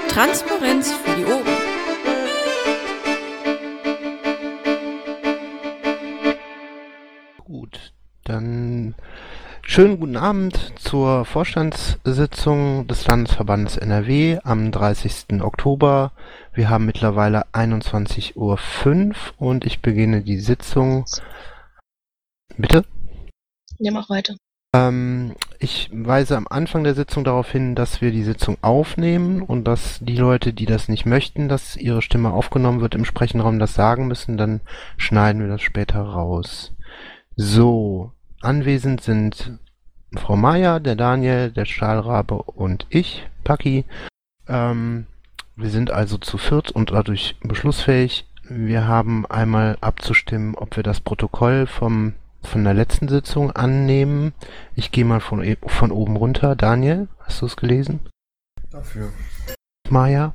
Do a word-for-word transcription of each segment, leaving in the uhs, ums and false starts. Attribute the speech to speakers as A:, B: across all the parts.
A: Transparenz für die Ohren.
B: Gut, dann schönen guten Abend zur Vorstandssitzung des Landesverbandes N R W am dreißigsten Oktober. Wir haben mittlerweile einundzwanzig Uhr fünf und ich beginne die Sitzung. Bitte?
C: Ja, mach weiter.
B: Ähm, ich weise am Anfang der Sitzung darauf hin, dass wir die Sitzung aufnehmen und dass die Leute, die das nicht möchten, dass ihre Stimme aufgenommen wird im Sprechenraum, das sagen müssen, dann schneiden wir das später raus. So, anwesend sind Frau Meier, der Daniel, der Stahlrabe und ich, Paki. Ähm, wir sind also zu viert und dadurch beschlussfähig. Wir haben einmal abzustimmen, ob wir das Protokoll vom von der letzten Sitzung annehmen. Ich gehe mal von, von oben runter. Daniel, hast du es gelesen?
D: Dafür.
B: Meier?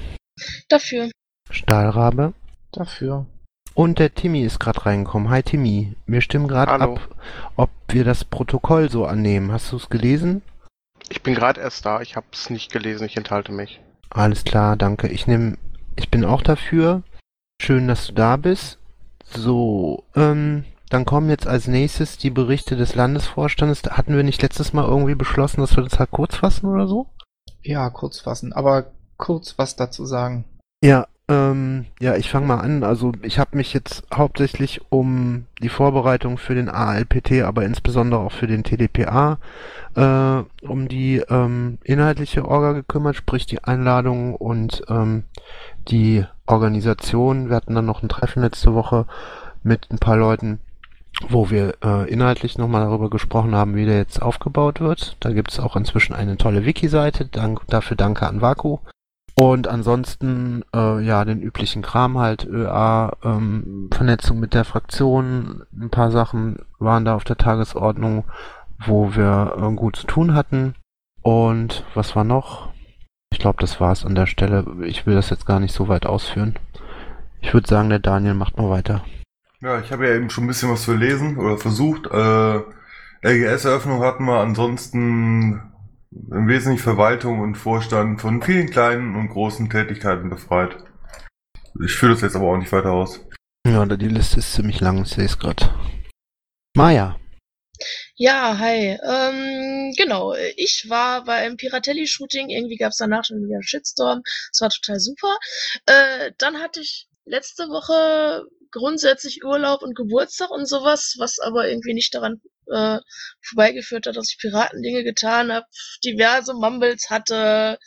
C: Dafür.
B: Stahlrabe?
D: Dafür.
B: Und der Timmy ist gerade reingekommen. Hi Timmy, wir stimmen gerade ab, ob wir das Protokoll so annehmen. Hast du es gelesen?
E: Ich bin gerade erst da, ich habe es nicht gelesen, ich enthalte mich.
B: Alles klar, danke. Ich nehme, ich bin auch dafür. Schön, dass du da bist. So, ähm, dann kommen jetzt als nächstes die Berichte des Landesvorstandes. Hatten wir nicht letztes Mal irgendwie beschlossen, dass wir das halt kurz fassen oder so?
D: Ja, kurz fassen, aber kurz was dazu sagen.
B: Ja, ähm, ja, ich fange mal an. Also ich habe mich jetzt hauptsächlich um die Vorbereitung für den A L P T, aber insbesondere auch für den T D P A, äh, um die ähm, inhaltliche Orga gekümmert, sprich die Einladung und ähm, die Organisation. Wir hatten dann noch ein Treffen letzte Woche mit ein paar Leuten, wo wir äh, inhaltlich nochmal darüber gesprochen haben, wie der jetzt aufgebaut wird. Da gibt es auch inzwischen eine tolle Wiki-Seite. Dank, dafür danke an Vaku. Und ansonsten, äh, ja, den üblichen Kram halt, Ö A, ähm, Vernetzung mit der Fraktion, ein paar Sachen waren da auf der Tagesordnung, wo wir äh, gut zu tun hatten. Und was war noch? Ich glaube, das war's an der Stelle. Ich will das jetzt gar nicht so weit ausführen. Ich würde sagen, der Daniel macht mal weiter.
F: Ja, ich habe ja eben schon ein bisschen was zu lesen oder versucht. Äh, L G S-Eröffnung hatten wir, ansonsten im Wesentlichen Verwaltung und Vorstand von vielen kleinen und großen Tätigkeiten befreit. Ich führe das jetzt aber auch nicht weiter aus.
B: Ja, die Liste ist ziemlich lang, ich sehe es gerade. Maja.
C: Ja, hi. Ähm, genau, ich war beim Piratelli-Shooting, irgendwie gab es danach schon wieder einen Shitstorm, das war total super. Äh, dann hatte ich letzte Woche grundsätzlich Urlaub und Geburtstag und sowas, was aber irgendwie nicht daran äh, vorbeigeführt hat, dass ich Piratendinge getan habe, diverse Mumbles hatte.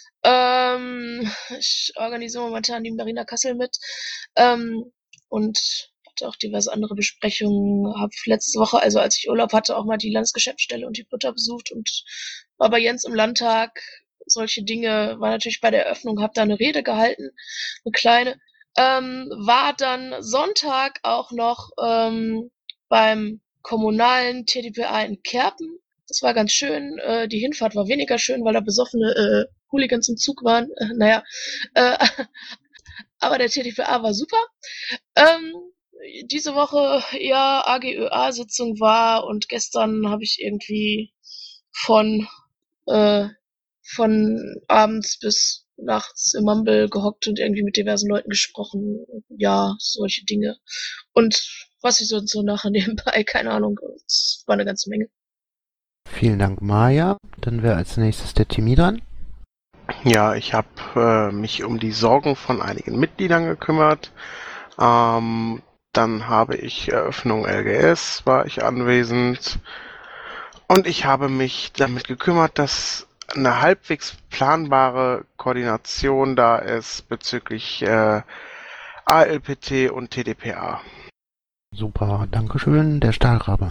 C: Ähm, ich organisiere momentan die Marina Kassel mit ähm, und hatte auch diverse andere Besprechungen. Habe letzte Woche, also als ich Urlaub hatte, auch mal die Landesgeschäftsstelle und die Britta besucht und war bei Jens im Landtag. Solche Dinge, war natürlich bei der Eröffnung, habe da eine Rede gehalten, eine kleine. Ähm, war dann Sonntag auch noch ähm, beim kommunalen T D P A in Kerpen. Das war ganz schön. Äh, die Hinfahrt war weniger schön, weil da besoffene äh, Hooligans im Zug waren. Äh, naja, äh, aber der T D P A war super. Ähm, diese Woche, ja, A G Ö A-Sitzung war und gestern habe ich irgendwie von äh, von abends bis nachts im Mumble gehockt und irgendwie mit diversen Leuten gesprochen. Ja, solche Dinge. Und was ich sonst so nachher nebenbei, keine Ahnung, es war eine ganze Menge.
B: Vielen Dank, Maja. Dann wäre als nächstes der Timmy dran.
E: Ja, ich habe äh, mich um die Sorgen von einigen Mitgliedern gekümmert. Ähm, dann habe ich Eröffnung L G S, war ich anwesend. Und ich habe mich damit gekümmert, dass eine halbwegs planbare Koordination da ist bezüglich äh, A L P T und T D P A.
B: Super, dankeschön. Der Stahlrabe.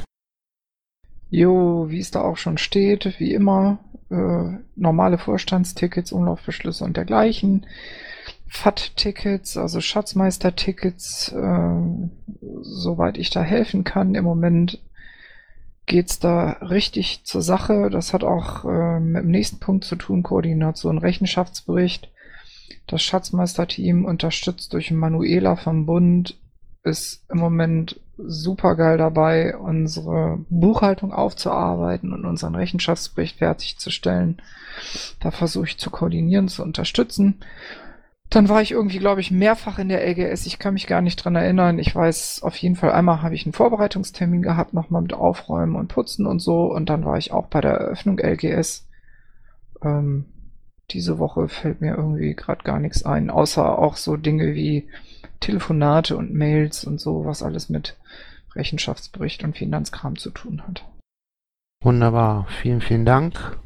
D: Jo, wie es da auch schon steht, wie immer, äh, normale Vorstandstickets, Umlaufbeschlüsse und dergleichen. F A T-Tickets, also Schatzmeister-Tickets, äh, soweit ich da helfen kann. Im Moment geht's da richtig zur Sache. Das hat auch äh, mit dem nächsten Punkt zu tun, Koordination, Rechenschaftsbericht. Das Schatzmeisterteam, unterstützt durch Manuela vom Bund, ist im Moment super geil dabei, unsere Buchhaltung aufzuarbeiten und unseren Rechenschaftsbericht fertigzustellen. Da versuche ich zu koordinieren, zu unterstützen. Dann war ich irgendwie, glaube ich, mehrfach in der L G S. Ich kann mich gar nicht dran erinnern. Ich weiß, auf jeden Fall einmal habe ich einen Vorbereitungstermin gehabt, nochmal mit Aufräumen und Putzen und so. Und dann war ich auch bei der Eröffnung L G S. Ähm, diese Woche fällt mir irgendwie gerade gar nichts ein, außer auch so Dinge wie Telefonate und Mails und so, was alles mit Rechenschaftsbericht und Finanzkram zu tun hat.
B: Wunderbar, vielen, vielen Dank.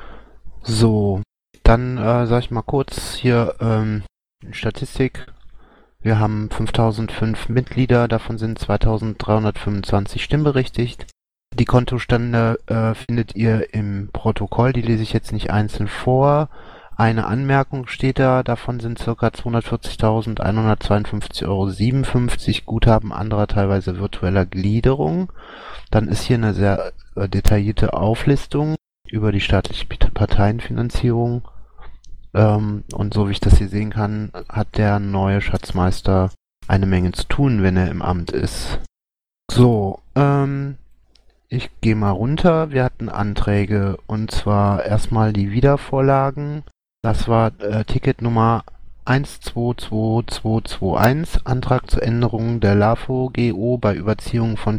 B: So, dann äh, sage ich mal kurz hier ähm, Statistik. Wir haben fünftausendfünf Mitglieder, davon sind zweitausenddreihundertfünfundzwanzig stimmberechtigt. Die Kontostände äh, findet ihr im Protokoll, die lese ich jetzt nicht einzeln vor. Eine Anmerkung steht da, davon sind ca. zweihundertvierzigtausendeinhundertzweiundfünfzig Euro siebenundfünfzig Guthaben anderer teilweise virtueller Gliederung. Dann ist hier eine sehr äh, detaillierte Auflistung über die staatliche Parteienfinanzierung. Ähm, und so wie ich das hier sehen kann, hat der neue Schatzmeister eine Menge zu tun, wenn er im Amt ist. So, ähm, ich gehe mal runter. Wir hatten Anträge und zwar erstmal die Wiedervorlagen. Das war äh, Ticket Nummer eins zwei zwei zwei zwei eins, Antrag zur Änderung der LAFO-G O bei Überziehung von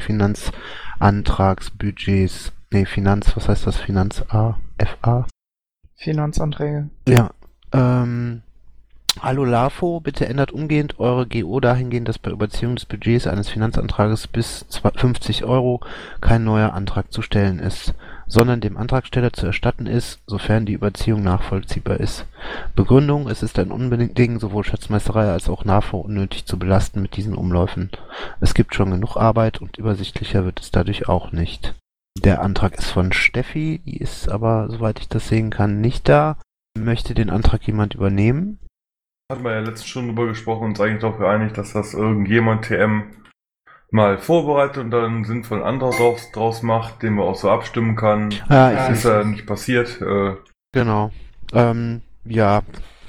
B: Finanzantragsbudgets. Nee, Finanz, was heißt das? Finanz A? F A?
D: Finanzanträge.
B: Ja, ähm, hallo LAFO, bitte ändert umgehend eure G O dahingehend, dass bei Überziehung des Budgets eines Finanzantrages bis fünfzig Euro kein neuer Antrag zu stellen ist, sondern dem Antragsteller zu erstatten ist, sofern die Überziehung nachvollziehbar ist. Begründung: Es ist ein Unding, sowohl Schatzmeisterei als auch NAFO unnötig zu belasten mit diesen Umläufen. Es gibt schon genug Arbeit und übersichtlicher wird es dadurch auch nicht. Der Antrag ist von Steffi, die ist aber, soweit ich das sehen kann, nicht da. Möchte den Antrag jemand übernehmen?
F: Hatten wir ja letztens schon drüber gesprochen und uns eigentlich darauf geeinigt, dass das irgendjemand T M mal vorbereitet und dann einen sinnvollen Antrag draus, draus macht, den man auch so abstimmen kann.
B: Ja,
F: Das
B: ich
F: ist ja nicht passiert. Äh,
B: Genau. Ähm, ja.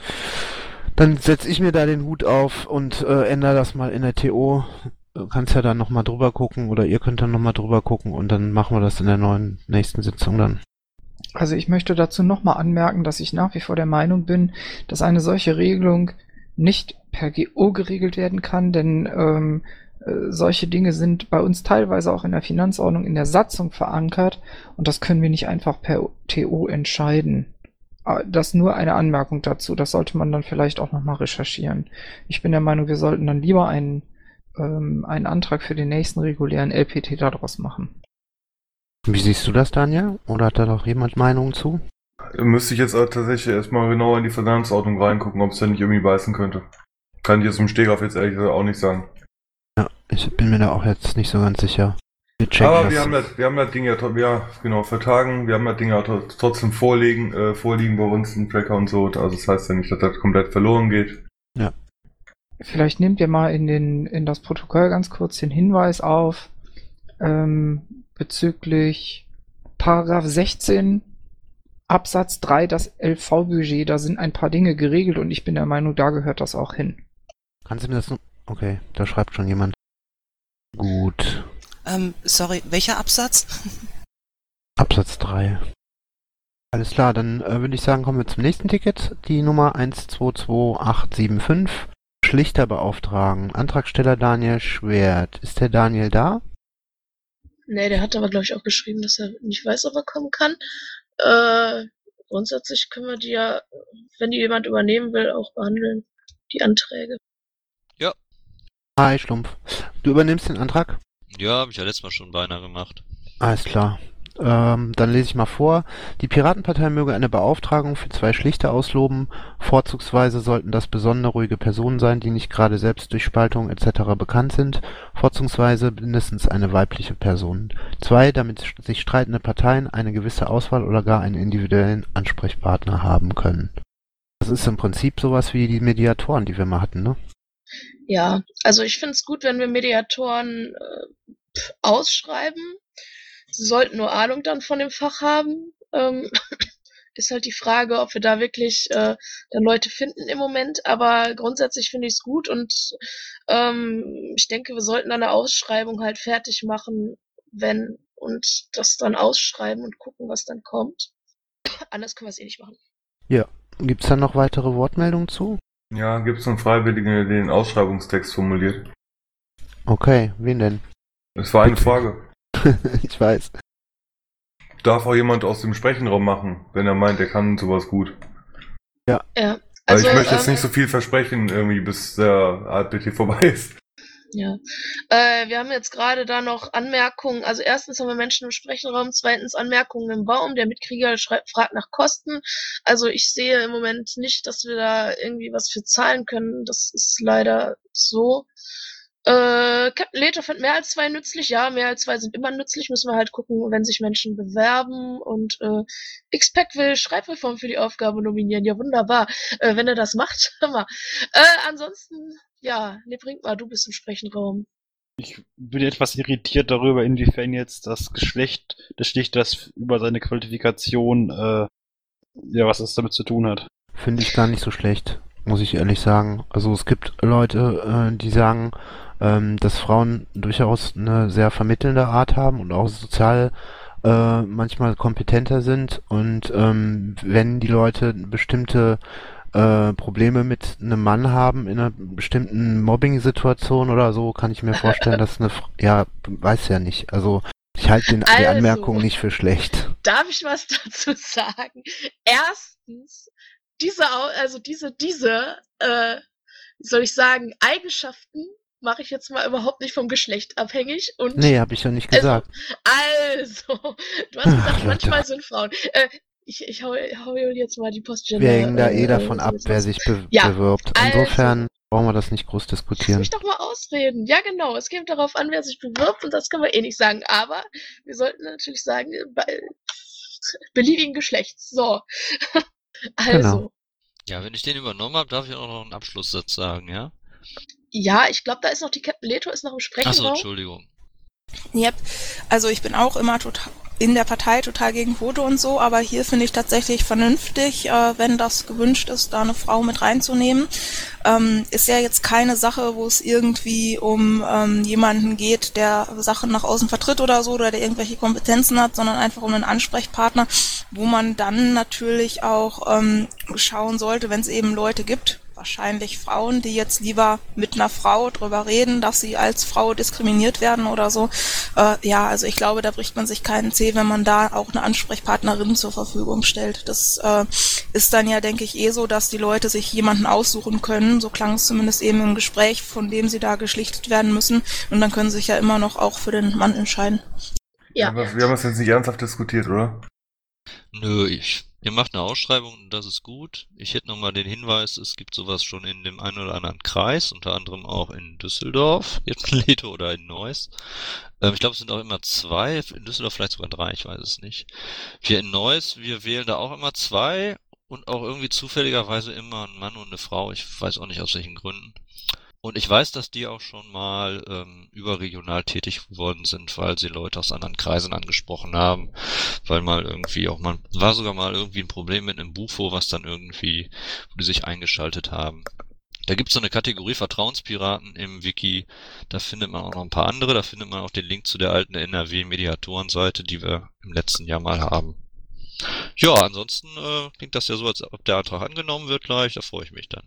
B: Dann setze ich mir da den Hut auf und äh, ändere das mal in der T O. Du kannst ja dann nochmal drüber gucken oder ihr könnt dann nochmal drüber gucken und dann machen wir das in der neuen nächsten Sitzung dann.
D: Also ich möchte dazu nochmal anmerken, dass ich nach wie vor der Meinung bin, dass eine solche Regelung nicht per G O geregelt werden kann, denn ähm, äh, solche Dinge sind bei uns teilweise auch in der Finanzordnung in der Satzung verankert und das können wir nicht einfach per T O entscheiden. Das nur eine Anmerkung dazu, das sollte man dann vielleicht auch nochmal recherchieren. Ich bin der Meinung, wir sollten dann lieber einen, ähm, einen Antrag für den nächsten regulären L P T daraus machen.
B: Wie siehst du das, Daniel? Oder hat da noch jemand Meinung zu?
F: Müsste ich jetzt auch tatsächlich erstmal genauer in die Finanzordnung reingucken, ob es da nicht irgendwie beißen könnte. Kann ich jetzt im Stegreif jetzt ehrlich gesagt auch nicht sagen.
B: Ja, ich bin mir da auch jetzt nicht so ganz sicher. Wir checken
F: Aber
B: das.
F: wir haben das, wir haben das Ding ja, to- ja genau, vertagen, wir haben das Ding ja to- trotzdem vorliegen, äh, vorliegen bei uns im Tracker und so. Also das heißt ja nicht, dass das komplett verloren geht.
B: Ja.
D: Vielleicht nehmt ihr mal in, den, in das Protokoll ganz kurz den Hinweis auf, ähm, bezüglich Paragraph sechzehn Absatz drei, das L V-Budget, da sind ein paar Dinge geregelt und ich bin der Meinung, da gehört das auch hin.
B: Kannst du mir das nur... Okay, da schreibt schon jemand. Gut.
A: Ähm, sorry, welcher Absatz?
B: Absatz drei. Alles klar, dann äh, würde ich sagen, kommen wir zum nächsten Ticket. Die Nummer eins zwei zwei acht sieben fünf. Schlichter beauftragen. Antragsteller Daniel Schwert. Ist der Daniel da?
C: Nee, der hat aber, glaube ich, auch geschrieben, dass er nicht weiß, ob er kommen kann. Äh, grundsätzlich können wir die ja, wenn die jemand übernehmen will, auch behandeln, die Anträge.
G: Ja,
B: Hi, Schlumpf. Du übernimmst den Antrag?
G: ja, habe ich ja letztes Mal schon beinahe gemacht.
B: Alles klar. Ähm, dann lese ich mal vor. Die Piratenpartei möge eine Beauftragung für zwei Schlichter ausloben. Vorzugsweise sollten das besondere ruhige Personen sein, die nicht gerade selbst durch Spaltung et cetera bekannt sind. Vorzugsweise mindestens eine weibliche Person. Zwei, damit sich streitende Parteien eine gewisse Auswahl oder gar einen individuellen Ansprechpartner haben können. Das ist im Prinzip sowas wie die Mediatoren, die wir mal hatten, ne?
C: Ja, also ich finde es gut, wenn wir Mediatoren äh, pf, ausschreiben. Sie sollten nur Ahnung dann von dem Fach haben. Ähm, ist halt die Frage, ob wir da wirklich äh, dann Leute finden im Moment. Aber grundsätzlich finde ich es gut und ähm, ich denke, wir sollten dann eine Ausschreibung halt fertig machen, wenn und das dann ausschreiben und gucken, was dann kommt. Anders können wir es eh nicht machen.
B: Ja. Gibt's da noch weitere Wortmeldungen zu?
F: Ja, gibt's einen Freiwilligen, der den Ausschreibungstext formuliert?
B: Okay, wen denn?
F: Das war eine Frage.
B: Ich weiß.
F: Darf auch jemand aus dem Sprechenraum machen, wenn er meint, er kann sowas gut.
C: Ja,
F: Weil
C: also
F: ich möchte jetzt
C: ähm,
F: nicht so viel versprechen, irgendwie, bis der A L P T vorbei ist.
C: ja, äh, wir haben jetzt gerade da noch Anmerkungen. Also erstens haben wir Menschen im Sprechenraum, zweitens Anmerkungen im Baum. Der Mitkrieger schreibt, fragt nach Kosten. Also ich sehe im Moment nicht, dass wir da irgendwie was für zahlen können. Das ist leider so. Äh, Captain Leto findet mehr als zwei nützlich. Ja, mehr als zwei sind immer nützlich. Müssen wir halt gucken, wenn sich Menschen bewerben. Und äh, X-Pack will Schreibreform für die Aufgabe nominieren. Ja, wunderbar. Äh, wenn er das macht, hör mal. Äh, ansonsten, ja, ne, bringt mal, du bist im Sprechenraum.
H: Ich bin etwas irritiert darüber, inwiefern jetzt das Geschlecht des Schlichters über seine Qualifikation, äh, ja, was es damit zu tun hat.
B: Finde ich gar nicht so schlecht, muss ich ehrlich sagen. Also es gibt Leute, äh, die sagen, ähm, dass Frauen durchaus eine sehr vermittelnde Art haben und auch sozial äh, manchmal kompetenter sind. Und ähm, wenn die Leute bestimmte äh, Probleme mit einem Mann haben in einer bestimmten Mobbing-Situation oder so, kann ich mir vorstellen, dass eine F- ja, weiß ja nicht. Also ich halte den, die
C: Also.
B: Anmerkung nicht für schlecht.
C: Darf ich was dazu sagen? Erstens, diese, Au- also diese, diese, äh, wie soll ich sagen, Eigenschaften mache ich jetzt mal überhaupt nicht vom Geschlecht abhängig. Und
B: Nee, habe ich ja nicht
C: also,
B: gesagt.
C: also, du hast
B: Ach,
C: gesagt,
B: Leute.
C: manchmal sind Frauen. Äh, ich, ich hau, hau jetzt mal die Postgender.
B: Wir hängen da eh
C: äh,
B: davon
C: äh,
B: ab, wer
C: los.
B: sich be
C: Ja,
B: bewirbt.
C: also.
B: Insofern brauchen wir das nicht groß
C: Lass
B: diskutieren.
C: mich doch mal ausreden. Ja, genau. Es kommt darauf an, wer sich bewirbt und das können wir eh nicht sagen. Aber wir sollten natürlich sagen, bei beliebigen Geschlechts. So. Also.
B: Genau.
G: Ja, wenn ich den übernommen habe, darf ich auch noch einen Abschlusssatz sagen, ja?
C: Ja, ich glaube, da ist noch die Captain Leto, ist noch im
G: Achso,
C: Sprechenraum.
G: Entschuldigung.
A: Yep. Also ich bin auch immer total in der Partei total gegen Quote und so, aber hier finde ich tatsächlich vernünftig, äh, wenn das gewünscht ist, da eine Frau mit reinzunehmen. Ähm, ist ja jetzt keine Sache, wo es irgendwie um ähm, jemanden geht, der Sachen nach außen vertritt oder so, oder der irgendwelche Kompetenzen hat, sondern einfach um einen Ansprechpartner, wo man dann natürlich auch ähm, schauen sollte, wenn es eben Leute gibt, wahrscheinlich Frauen, die jetzt lieber mit einer Frau drüber reden, dass sie als Frau diskriminiert werden oder so. Äh, ja, also ich glaube, da bricht man sich keinen Zeh, wenn man da auch eine Ansprechpartnerin zur Verfügung stellt. Das äh, ist dann ja, denke ich, eh so, dass die Leute sich jemanden aussuchen können. So klang es zumindest eben im Gespräch, von dem sie da geschlichtet werden müssen. Und dann können sie sich ja immer noch auch für den Mann entscheiden.
C: Ja.
F: Aber wir haben das jetzt nicht ernsthaft diskutiert, oder?
G: Nö, ich. Ihr macht eine Ausschreibung und das ist gut. Ich hätte nochmal den Hinweis, es gibt sowas schon in dem einen oder anderen Kreis, unter anderem auch in Düsseldorf, jetzt in Leto oder in Neuss. Ähm, ich glaube, es sind auch immer zwei, in Düsseldorf vielleicht sogar drei, ich weiß es nicht. Wir in Neuss, wir wählen da auch immer zwei und auch irgendwie zufälligerweise immer ein Mann und eine Frau. Ich weiß auch nicht aus welchen Gründen. Und ich weiß, dass die auch schon mal ähm, überregional tätig geworden sind, weil sie Leute aus anderen Kreisen angesprochen haben, weil mal irgendwie auch mal, war sogar mal irgendwie ein Problem mit einem Bufo, was dann irgendwie, wo die sich eingeschaltet haben. Da gibt's so eine Kategorie Vertrauenspiraten im Wiki, da findet man auch noch ein paar andere, da findet man auch den Link zu der alten N R W-Mediatorenseite, die wir im letzten Jahr mal haben. Ja, ansonsten äh, klingt das ja so, als ob der Antrag angenommen wird gleich, da freue ich mich dann.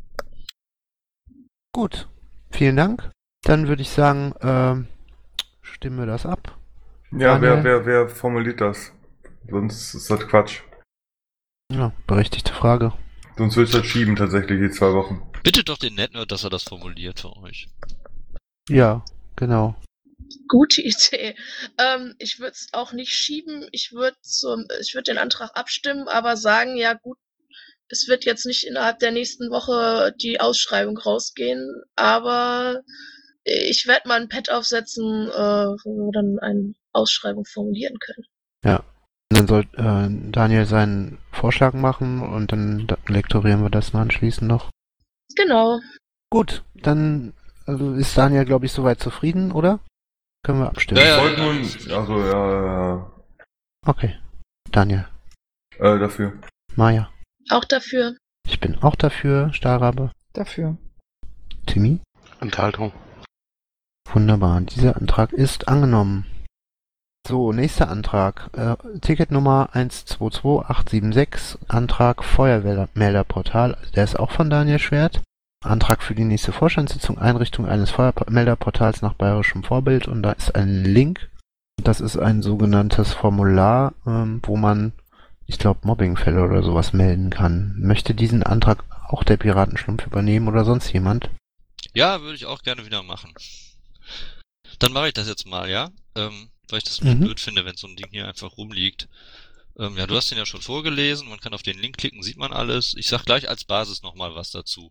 B: Gut, vielen Dank. Dann würde ich sagen, ähm, stimmen wir das ab.
F: Ja,
B: Daniel?
F: wer, wer, wer formuliert das? Sonst ist das Quatsch.
B: Ja, berechtigte Frage.
F: Sonst würde ich das schieben tatsächlich die zwei Wochen.
G: Bittet doch den NetNerd, dass er das formuliert für euch.
B: Ja, genau.
C: Gute Idee. Ähm, ich würde es auch nicht schieben. Ich würde zum, ich würde den Antrag abstimmen, aber sagen, ja gut, es wird jetzt nicht innerhalb der nächsten Woche die Ausschreibung rausgehen, aber ich werde mal ein Pad aufsetzen, äh, wo wir dann eine Ausschreibung formulieren können.
B: Ja. Und dann soll äh, Daniel seinen Vorschlag machen und dann da- lektorieren wir das anschließend noch.
C: Genau.
B: Gut, dann also ist Daniel, glaube ich, soweit zufrieden, oder? Können wir abstimmen?
G: Ja, ja.
F: Ich wollte nun, also ja, ja,
B: Okay. Daniel.
F: Äh, dafür.
B: Maja.
C: Auch dafür.
B: Ich bin auch dafür. Stahlrabe.
D: Dafür.
B: Timmy.
E: Enthaltung.
B: Wunderbar. Dieser Antrag ist angenommen. So, nächster Antrag. Äh, Ticketnummer eins zwei zwei acht sieben sechs. Antrag Feuermelderportal. Der ist auch von Daniel Schwert. Antrag für die nächste Vorstandssitzung. Einrichtung eines Feuermelderportals nach bayerischem Vorbild. Und da ist ein Link. Das ist ein sogenanntes Formular, ähm, wo man, ich glaube, Mobbingfälle oder sowas melden kann. Möchte diesen Antrag auch der Piratenschlumpf übernehmen oder sonst jemand?
G: Ja, würde ich auch gerne wieder machen. Dann mache ich das jetzt mal, ja? Ähm, weil ich das ein bisschen
B: Mhm.
G: blöd finde, wenn so ein Ding hier einfach rumliegt. Ähm, ja, du hast den ja schon vorgelesen, man kann auf den Link klicken, sieht man alles. Ich sag gleich als Basis nochmal was dazu.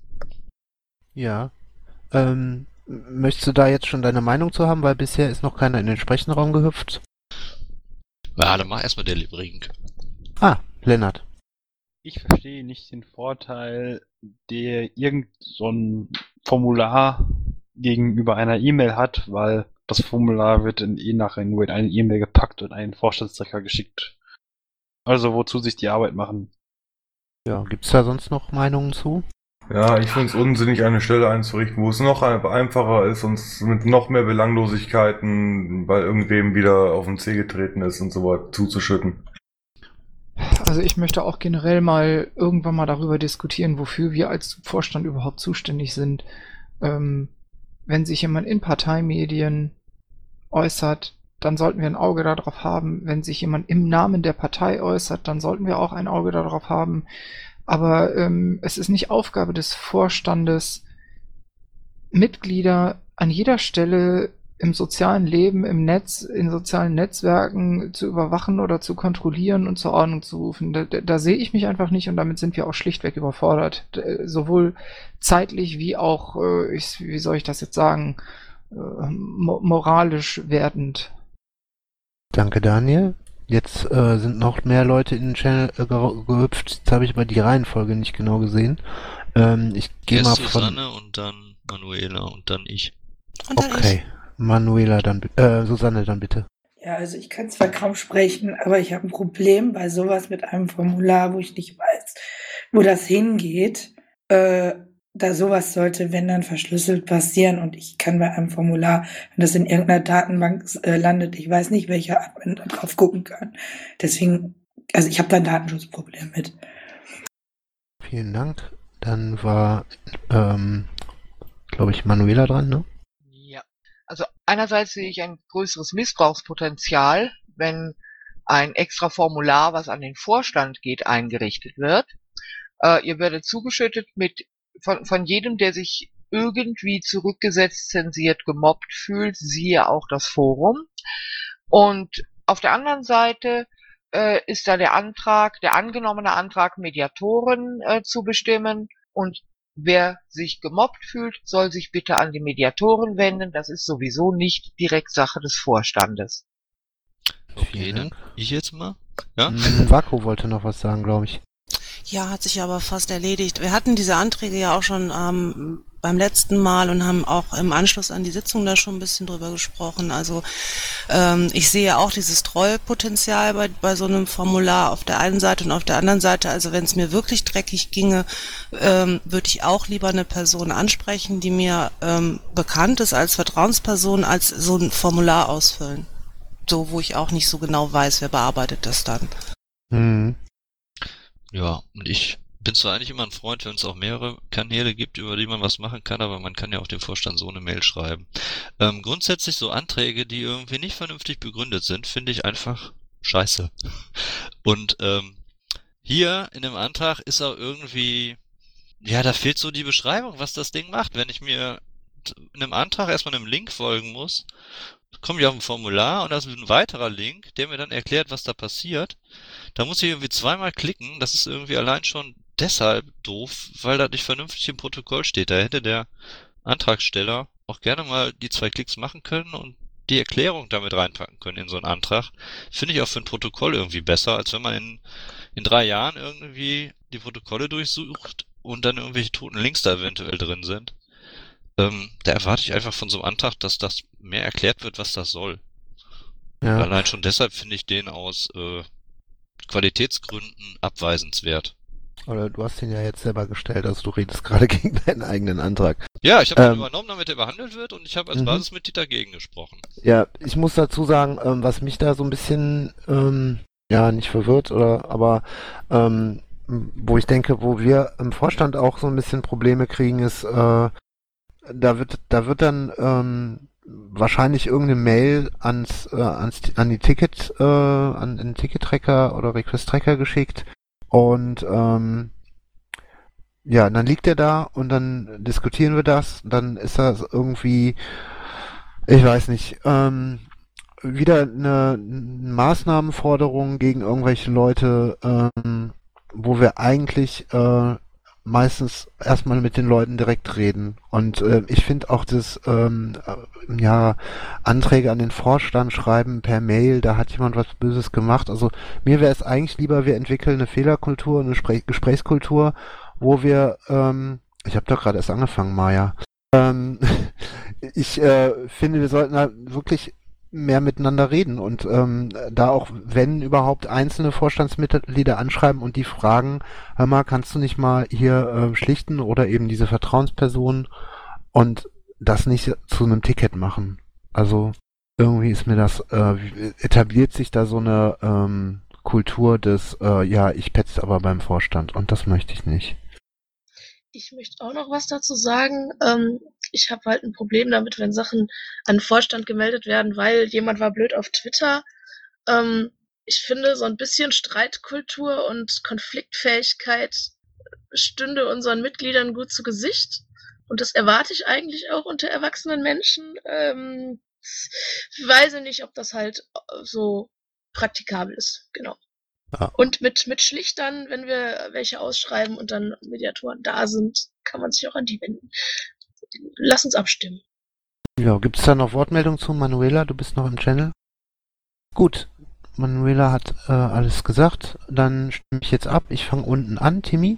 B: Ja. Ähm, möchtest du da jetzt schon deine Meinung zu haben, weil bisher ist noch keiner in den Sprechenraum gehüpft?
G: Ja, dann mach erstmal der Link.
B: Ah, Lennart.
H: Ich verstehe nicht den Vorteil, der irgend so ein Formular gegenüber einer E-Mail hat, weil das Formular wird in, eh nachher nur in eine E-Mail gepackt und einen Vorstandstrecker geschickt. Also wozu sich die Arbeit machen?
B: Ja, gibt's da sonst noch Meinungen zu?
F: Ja, ich finde es unsinnig, eine Stelle einzurichten, wo es noch ein- einfacher ist und es mit noch mehr Belanglosigkeiten, weil irgendwem wieder auf den Zeh getreten ist und so weiter, zuzuschütten.
D: Also ich möchte auch generell mal irgendwann mal darüber diskutieren, wofür wir als Vorstand überhaupt zuständig sind. Ähm, wenn sich jemand in Parteimedien äußert, dann sollten wir ein Auge darauf haben. Wenn sich jemand im Namen der Partei äußert, dann sollten wir auch ein Auge darauf haben. Aber ähm, es ist nicht Aufgabe des Vorstandes, Mitglieder an jeder Stelle im sozialen Leben, im Netz, in sozialen Netzwerken zu überwachen oder zu kontrollieren und zur Ordnung zu rufen. Da, da, da sehe ich mich einfach nicht und damit sind wir auch schlichtweg überfordert. D- sowohl zeitlich wie auch, äh, ich, wie soll ich das jetzt sagen, äh, mo moralisch wertend.
B: Danke, Daniel. Jetzt äh, sind noch mehr Leute in den Channel äh, ge gehüpft. Jetzt habe ich aber die Reihenfolge nicht genau gesehen. Ähm, ich gehe mal
G: Erst
B: von...
G: Susanne und dann Manuela und dann ich.
A: Und dann
B: Okay, Manuela dann bi- äh, Susanne dann bitte.
I: Ja, also ich kann zwar kaum sprechen, aber ich habe ein Problem bei sowas mit einem Formular, wo ich nicht weiß, wo das hingeht. Äh, da sowas sollte, wenn dann verschlüsselt passieren und ich kann bei einem Formular, wenn das in irgendeiner Datenbank äh, landet, ich weiß nicht, welcher Admin da drauf gucken kann. Deswegen, also ich habe da ein Datenschutzproblem mit.
B: Vielen Dank. Dann war, ähm, glaube ich, Manuela dran, ne?
J: Ja, also einerseits sehe ich ein größeres Missbrauchspotenzial, wenn ein extra Formular, was an den Vorstand geht, eingerichtet wird. Äh, ihr werdet zugeschüttet mit von, von jedem, der sich irgendwie zurückgesetzt, zensiert, gemobbt fühlt, siehe auch das Forum. Und auf der anderen Seite äh, ist da der Antrag, der angenommene Antrag, Mediatoren äh, zu bestimmen. Und wer sich gemobbt fühlt, soll sich bitte an die Mediatoren wenden. Das ist sowieso nicht direkt Sache des Vorstandes.
G: Okay,
B: Vielen
G: dann
B: Dank.
G: ich jetzt mal. Ja?
B: Hm, Vako wollte noch was sagen, glaube ich.
K: Ja, hat sich aber fast erledigt. Wir hatten diese Anträge ja auch schon ähm, beim letzten Mal und haben auch im Anschluss an die Sitzung da schon ein bisschen drüber gesprochen. Also ähm, ich sehe auch dieses Trollpotenzial bei, bei so einem Formular auf der einen Seite und auf der anderen Seite. Also wenn es mir wirklich dreckig ginge, ähm, würde ich auch lieber eine Person ansprechen, die mir ähm, bekannt ist als Vertrauensperson, als so ein Formular ausfüllen. So, wo ich auch nicht so genau weiß, wer bearbeitet das dann.
B: Hm.
G: Ja, und ich bin zwar eigentlich immer ein Freund, wenn es auch mehrere Kanäle gibt, über die man was machen kann, aber man kann ja auch dem Vorstand so eine Mail schreiben. Ähm, grundsätzlich so Anträge, die irgendwie nicht vernünftig begründet sind, finde ich einfach scheiße. Und ähm, hier in dem Antrag ist auch irgendwie, ja, da fehlt so die Beschreibung, was das Ding macht. Wenn ich mir in einem Antrag erstmal einem Link folgen muss, komme ich auf ein Formular und da ist ein weiterer Link, der mir dann erklärt, was da passiert. Da muss ich irgendwie zweimal klicken. Das ist irgendwie allein schon deshalb doof, weil das nicht vernünftig im Protokoll steht. Da hätte der Antragsteller auch gerne mal die zwei Klicks machen können und die Erklärung damit reinpacken können in so einen Antrag. Finde ich auch für ein Protokoll irgendwie besser, als wenn man in, in drei Jahren irgendwie die Protokolle durchsucht und dann irgendwelche toten Links da eventuell drin sind. Ähm, da erwarte ich einfach von so einem Antrag, dass das mehr erklärt wird, was das soll.
B: Ja.
G: Und allein schon deshalb finde ich den aus äh, Qualitätsgründen abweisenswert.
B: Oder du hast ihn ja jetzt selber gestellt, also du redest gerade gegen deinen eigenen Antrag.
G: Ja, ich habe ihn
B: Ähm,
G: übernommen, damit er behandelt wird und ich habe als
B: mhm.
G: Basismitglied dagegen gesprochen.
B: Ja, ich muss dazu sagen, ähm, was mich da so ein bisschen, ähm, ja, nicht verwirrt, oder, aber ähm, wo ich denke, wo wir im Vorstand auch so ein bisschen Probleme kriegen, ist, äh, da wird, da wird dann ähm, wahrscheinlich irgendeine Mail ans, äh, ans an die Ticket, äh, an den Ticket-Tracker oder Request-Tracker geschickt und ähm, ja, dann liegt er da und dann diskutieren wir das, dann ist das irgendwie, ich weiß nicht, ähm, wieder eine Maßnahmenforderung gegen irgendwelche Leute, ähm, wo wir eigentlich äh, meistens erstmal mit den Leuten direkt reden. Und äh, ich finde auch das, ähm, äh, ja, Anträge an den Vorstand schreiben per Mail, da hat jemand was Böses gemacht. Also mir wäre es eigentlich lieber, wir entwickeln eine Fehlerkultur, eine Spre- Gesprächskultur, wo wir, ähm, ich habe doch gerade erst angefangen, Maja. Ähm, ich äh, finde, wir sollten da wirklich mehr miteinander reden und ähm, da auch, wenn überhaupt, einzelne Vorstandsmitglieder anschreiben und die fragen, hör mal, kannst du nicht mal hier äh, schlichten oder eben diese Vertrauensperson und das nicht zu einem Ticket machen. Also irgendwie ist mir das, äh, etabliert sich da so eine ähm, Kultur des, äh, ja, ich petze aber beim Vorstand und das möchte ich nicht.
C: Ich möchte auch noch was dazu sagen. Ähm, ich habe halt ein Problem damit, wenn Sachen an den Vorstand gemeldet werden, weil jemand war blöd auf Twitter. Ähm, ich finde, so ein bisschen Streitkultur und Konfliktfähigkeit stünde unseren Mitgliedern gut zu Gesicht. Und das erwarte ich eigentlich auch unter erwachsenen Menschen. Ähm, ich weiß nicht, ob das halt so praktikabel ist. Genau.
B: Ja.
C: Und mit, mit Schlichtern, wenn wir welche ausschreiben und dann Mediatoren da sind, kann man sich auch an die wenden. Lass uns abstimmen.
B: Ja, gibt es da noch Wortmeldungen zu? Manuela, du bist noch im Channel? Gut, Manuela hat äh, alles gesagt. Dann stimme ich jetzt ab. Ich fange unten an, Timmy.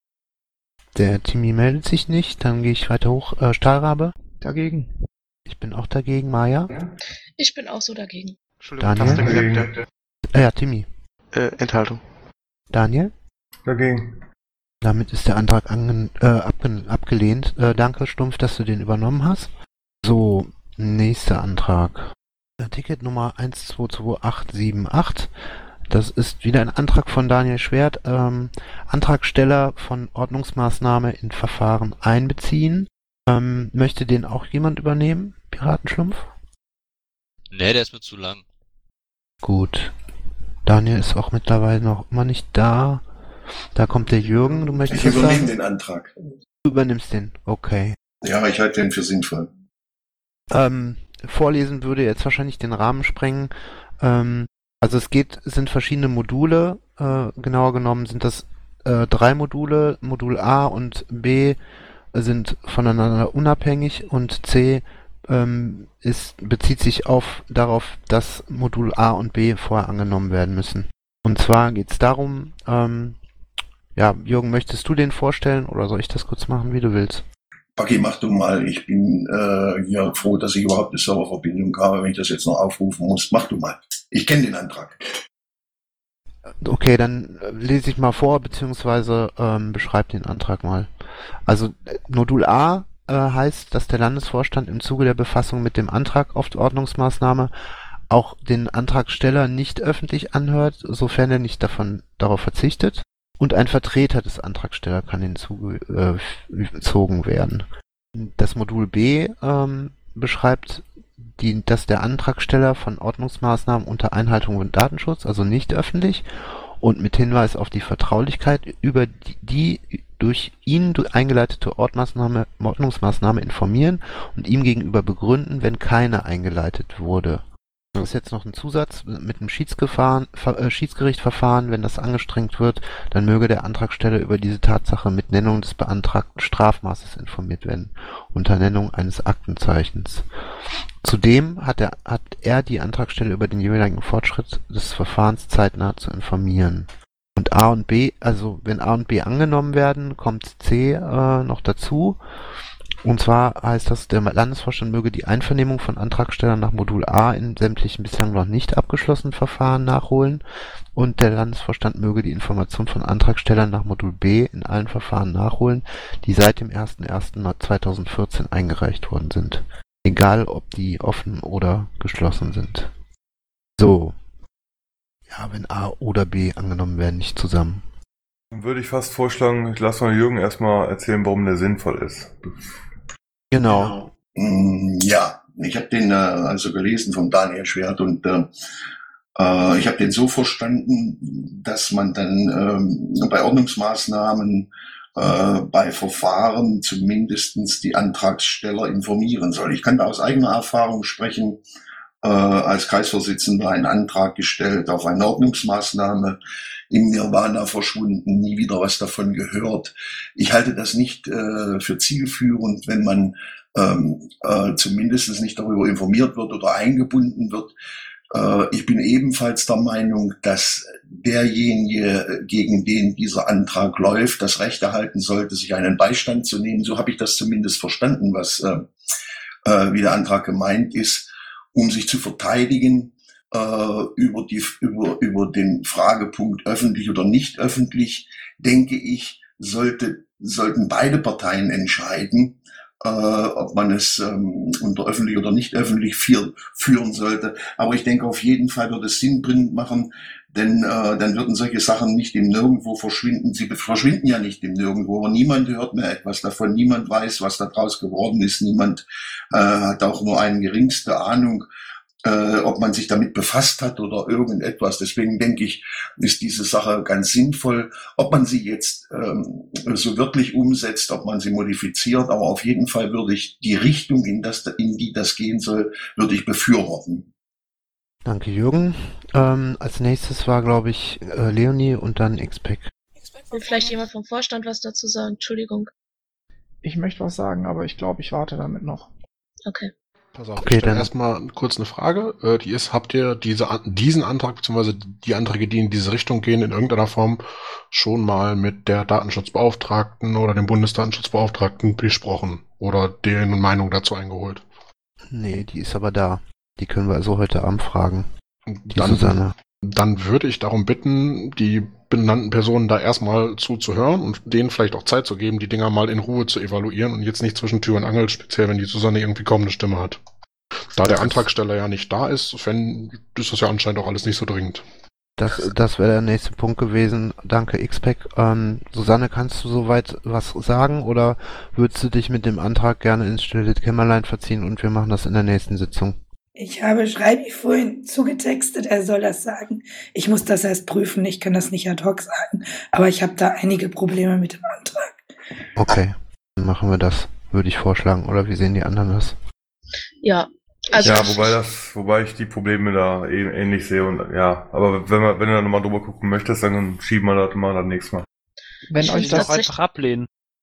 B: Der Timmy meldet sich nicht. Dann gehe ich weiter hoch. Äh, Stahlrabe.
D: Dagegen.
B: Ich bin auch dagegen. Maja.
C: Ich bin auch so dagegen.
E: Entschuldigung,
B: Daniel?
E: Taste gedrückt.
B: Äh, ja, Timmy.
E: Äh, Enthaltung.
B: Daniel?
F: Dagegen.
B: Damit ist der Antrag ange äh, abge abgelehnt. Äh, danke, Stumpf, dass du den übernommen hast. So, nächster Antrag. Ticket Nummer eins zwei zwei acht sieben acht. Das ist wieder ein Antrag von Daniel Schwert. Ähm, Antragsteller von Ordnungsmaßnahme in Verfahren einbeziehen. Ähm, möchte den auch jemand übernehmen? Piratenschlumpf?
G: Nee, der ist mir zu lang.
B: Gut. Daniel ist auch mittlerweile noch immer nicht da. Da kommt der Jürgen. Du möchtest
L: Ich übernehme
B: sagen?
L: den Antrag.
B: Du übernimmst den. Okay.
L: Ja, ich halte den für sinnvoll.
B: Ähm, vorlesen würde jetzt wahrscheinlich den Rahmen sprengen. Ähm, also es geht, es sind verschiedene Module. Äh, genauer genommen sind das äh, drei Module. Modul A und B sind voneinander unabhängig und C ähm, ist, bezieht sich auf darauf, dass Modul A und B vorher angenommen werden müssen. Und zwar geht es darum, ähm, ja, Jürgen, möchtest du den vorstellen oder soll ich das kurz machen, wie du willst?
L: Paki, mach du mal. Ich bin äh, ja froh, dass ich überhaupt eine Serververbindung habe, wenn ich das jetzt noch aufrufen muss. Mach du mal. Ich kenne den Antrag.
B: Okay, dann lese ich mal vor, beziehungsweise ähm, beschreib den Antrag mal. Also Modul A äh, heißt, dass der Landesvorstand im Zuge der Befassung mit dem Antrag auf Ordnungsmaßnahme auch den Antragsteller nicht öffentlich anhört, sofern er nicht davon darauf verzichtet. Und ein Vertreter des Antragstellers kann hinzugezogen werden. Das Modul B ähm, beschreibt, die, dass der Antragsteller von Ordnungsmaßnahmen unter Einhaltung von Datenschutz, also nicht öffentlich, und mit Hinweis auf die Vertraulichkeit über die, die durch ihn eingeleitete Ordnungsmaßnahme, Ordnungsmaßnahme informieren und ihm gegenüber begründen, wenn keine eingeleitet wurde. Das ist jetzt noch ein Zusatz mit dem Schiedsgerichtsverfahren, wenn das angestrengt wird, dann möge der Antragsteller über diese Tatsache mit Nennung des beantragten Strafmaßes informiert werden, unter Nennung eines Aktenzeichens. Zudem hat er, hat er die Antragsteller über den jeweiligen Fortschritt des Verfahrens zeitnah zu informieren. Und A und B, also wenn A und B angenommen werden, kommt C äh, noch dazu. Und zwar heißt das, der Landesvorstand möge die Einvernehmung von Antragstellern nach Modul A in sämtlichen bislang noch nicht abgeschlossenen Verfahren nachholen und der Landesvorstand möge die Information von Antragstellern nach Modul B in allen Verfahren nachholen, die seit dem ersten ersten zweitausendvierzehn eingereicht worden sind. Egal, ob die offen oder geschlossen sind. So. Ja, wenn A oder B angenommen werden, nicht zusammen.
F: Dann würde ich fast vorschlagen, ich lasse mal Jürgen erstmal erzählen, warum der sinnvoll ist.
B: Genau.
L: Mm, Ja, ich habe den äh, also gelesen von Daniel Schwert und äh, äh, ich habe den so verstanden, dass man dann ähm, bei Ordnungsmaßnahmen äh, bei Verfahren zumindestens die Antragsteller informieren soll. Ich kann da aus eigener Erfahrung sprechen, äh, als Kreisvorsitzender einen Antrag gestellt auf eine Ordnungsmaßnahme, im Nirvana verschwunden, nie wieder was davon gehört. Ich halte das nicht äh, für zielführend, wenn man ähm, äh, zumindest nicht darüber informiert wird oder eingebunden wird. Äh, ich bin ebenfalls der Meinung, dass derjenige, gegen den dieser Antrag läuft, das Recht erhalten sollte, sich einen Beistand zu nehmen. So habe ich das zumindest verstanden, was äh, äh, wie der Antrag gemeint ist, um sich zu verteidigen äh, über die über über den Fragepunkt öffentlich oder nicht öffentlich, denke ich, sollte sollten beide Parteien entscheiden, äh, ob man es ähm, unter öffentlich oder nicht öffentlich führ, führen sollte. Aber ich denke, auf jeden Fall wird es Sinn bringen machen, denn äh, dann würden solche Sachen nicht im Nirgendwo verschwinden. Sie verschwinden ja nicht im Nirgendwo, aber niemand hört mehr etwas davon. Niemand weiß, was da draus geworden ist. Niemand äh, hat auch nur eine geringste Ahnung, äh, ob man sich damit befasst hat oder irgendetwas. Deswegen denke ich, ist diese Sache ganz sinnvoll. Ob man sie jetzt ähm, so wirklich umsetzt, ob man sie modifiziert, aber auf jeden Fall würde ich die Richtung, in, das, in die das gehen soll, würde ich befürworten.
B: Danke, Jürgen. Ähm, als nächstes war, glaube ich, äh, Leonie und dann X-Pac.
C: Will vielleicht jemand vom Vorstand was dazu sagen? Entschuldigung.
D: Ich möchte was sagen, aber ich glaube, ich warte damit noch.
C: Okay.
M: Pass auf,
B: Okay,
M: ich stelle
B: dann-
M: erstmal kurz eine Frage. Äh, die ist, habt ihr diese, An- diesen Antrag, beziehungsweise die Anträge, die in diese Richtung gehen, in irgendeiner Form schon mal mit der Datenschutzbeauftragten oder dem Bundesdatenschutzbeauftragten besprochen oder deren Meinung dazu eingeholt?
B: Nee, die ist aber da. Die können wir also heute Abend fragen. Die
M: Dann,
B: Susanne.
M: dann würde ich darum bitten, die benannten Personen da erstmal zuzuhören und denen vielleicht auch Zeit zu geben, die Dinger mal in Ruhe zu evaluieren und jetzt nicht zwischen Tür und Angel, speziell wenn die Susanne irgendwie kaum eine Stimme hat. Da der Antragsteller ja nicht da ist, fänd, ist das ja anscheinend auch alles nicht so dringend.
B: Das, das wäre der nächste Punkt gewesen. Danke, X-Pac. Ähm, Susanne, kannst du soweit was sagen oder würdest du dich mit dem Antrag gerne ins stille Kämmerlein verziehen und wir machen das in der nächsten Sitzung?
I: Ich habe Schreibi vorhin zugetextet, er soll das sagen. Ich muss das erst prüfen, ich kann das nicht ad hoc sagen, aber ich habe da einige Probleme mit dem Antrag.
B: Okay, dann machen wir das, würde ich vorschlagen. Oder wie sehen die anderen das?
C: Ja, also
F: ja, wobei das, wobei ich die Probleme da eh, ähnlich sehe und ja, aber wenn man, wenn du da nochmal drüber gucken möchtest, dann schieben wir das mal das nächste Mal.
H: Wenn
C: Ich
H: euch
C: finde
H: das
C: tatsächlich-
H: einfach ablehnen.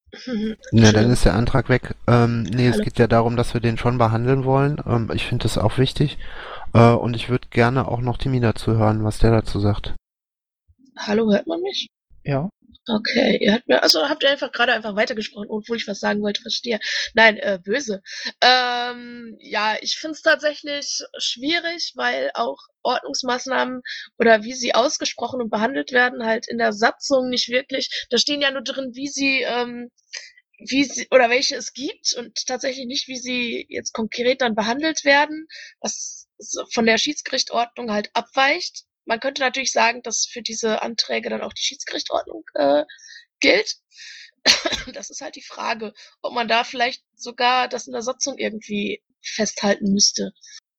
B: Ja, dann ist der Antrag weg. Ähm, nee, es
C: Hallo.
B: geht ja darum, dass wir den schon behandeln wollen. Ähm, ich finde das auch wichtig. Äh, und ich würde gerne auch noch Timi dazu hören, was der dazu sagt.
C: Hallo, hört man mich?
D: Ja.
C: Okay, ihr habt mir, also habt ihr einfach gerade einfach weitergesprochen, obwohl ich was sagen wollte, verstehe. Nein, äh, böse. Ähm, ja, ich find's tatsächlich schwierig, weil auch Ordnungsmaßnahmen oder wie sie ausgesprochen und behandelt werden, halt in der Satzung nicht wirklich, da stehen ja nur drin, wie sie, ähm, wie sie, oder welche es gibt und tatsächlich nicht, wie sie jetzt konkret dann behandelt werden, was so von der Schiedsgerichtordnung halt abweicht. Man könnte natürlich sagen, dass für diese Anträge dann auch die Schiedsgerichtordnung äh, gilt. Das ist halt die Frage, ob man da vielleicht sogar das in der Satzung irgendwie festhalten müsste.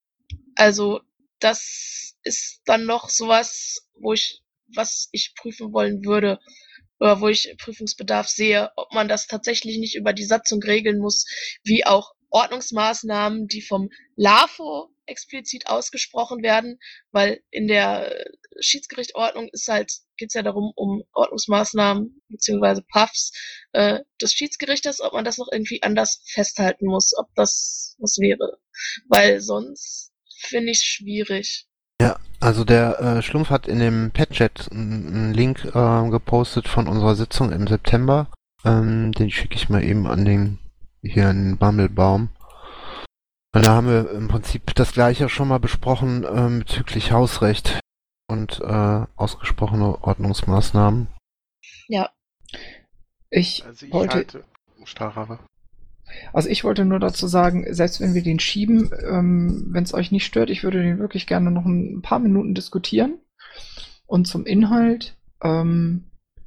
C: Also das ist dann noch sowas, wo ich, was ich prüfen wollen würde, oder wo ich Prüfungsbedarf sehe, ob man das tatsächlich nicht über die Satzung regeln muss, wie auch Ordnungsmaßnahmen, die vom LAFO explizit ausgesprochen werden, weil in der äh, Schiedsgerichtordnung ist halt, geht's ja darum, um Ordnungsmaßnahmen beziehungsweise P A Fs äh, des Schiedsgerichtes, ob man das noch irgendwie anders festhalten muss, ob das was wäre. Weil sonst finde ich schwierig.
B: Ja, also der äh, Schlumpf hat in dem Pet-Chat einen Link äh, gepostet von unserer Sitzung im September. Ähm, den schicke ich mal eben an den hier in Bammelbaum. Und da haben wir im Prinzip das Gleiche schon mal besprochen ähm, bezüglich Hausrecht und äh, ausgesprochene Ordnungsmaßnahmen.
C: Ja.
D: Ich
E: Also ich
D: wollte,
E: halte Starrave.
D: also ich wollte nur dazu sagen, selbst wenn wir den schieben, ähm, wenn es euch nicht stört, ich würde den wirklich gerne noch ein paar Minuten diskutieren. Und zum Inhalt, ähm,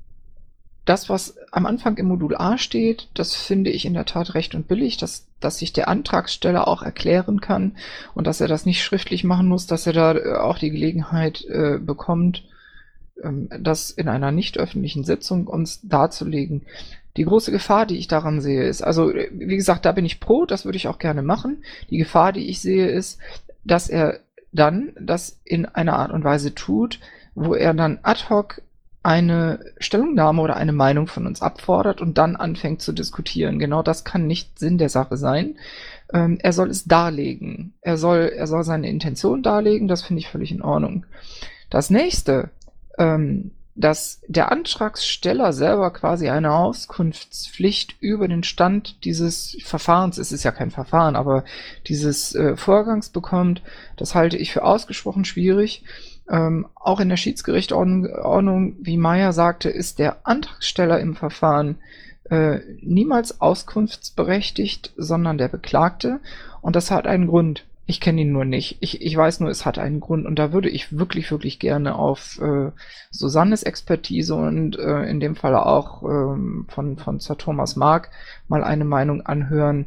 D: das, was am Anfang im Modul A steht, das finde ich in der Tat recht und billig, dass, dass sich der Antragsteller auch erklären kann und dass er das nicht schriftlich machen muss, dass er da äh, auch die Gelegenheit äh, bekommt, ähm, das in einer nicht öffentlichen Sitzung uns darzulegen. Die große Gefahr, die ich daran sehe, ist, also wie gesagt, da bin ich pro, das würde ich auch gerne machen. Die Gefahr, die ich sehe, ist, dass er dann das in einer Art und Weise tut, wo er dann ad hoc eine Stellungnahme oder eine Meinung von uns abfordert und dann anfängt zu diskutieren. Genau das kann nicht Sinn der Sache sein. Ähm, er soll es darlegen. Er soll, er soll seine Intention darlegen, das finde ich völlig in Ordnung. Das nächste, ähm, dass der Antragsteller selber quasi eine Auskunftspflicht über den Stand dieses Verfahrens, es ist ja kein Verfahren, aber dieses äh, Vorgangs bekommt, das halte ich für ausgesprochen schwierig. Ähm, auch in der Schiedsgerichtsordnung, Ordnung, wie Meyer sagte, ist der Antragsteller im Verfahren äh, niemals auskunftsberechtigt, sondern der Beklagte. Und das hat einen Grund. Ich kenne ihn nur nicht. Ich, ich weiß nur, es hat einen Grund. Und da würde ich wirklich, wirklich gerne auf äh, Susannes Expertise und äh, in dem Fall auch ähm, von, von Sir Thomas Mark mal eine Meinung anhören,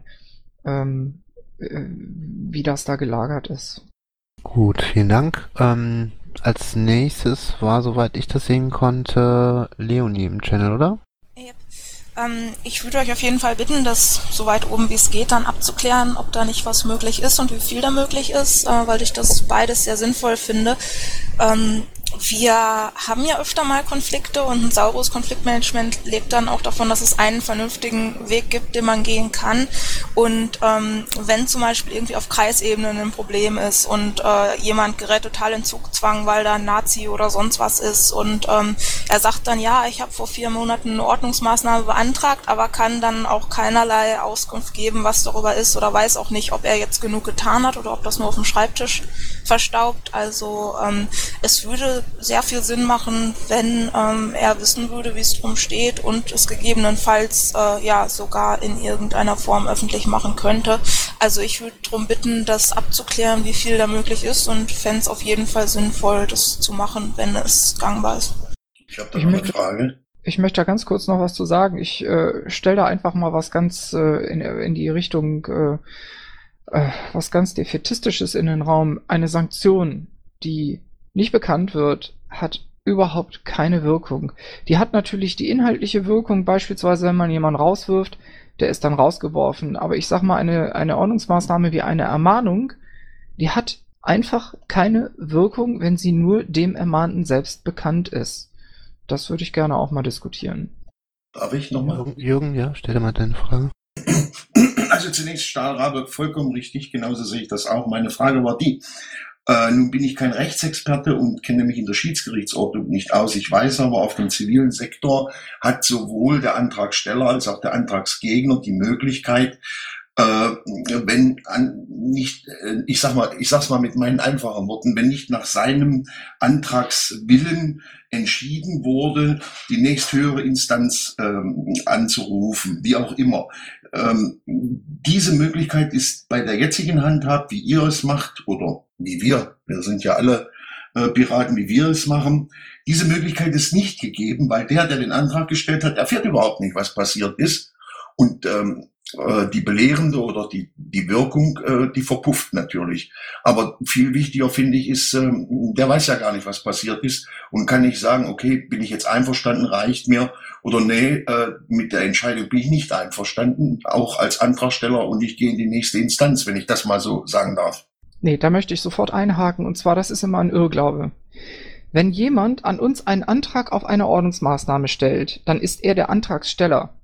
D: ähm, äh, wie das da gelagert ist.
B: Gut, vielen Dank. Ähm, als nächstes war, soweit ich das sehen konnte, Leonie im Channel, oder?
A: Yep. Ähm, ich würde euch auf jeden Fall bitten, das so weit oben wie es geht dann abzuklären, ob da nicht was möglich ist und wie viel da möglich ist, äh, weil ich das beides sehr sinnvoll finde. Ähm, wir haben ja öfter mal Konflikte und ein sauberes Konfliktmanagement lebt dann auch davon, dass es einen vernünftigen Weg gibt, den man gehen kann. Und ähm, wenn zum Beispiel irgendwie auf Kreisebene ein Problem ist und äh, jemand gerät total in Zugzwang, weil da ein Nazi oder sonst was ist und ähm, er sagt dann, ja, ich habe vor vier Monaten eine Ordnungsmaßnahme beantragt, aber kann dann auch keinerlei Auskunft geben, was darüber ist oder weiß auch nicht, ob er jetzt genug getan hat oder ob das nur auf dem Schreibtisch verstaubt. Also ähm, es würde sehr viel Sinn machen, wenn ähm, er wissen würde, wie es drum steht und es gegebenenfalls äh, ja sogar in irgendeiner Form öffentlich machen könnte. Also ich würde darum bitten, das abzuklären, wie viel da möglich ist und fände es auf jeden Fall sinnvoll, das zu machen, wenn es gangbar ist.
L: Ich habe da noch eine Frage.
D: Ich möchte da ganz kurz noch was zu sagen. Ich äh, stelle da einfach mal was ganz äh, in, in die Richtung, äh, äh, was ganz Defätistisches in den Raum. Eine Sanktion, die nicht bekannt wird, hat überhaupt keine Wirkung. Die hat natürlich die inhaltliche Wirkung, beispielsweise wenn man jemanden rauswirft, der ist dann rausgeworfen. Aber ich sag mal, eine, eine Ordnungsmaßnahme wie eine Ermahnung, die hat einfach keine Wirkung, wenn sie nur dem Ermahnten selbst bekannt ist. Das würde ich gerne auch mal diskutieren.
L: Darf ich nochmal?
B: Jürgen, ja, stell dir mal deine Frage.
L: Also zunächst Stahlrabe, vollkommen richtig, genauso sehe ich das auch. Meine Frage war die, Äh, nun bin ich kein Rechtsexperte und kenne mich in der Schiedsgerichtsordnung nicht aus. Ich weiß aber, auf dem zivilen Sektor hat sowohl der Antragsteller als auch der Antragsgegner die Möglichkeit, äh, wenn an, nicht, äh, ich sag mal, ich sag's mal mit meinen einfachen Worten, wenn nicht nach seinem Antragswillen entschieden wurde, die nächsthöhere Instanz ähm, anzurufen, wie auch immer. Ähm, diese Möglichkeit ist bei der jetzigen Handhab, wie ihr es macht, oder wie wir, wir sind ja alle äh, Piraten, wie wir es machen, diese Möglichkeit ist nicht gegeben, weil der, der den Antrag gestellt hat, erfährt überhaupt nicht, was passiert ist. Und ähm, äh, die belehrende oder die, die Wirkung, äh, die verpufft natürlich. Aber viel wichtiger, finde ich, ist, äh, der weiß ja gar nicht, was passiert ist und kann nicht sagen, okay, bin ich jetzt einverstanden, reicht mir, oder nee, äh, mit der Entscheidung bin ich nicht einverstanden, auch als Antragsteller, und ich gehe in die nächste Instanz, wenn ich das mal so sagen darf.
D: Nee, da möchte ich sofort einhaken, und zwar, das ist immer ein Irrglaube. Wenn jemand an uns einen Antrag auf eine Ordnungsmaßnahme stellt, dann ist er der Antragsteller.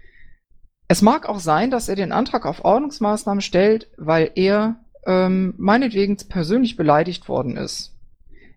D: Es mag auch sein, dass er den Antrag auf Ordnungsmaßnahmen stellt, weil er ähm, meinetwegen persönlich beleidigt worden ist.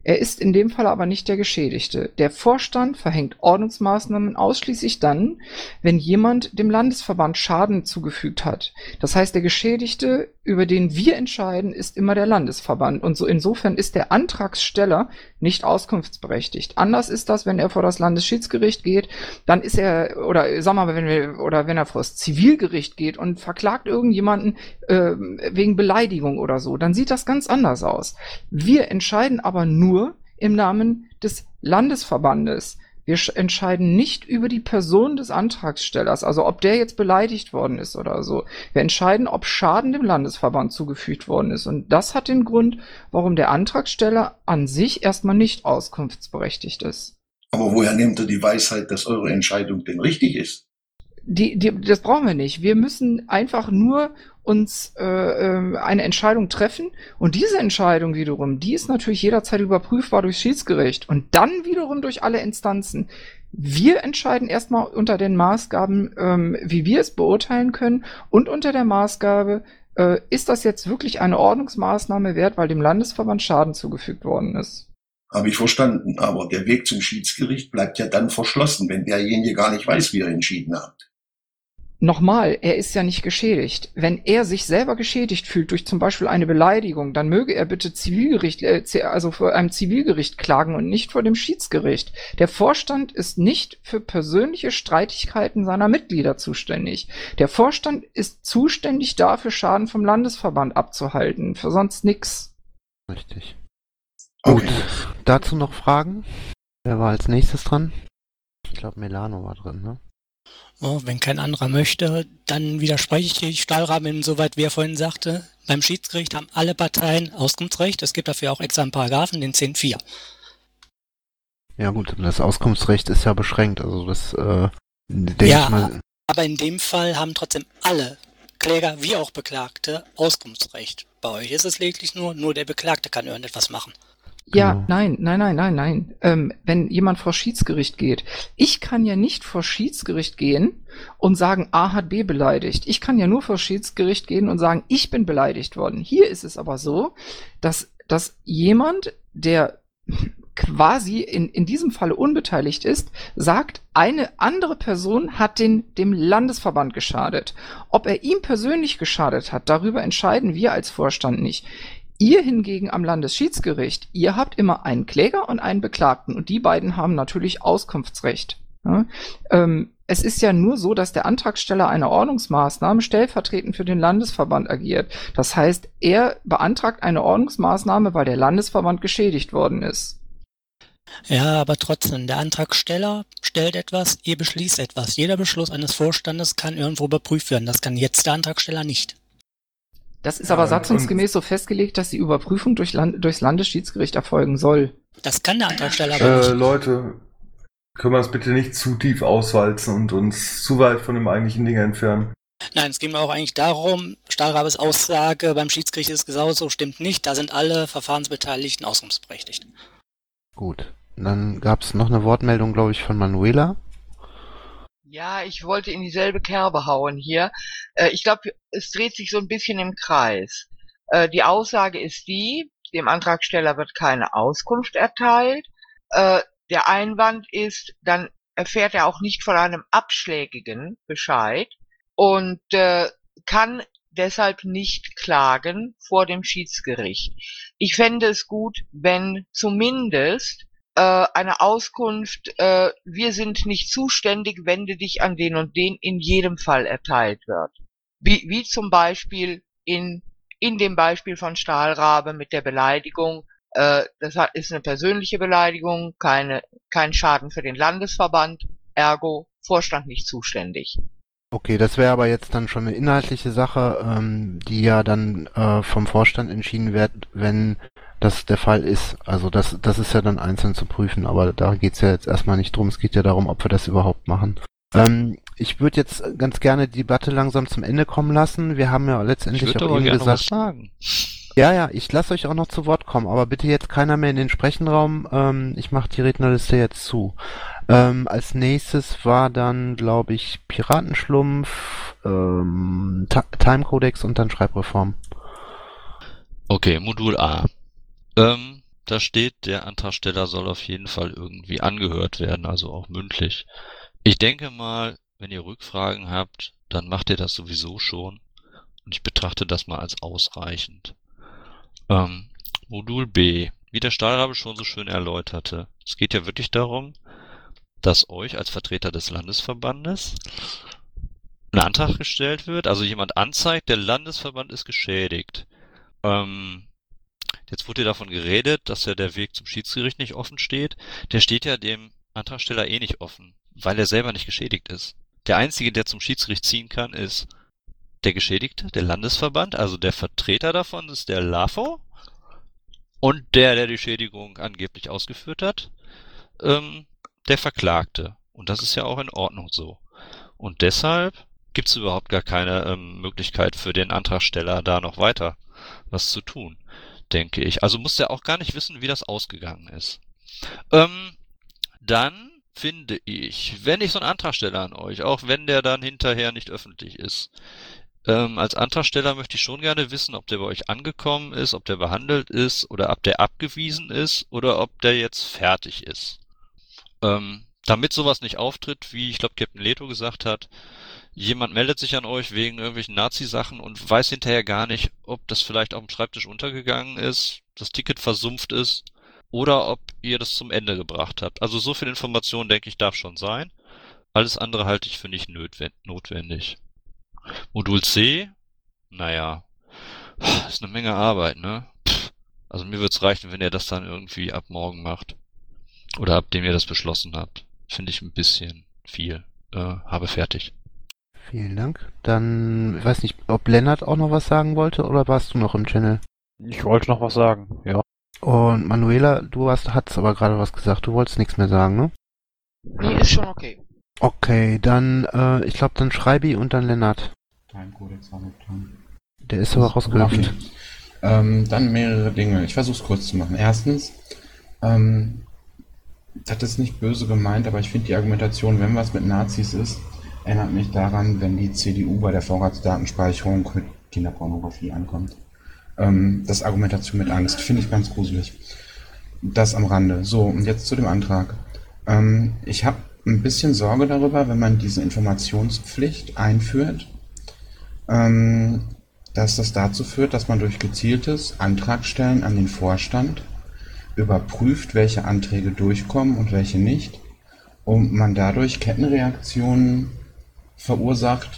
D: Er ist in dem Fall aber nicht der Geschädigte. Der Vorstand verhängt Ordnungsmaßnahmen ausschließlich dann, wenn jemand dem Landesverband Schaden zugefügt hat. Das heißt, der Geschädigte, über den wir entscheiden, ist immer der Landesverband. Und so insofern ist der Antragsteller nicht auskunftsberechtigt. Anders ist das, wenn er vor das Landesschiedsgericht geht, dann ist er, oder sagen wir mal, wenn wir, oder wenn er vor das Zivilgericht geht und verklagt irgendjemanden äh, wegen Beleidigung oder so, dann sieht das ganz anders aus. Wir entscheiden aber nur im Namen des Landesverbandes. Wir entscheiden nicht über die Person des Antragstellers, also ob der jetzt beleidigt worden ist oder so. Wir entscheiden, ob Schaden dem Landesverband zugefügt worden ist. Und das hat den Grund, warum der Antragsteller an sich erstmal nicht auskunftsberechtigt ist.
L: Aber woher nehmt ihr die Weisheit, dass eure Entscheidung denn richtig ist?
D: Die, die, das brauchen wir nicht. Wir müssen einfach nur uns äh, äh, eine Entscheidung treffen und diese Entscheidung wiederum, die ist natürlich jederzeit überprüfbar durchs Schiedsgericht und dann wiederum durch alle Instanzen. Wir entscheiden erstmal unter den Maßgaben, ähm, wie wir es beurteilen können und unter der Maßgabe, äh, ist das jetzt wirklich eine Ordnungsmaßnahme wert, weil dem Landesverband Schaden zugefügt worden ist.
L: Habe ich verstanden, aber der Weg zum Schiedsgericht bleibt ja dann verschlossen, wenn derjenige gar nicht weiß, wie er entschieden hat.
D: Nochmal, er ist ja nicht geschädigt. Wenn er sich selber geschädigt fühlt durch zum Beispiel eine Beleidigung, dann möge er bitte Zivilgericht, äh, also vor einem Zivilgericht klagen und nicht vor dem Schiedsgericht. Der Vorstand ist nicht für persönliche Streitigkeiten seiner Mitglieder zuständig. Der Vorstand ist zuständig dafür, Schaden vom Landesverband abzuhalten, für sonst nix.
B: Richtig.
L: Okay.
B: Gut, dazu noch Fragen? Wer war als nächstes dran? Ich glaube, Melano war drin, ne?
N: Oh, wenn kein anderer möchte, dann widerspreche ich Stahlrahmen insoweit, wie er vorhin sagte. Beim Schiedsgericht haben alle Parteien Auskunftsrecht. Es gibt dafür auch extra einen Paragraphen, den zehn Punkt vier.
B: Ja gut, das Auskunftsrecht ist ja beschränkt, also das äh, denke
N: ja,
B: ich mal.
N: Aber in dem Fall haben trotzdem alle Kläger wie auch Beklagte Auskunftsrecht. Bei euch ist es lediglich nur, nur der Beklagte kann irgendetwas machen.
D: Ja,
B: Genau.
D: nein, nein, nein, nein, nein. Ähm, wenn jemand vor Schiedsgericht geht, ich kann ja nicht vor Schiedsgericht gehen und sagen, A hat B beleidigt. Ich kann ja nur vor Schiedsgericht gehen und sagen, ich bin beleidigt worden. Hier ist es aber so, dass, dass jemand, der quasi in, in diesem Falle unbeteiligt ist, sagt, eine andere Person hat den, dem Landesverband geschadet. Ob er ihm persönlich geschadet hat, darüber entscheiden wir als Vorstand nicht. Ihr hingegen am Landesschiedsgericht, ihr habt immer einen Kläger und einen Beklagten und die beiden haben natürlich Auskunftsrecht. Ja, ähm, es ist ja nur so, dass der Antragsteller einer Ordnungsmaßnahme stellvertretend für den Landesverband agiert. Das heißt, er beantragt eine Ordnungsmaßnahme, weil der Landesverband geschädigt worden ist.
N: Ja, aber trotzdem, der Antragsteller stellt etwas, ihr beschließt etwas. Jeder Beschluss eines Vorstandes kann irgendwo überprüft werden. Das kann jetzt der Antragsteller nicht.
D: Das ist aber
F: Ja,
D: satzungsgemäß so festgelegt, dass die Überprüfung durch Land durchs Landesschiedsgericht erfolgen soll.
N: Das kann der Antragsteller aber nicht.
F: Äh, Leute, können wir es bitte nicht zu tief auswalzen und uns zu weit von dem eigentlichen Ding entfernen?
N: Nein, es ging mir auch eigentlich darum, Stahlrabes Aussage beim Schiedsgericht ist genauso, stimmt nicht. Da sind alle Verfahrensbeteiligten auskunftsberechtigt.
B: Gut, dann gab es noch eine Wortmeldung, glaube ich, von Manuela.
J: Ja, ich wollte in dieselbe Kerbe hauen hier. Äh, ich glaube, es dreht sich so ein bisschen im Kreis. Äh, die Aussage ist die, dem Antragsteller wird keine Auskunft erteilt. Äh, der Einwand ist, dann erfährt er auch nicht von einem abschlägigen Bescheid und äh, kann deshalb nicht klagen vor dem Schiedsgericht. Ich fände es gut, wenn zumindest äh, eine Auskunft, äh, wir sind nicht zuständig, wende dich an den und den, in jedem Fall erteilt wird. Wie, wie zum Beispiel in, in dem Beispiel von Stahlrabe mit der Beleidigung, äh, das ist eine persönliche Beleidigung, keine, kein Schaden für den Landesverband, ergo Vorstand nicht zuständig.
B: Okay, das wäre aber jetzt dann schon eine inhaltliche Sache, ähm, die ja dann äh, vom Vorstand entschieden wird, wenn das der Fall ist. Also das, das ist ja dann einzeln zu prüfen, aber da geht's ja jetzt erstmal nicht drum. Es geht ja darum, ob wir das überhaupt machen. Ähm, ich würde jetzt ganz gerne die Debatte langsam zum Ende kommen lassen. Wir haben ja letztendlich
G: Ich würde
B: auch
G: aber
B: eben
G: gerne
B: gesagt...
G: was sagen.
B: Ja, ja, ich lasse euch auch noch zu Wort kommen, aber bitte jetzt keiner mehr in den Sprechenraum. Ähm, ich mache die Rednerliste jetzt zu. Ähm, als nächstes war dann, glaube ich, Piratenschlumpf, ähm, Timecodex und dann Schreibreform.
G: Okay, Modul A. Ähm, da steht, der Antragsteller soll auf jeden Fall irgendwie angehört werden, also auch mündlich. Ich denke mal, wenn ihr Rückfragen habt, dann macht ihr das sowieso schon. Und ich betrachte das mal als ausreichend. Ähm, Modul B. Wie der Stahlrabe schon so schön erläuterte. Es geht ja wirklich darum, dass euch als Vertreter des Landesverbandes ein Antrag gestellt wird, also jemand anzeigt, der Landesverband ist geschädigt. Ähm, jetzt wurde davon geredet, dass ja der Weg zum Schiedsgericht nicht offen steht. Der steht ja dem Antragsteller eh nicht offen, weil er selber nicht geschädigt ist. Der Einzige, der zum Schiedsgericht ziehen kann, ist der Geschädigte, der Landesverband, also der Vertreter davon ist der LAFO und der, der die Schädigung angeblich ausgeführt hat, ähm, der Verklagte. Und das ist ja auch in Ordnung so. Und deshalb gibt es überhaupt gar keine ähm, Möglichkeit für den Antragsteller, da noch weiter was zu tun, denke ich. Also muss der auch gar nicht wissen, wie das ausgegangen ist. Ähm, dann finde ich, wenn ich so einen Antragsteller an euch, auch wenn der dann hinterher nicht öffentlich ist, ähm, als Antragsteller möchte ich schon gerne wissen, ob der bei euch angekommen ist, ob der behandelt ist oder ob der abgewiesen ist oder ob der jetzt fertig ist. Ähm, damit sowas nicht auftritt, wie ich glaube Captain Leto gesagt hat, jemand meldet sich an euch wegen irgendwelchen Nazi-Sachen und weiß hinterher gar nicht, ob das vielleicht auf dem Schreibtisch untergegangen ist, das Ticket versumpft ist oder ob ihr das zum Ende gebracht habt. Also so viel Information, denke ich, darf schon sein. Alles andere halte ich für nicht notwendig. Modul C, naja, ist eine Menge Arbeit, ne? Pff, also mir wird's reichen, wenn ihr das dann irgendwie ab morgen macht. Oder ab dem ihr das beschlossen habt. Finde ich ein bisschen viel. Äh, habe fertig.
B: Vielen Dank. Dann, ich weiß nicht, ob Lennart auch noch was sagen wollte oder warst du noch im Channel?
H: Ich wollte noch was sagen, ja.
B: Und Manuela, du hast, hast aber gerade was gesagt, du wolltest nichts mehr sagen, ne?
J: Nee, ist schon okay.
B: Okay, dann, äh, ich glaube, dann Schreibi und dann Lennart.
O: Timecodex war mit dran.
B: Der ist aber rausgelaufen.
O: Okay. Ähm, dann mehrere Dinge. Ich versuche es kurz zu machen. Erstens, ähm, das ist nicht böse gemeint, aber ich finde die Argumentation, wenn was mit Nazis ist, erinnert mich daran, wenn die C D U bei der Vorratsdatenspeicherung mit Kinderpornografie ankommt. Ähm, das Argumentation mit Angst finde ich ganz gruselig. Das am Rande. So, und jetzt zu dem Antrag. Ähm, ich habe ein bisschen Sorge darüber, wenn man diese Informationspflicht einführt, ähm, dass das dazu führt, dass man durch gezieltes Antragstellen an den Vorstand überprüft, welche Anträge durchkommen und welche nicht, und man dadurch Kettenreaktionen verursacht,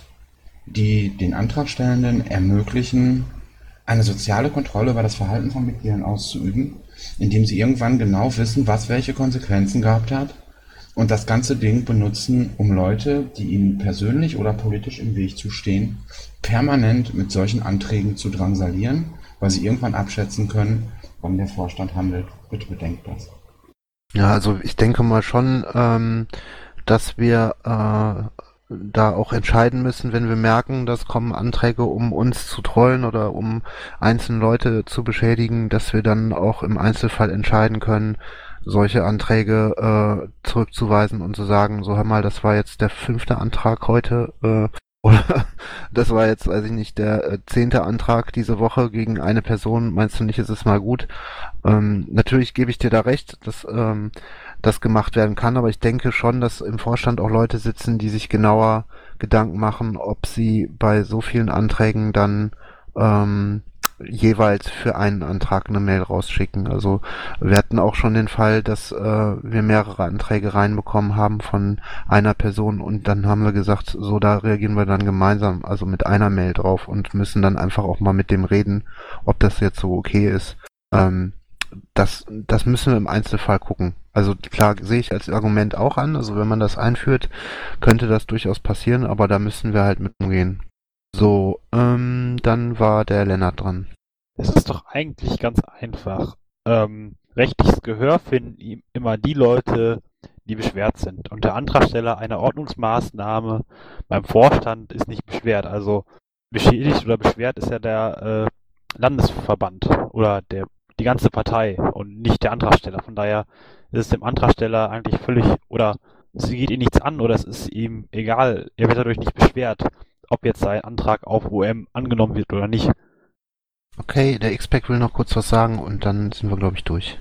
O: die den Antragstellenden ermöglichen, eine soziale Kontrolle über das Verhalten von Mitgliedern auszuüben, indem sie irgendwann genau wissen, was welche Konsequenzen gehabt hat, und das ganze Ding benutzen, um Leute, die ihnen persönlich oder politisch im Weg zu stehen, permanent mit solchen Anträgen zu drangsalieren, weil sie irgendwann abschätzen können, wann der Vorstand handelt. Bitte bedenkt das.
B: Ja, also ich denke mal schon, ähm, dass wir äh, da auch entscheiden müssen, wenn wir merken, dass kommen Anträge, um uns zu trollen oder um einzelne Leute zu beschädigen, dass wir dann auch im Einzelfall entscheiden können, solche Anträge äh, zurückzuweisen und zu sagen, so hör mal, das war jetzt der fünfte Antrag heute, äh, oder das war jetzt, weiß ich nicht, der äh, zehnte Antrag diese Woche gegen eine Person, meinst du nicht, ist es mal gut? Ähm, natürlich gebe ich dir da recht, dass ähm, das gemacht werden kann, aber ich denke schon, dass im Vorstand auch Leute sitzen, die sich genauer Gedanken machen, ob sie bei so vielen Anträgen dann ähm, jeweils für einen Antrag eine Mail rausschicken. Also wir hatten auch schon den Fall, dass äh, wir mehrere Anträge reinbekommen haben von einer Person und dann haben wir gesagt, so da reagieren wir dann gemeinsam, also mit einer Mail drauf und müssen dann einfach auch mal mit dem reden, ob das jetzt so okay ist. Ähm, das, das müssen wir im Einzelfall gucken. Also klar sehe ich als Argument auch an, also wenn man das einführt, könnte das durchaus passieren, aber da müssen wir halt mit umgehen. So, ähm, dann war der Lennart dran.
H: Es ist doch eigentlich ganz einfach. Ähm, rechtliches Gehör finden ihm immer die Leute, die beschwert sind. Und der Antragsteller einer Ordnungsmaßnahme beim Vorstand ist nicht beschwert. Also beschädigt oder beschwert ist ja der äh, Landesverband oder der die ganze Partei und nicht der Antragsteller. Von daher ist es dem Antragsteller eigentlich völlig, oder es geht ihm nichts an oder es ist ihm egal. Er wird dadurch nicht beschwert, ob jetzt sein Antrag auf O M angenommen wird oder nicht.
B: Okay, der X-Pack will noch kurz was sagen und dann sind wir, glaube ich, durch.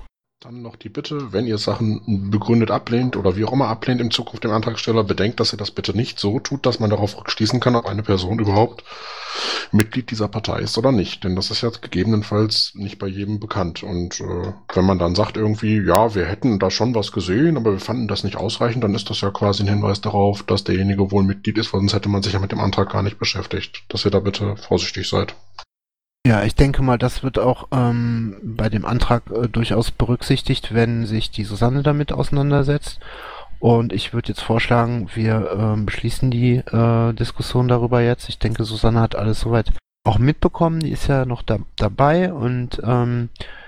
M: Dann noch die Bitte, wenn ihr Sachen begründet ablehnt oder wie auch immer ablehnt in Zukunft dem Antragsteller, bedenkt, dass ihr das bitte nicht so tut, dass man darauf rückschließen kann, ob eine Person überhaupt Mitglied dieser Partei ist oder nicht. Denn das ist ja gegebenenfalls nicht bei jedem bekannt. Und äh, wenn man dann sagt irgendwie, ja, wir hätten da schon was gesehen, aber wir fanden das nicht ausreichend, dann ist das ja quasi ein Hinweis darauf, dass derjenige wohl Mitglied ist, weil sonst hätte man sich ja mit dem Antrag gar nicht beschäftigt. Dass ihr da bitte vorsichtig seid.
B: Ja, ich denke mal, das wird auch ähm, bei dem Antrag äh, durchaus berücksichtigt, wenn sich die Susanne damit auseinandersetzt. Und ich würde jetzt vorschlagen, wir ähm, beschließen die äh, Diskussion darüber jetzt. Ich denke, Susanne hat alles soweit auch mitbekommen. Die ist ja noch da, dabei. Und ähm,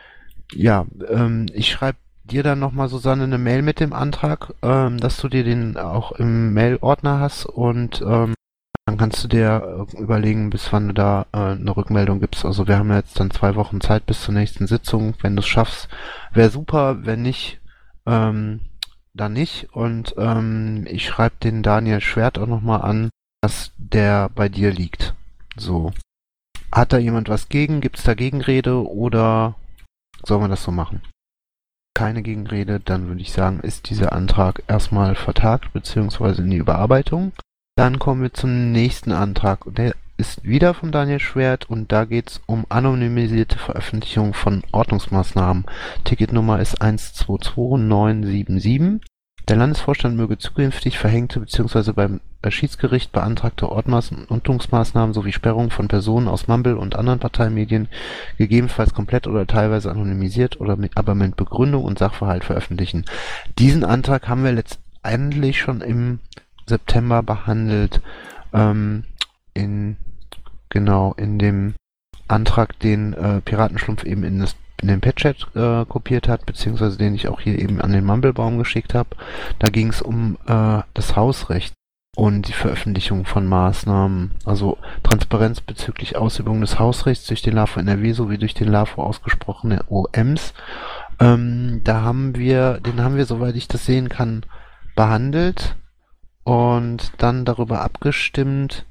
B: ja, ähm, ich schreibe dir dann nochmal, Susanne, eine Mail mit dem Antrag, ähm, dass du dir den auch im Mail-Ordner hast. Und ähm, dann kannst du dir äh, überlegen, bis wann du da äh, eine Rückmeldung gibst. Also wir haben ja jetzt dann zwei Wochen Zeit bis zur nächsten Sitzung. Wenn du es schaffst, wäre super. Wenn nicht, ähm, dann nicht. Und ähm, ich schreibe den Daniel Schwert auch nochmal an, dass der bei dir liegt. So. Hat da jemand was gegen? Gibt es da Gegenrede oder sollen wir das so machen? Keine Gegenrede, dann würde ich sagen, ist dieser Antrag erstmal vertagt beziehungsweise in die Überarbeitung. Dann kommen wir zum nächsten Antrag. Der ist wieder von Daniel Schwert und da geht es um anonymisierte Veröffentlichung von Ordnungsmaßnahmen. Ticketnummer ist eins zwei zwei neun sieben sieben. Der Landesvorstand möge zukünftig verhängte bzw. beim Schiedsgericht beantragte Ordnungsmaßnahmen sowie Sperrung von Personen aus Mumble und anderen Parteimedien gegebenenfalls komplett oder teilweise anonymisiert oder mit, aber mit Begründung und Sachverhalt veröffentlichen. Diesen Antrag haben wir letztendlich schon im September behandelt, ähm, in, genau, in dem Antrag, den äh, Piratenschlumpf eben in, das, in den Pet-Chat äh, kopiert hat, beziehungsweise den ich auch hier eben an den Mumblebaum geschickt habe. Da ging es um äh, das Hausrecht und die Veröffentlichung von Maßnahmen, also Transparenz bezüglich Ausübung des Hausrechts durch den LAFO N R W sowie durch den LAFO ausgesprochene O Ms. Ähm, da haben wir, den haben wir, soweit ich das sehen kann, behandelt. Und dann darüber abgestimmt,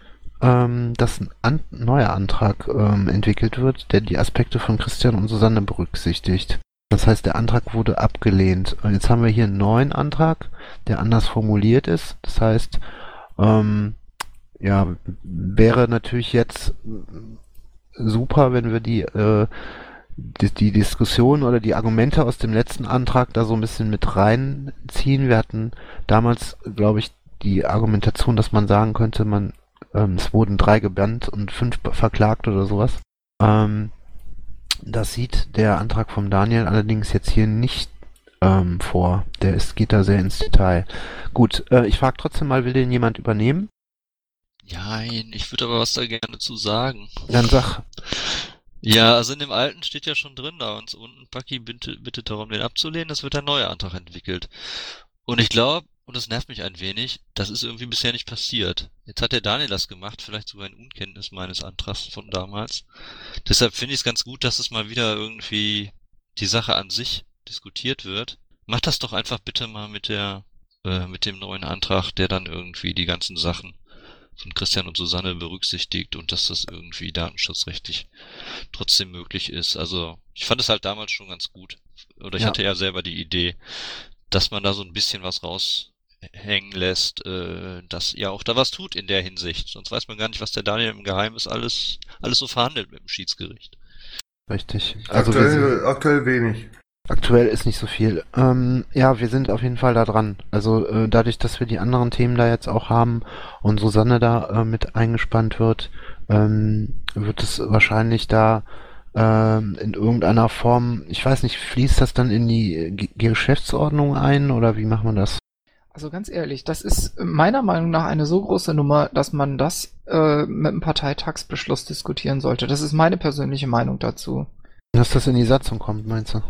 B: ähm, dass ein an- neuer Antrag ähm, entwickelt wird, der die Aspekte von Christian und Susanne berücksichtigt. Das heißt, der Antrag wurde abgelehnt. Und jetzt haben wir hier einen neuen Antrag, der anders formuliert ist. Das heißt, ähm, ja, wäre natürlich jetzt super, wenn wir die äh, Die, die Diskussion oder die Argumente aus dem letzten Antrag da so ein bisschen mit reinziehen. Wir hatten damals, glaube ich, die Argumentation, dass man sagen könnte, man ähm, es wurden drei gebannt und fünf verklagt oder sowas. Ähm, das sieht der Antrag vom Daniel allerdings jetzt hier nicht ähm, vor. Der ist, geht da sehr ins Detail. Gut, äh, ich frage trotzdem mal, will den jemand übernehmen?
G: Nein, ich würde aber was da gerne zu sagen.
B: Dann sag.
G: Ja, also in dem alten steht ja schon drin, da uns unten Paki bittet, bittet darum, den abzulehnen, das wird ein neuer Antrag entwickelt. Und ich glaube, und das nervt mich ein wenig, das ist irgendwie bisher nicht passiert. Jetzt hat der Daniel das gemacht, vielleicht sogar in Unkenntnis meines Antrags von damals. Deshalb finde ich es ganz gut, dass es mal wieder irgendwie die Sache an sich diskutiert wird. Macht das doch einfach bitte mal mit der, äh, mit dem neuen Antrag, der dann irgendwie die ganzen Sachen von Christian und Susanne berücksichtigt und dass das irgendwie datenschutzrechtlich trotzdem möglich ist. Also ich fand es halt damals schon ganz gut. Oder ich
B: Ja.
G: hatte ja selber die Idee, dass man da so ein bisschen was raushängen lässt, äh, dass ihr auch da was tut in der Hinsicht. Sonst weiß man gar nicht, was der Daniel im Geheimen alles, alles so verhandelt mit dem Schiedsgericht.
B: Richtig. Also wir
F: Aktuell,
B: sind,
F: aktuell wenig.
B: aktuell ist nicht so viel. Ähm, ja, wir sind auf jeden Fall da dran. Also äh, dadurch, dass wir die anderen Themen da jetzt auch haben und Susanne da äh, mit eingespannt wird, ähm, wird es wahrscheinlich da ähm, in irgendeiner Form, ich weiß nicht, fließt das dann in die G- Geschäftsordnung ein oder wie machen wir das?
D: Also ganz ehrlich, das ist meiner Meinung nach eine so große Nummer, dass man das äh, mit einem Parteitagsbeschluss diskutieren sollte. Das ist meine persönliche Meinung dazu.
B: Dass das in die Satzung kommt, meinst du?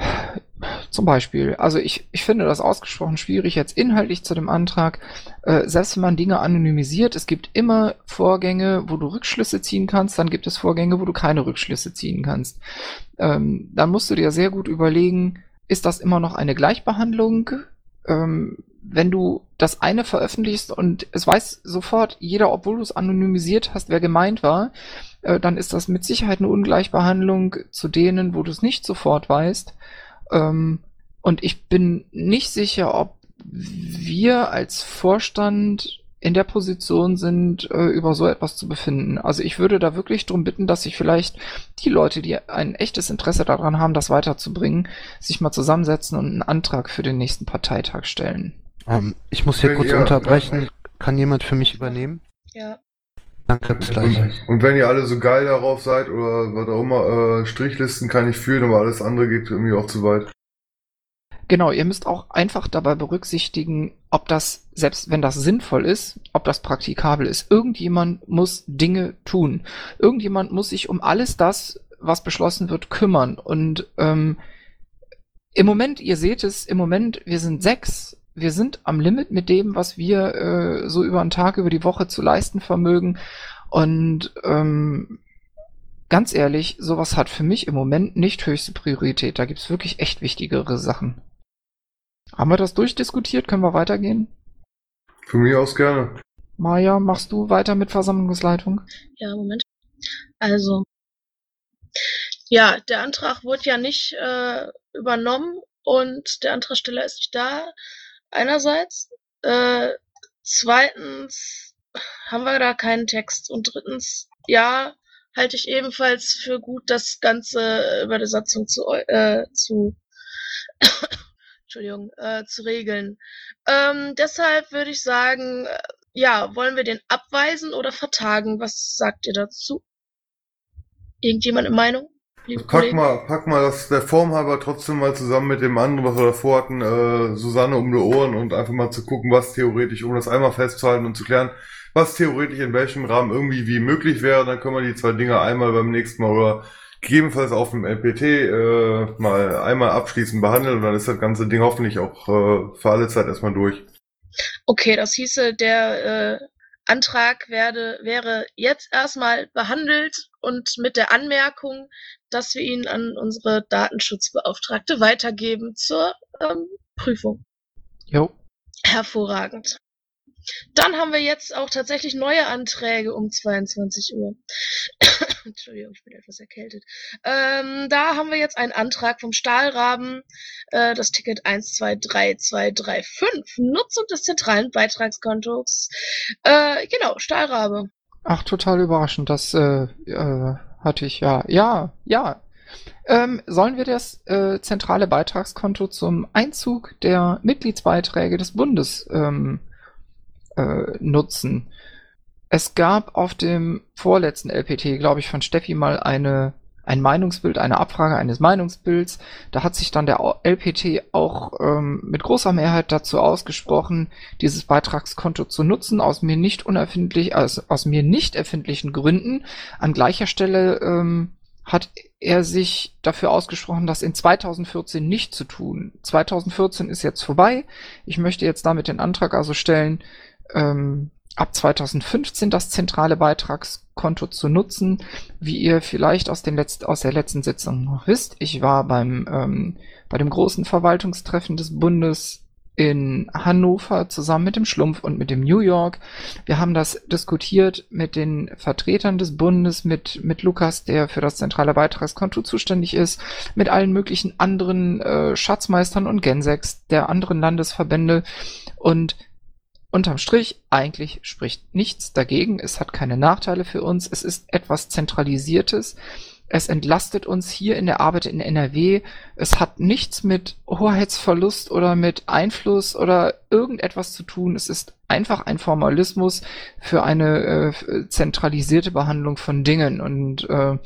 D: Zum Beispiel, also ich, ich finde das ausgesprochen schwierig jetzt inhaltlich zu dem Antrag, äh, selbst wenn man Dinge anonymisiert, es gibt immer Vorgänge, wo du Rückschlüsse ziehen kannst, dann gibt es Vorgänge, wo du keine Rückschlüsse ziehen kannst. Ähm, dann musst du dir sehr gut überlegen, ist das immer noch eine Gleichbehandlung? Ähm, wenn du das eine veröffentlichst und es weiß sofort jeder, obwohl du es anonymisiert hast, wer gemeint war, äh, dann ist das mit Sicherheit eine Ungleichbehandlung zu denen, wo du es nicht sofort weißt. Ähm, und ich bin nicht sicher, ob wir als Vorstand in der Position sind, äh, über so etwas zu befinden. Also ich würde da wirklich darum bitten, dass sich vielleicht die Leute, die ein echtes Interesse daran haben, das weiterzubringen, sich mal zusammensetzen und einen Antrag für den nächsten Parteitag stellen.
B: Ähm, ich muss hier
F: Wenn
B: kurz
F: ihr-
B: unterbrechen. Kann jemand für mich übernehmen?
C: Ja.
B: Danke, bis gleich.
F: Und, und wenn ihr alle so geil darauf seid oder was auch immer, äh, Strichlisten kann ich führen, aber alles andere geht irgendwie auch zu weit.
D: Genau, ihr müsst auch einfach dabei berücksichtigen, ob das, selbst wenn das sinnvoll ist, ob das praktikabel ist. Irgendjemand muss Dinge tun. Irgendjemand muss sich um alles das, was beschlossen wird, kümmern. Und ähm, im Moment, ihr seht es, im Moment, wir sind sechs. Wir sind am Limit mit dem, was wir äh, so über einen Tag, über die Woche zu leisten vermögen. Und ähm, ganz ehrlich, sowas hat für mich im Moment nicht höchste Priorität. Da gibt's wirklich echt wichtigere Sachen. Haben wir das durchdiskutiert? Können wir weitergehen?
F: Für mich aus gerne.
D: Maja, machst du weiter mit Versammlungsleitung?
C: Ja, Moment. Also, ja, der Antrag wurde ja nicht äh, übernommen und der Antragsteller ist nicht da. Einerseits. Äh, zweitens haben wir da keinen Text. Und drittens, ja, halte ich ebenfalls für gut, das Ganze über die Satzung zu, äh, zu Entschuldigung, äh, zu regeln. Ähm, deshalb würde ich sagen, äh, ja, wollen wir den abweisen oder vertagen? Was sagt ihr dazu? Irgendjemand eine Meinung? Liebe
F: Pack
C: Kollegen?
F: mal, pack mal das der Form halber trotzdem mal zusammen mit dem anderen, was wir davor hatten, äh, Susanne um die Ohren und einfach mal zu gucken, was theoretisch, um das einmal festzuhalten und zu klären, was theoretisch in welchem Rahmen irgendwie wie möglich wäre. Dann können wir die zwei Dinge einmal beim nächsten Mal oder gegebenenfalls auf dem L P T äh, mal einmal abschließend behandeln und dann ist das ganze Ding hoffentlich auch äh, für alle Zeit erstmal durch.
C: Okay, das hieße, der äh, Antrag werde, wäre jetzt erstmal behandelt und mit der Anmerkung, dass wir ihn an unsere Datenschutzbeauftragte weitergeben zur ähm, Prüfung.
D: Jo.
C: Hervorragend. Dann haben wir jetzt auch tatsächlich neue Anträge um zweiundzwanzig Uhr. Entschuldigung, ich bin etwas erkältet. Ähm, da haben wir jetzt einen Antrag vom Stahlraben, äh, das Ticket eins zwei drei zwei drei fünf, Nutzung des zentralen Beitragskontos. Äh, genau, Stahlrabe.
D: Ach, total überraschend. Das äh, äh, hatte ich ja. Ja, ja. Ähm, sollen wir das äh, zentrale Beitragskonto zum Einzug der Mitgliedsbeiträge des Bundes ähm, äh, nutzen? Es gab auf dem vorletzten L P T, glaube ich, von Steffi mal eine ein Meinungsbild, eine Abfrage eines Meinungsbilds. Da hat sich dann der L P T auch ähm, mit großer Mehrheit dazu ausgesprochen, dieses Beitragskonto zu nutzen, aus mir nicht unerfindlich, also aus mir nicht erfindlichen Gründen. An gleicher Stelle ähm, hat er sich dafür ausgesprochen, das in zweitausendvierzehn nicht zu tun. zweitausendvierzehn ist jetzt vorbei. Ich möchte jetzt damit den Antrag also stellen, ähm, ab zweitausendfünfzehn das zentrale Beitragskonto zu nutzen. Wie ihr vielleicht aus, den Letzt- aus der letzten Sitzung noch wisst, ich war beim ähm, bei dem großen Verwaltungstreffen des Bundes in Hannover zusammen mit dem Schlumpf und mit dem New York. Wir haben das diskutiert mit den Vertretern des Bundes, mit, mit Lukas, der für das zentrale Beitragskonto zuständig ist, mit allen möglichen anderen äh, Schatzmeistern und Gensex der anderen Landesverbände und unterm Strich, eigentlich spricht nichts dagegen. Es hat keine Nachteile für uns. Es ist etwas Zentralisiertes. Es entlastet uns hier in der Arbeit in N R W. Es hat nichts mit Hoheitsverlust oder mit Einfluss oder irgendetwas zu tun. Es ist einfach ein Formalismus für eine äh, zentralisierte Behandlung von Dingen. Und äh,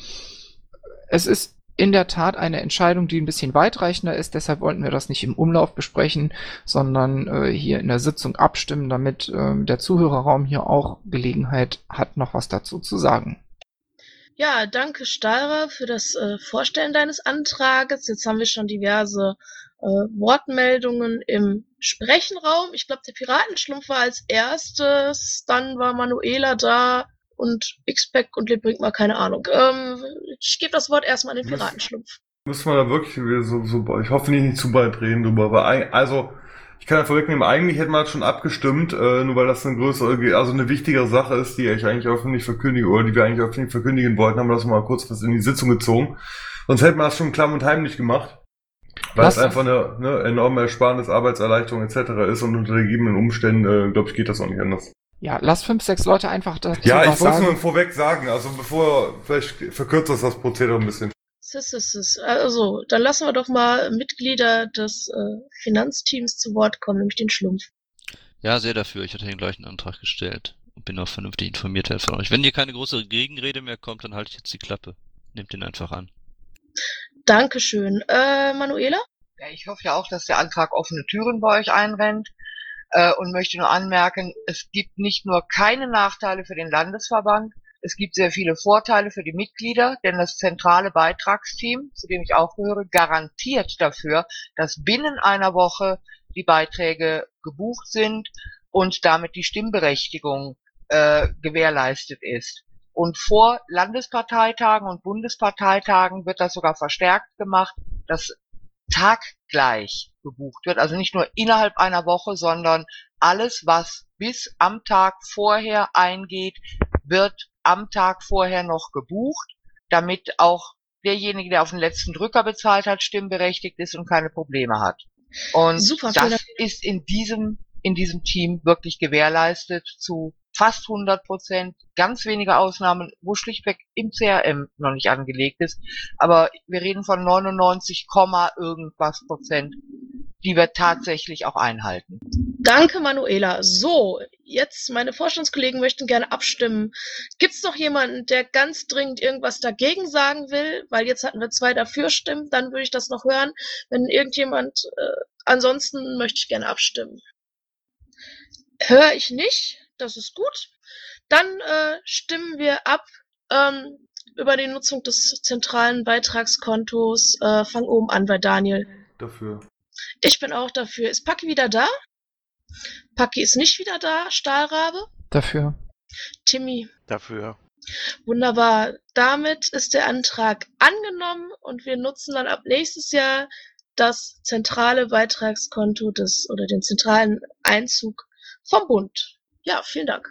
D: es ist in der Tat eine Entscheidung, die ein bisschen weitreichender ist. Deshalb wollten wir das nicht im Umlauf besprechen, sondern äh, hier in der Sitzung abstimmen, damit äh, der Zuhörerraum hier auch Gelegenheit hat, noch was dazu zu sagen.
C: Ja, danke Stahlra für das äh, Vorstellen deines Antrages. Jetzt haben wir schon diverse äh, Wortmeldungen im Sprechenraum. Ich glaube, der Piratenschlumpf war als erstes, dann war Manuela da und X-Pack und Lebring mal keine Ahnung. Ähm, ich gebe das Wort erstmal an den Piratenschlumpf.
F: Müssen wir da wirklich so, so, ich hoffe nicht, nicht zu bald reden drüber, aber ein, also, ich kann ja vorwegnehmen, eigentlich hätten wir das schon abgestimmt, äh, nur weil das eine größere, also eine wichtigere Sache ist, die ich eigentlich öffentlich verkündige, oder die wir eigentlich öffentlich verkündigen wollten, haben wir das mal kurz was in die Sitzung gezogen. Sonst hätten wir das schon klamm und heimlich gemacht. Weil
D: Lass
F: es einfach eine, eine enorme Ersparnis, Arbeitserleichterung et cetera ist und unter gegebenen Umständen, äh, glaube ich, geht das auch nicht anders.
D: Ja, lass fünf, sechs Leute einfach dazu
F: Ja,
D: was
F: ich wollte es
D: sagen.
F: nur vorweg sagen, also bevor, vielleicht verkürzt das das Prozedere ein bisschen.
C: Sis, sis, sis. Also, dann lassen wir doch mal Mitglieder des äh, Finanzteams zu Wort kommen, nämlich den Schlumpf.
G: Ja, sehr dafür. Ich hatte den gleichen Antrag gestellt und bin auch vernünftig informiert halt von euch. Wenn hier keine große Gegenrede mehr kommt, dann halte ich jetzt die Klappe. Nehmt den einfach an.
C: Dankeschön. Äh, Manuela?
J: Ja, ich hoffe ja auch, dass der Antrag offene Türen bei euch einrennt äh, und möchte nur anmerken, es gibt nicht nur keine Nachteile für den Landesverband, es gibt sehr viele Vorteile für die Mitglieder, denn das zentrale Beitragsteam, zu dem ich auch gehöre, garantiert dafür, dass binnen einer Woche die Beiträge gebucht sind und damit die Stimmberechtigung äh, gewährleistet ist. Und vor Landesparteitagen und Bundesparteitagen wird das sogar verstärkt gemacht, dass taggleich gebucht wird. Also nicht nur innerhalb einer Woche, sondern alles, was bis am Tag vorher eingeht, wird am Tag vorher noch gebucht, damit auch derjenige, der auf den letzten Drücker bezahlt hat, stimmberechtigt ist und keine Probleme hat. Und
C: Super,
J: das ist in diesem, in diesem Team wirklich gewährleistet zu fast hundert Prozent, ganz wenige Ausnahmen, wo schlichtweg im C R M noch nicht angelegt ist. Aber wir reden von neunundneunzig, irgendwas Prozent, die wir tatsächlich auch einhalten.
C: Danke, Manuela. So, jetzt meine Vorstandskollegen möchten gerne abstimmen. Gibt's noch jemanden, der ganz dringend irgendwas dagegen sagen will? Weil jetzt hatten wir zwei dafür stimmen, dann würde ich das noch hören. Wenn irgendjemand, äh, ansonsten möchte ich gerne abstimmen. Höre ich nicht. Das ist gut. Dann äh, stimmen wir ab ähm, über die Nutzung des zentralen Beitragskontos. Äh, fang oben an bei Daniel.
F: Dafür.
C: Ich bin auch dafür. Ist Paki wieder da? Paki ist nicht wieder da. Stahlrabe?
D: Dafür.
C: Timmy?
E: Dafür.
C: Wunderbar. Damit ist der Antrag angenommen und wir nutzen dann ab nächstes Jahr das zentrale Beitragskonto des oder den zentralen Einzug vom Bund. Ja, vielen Dank.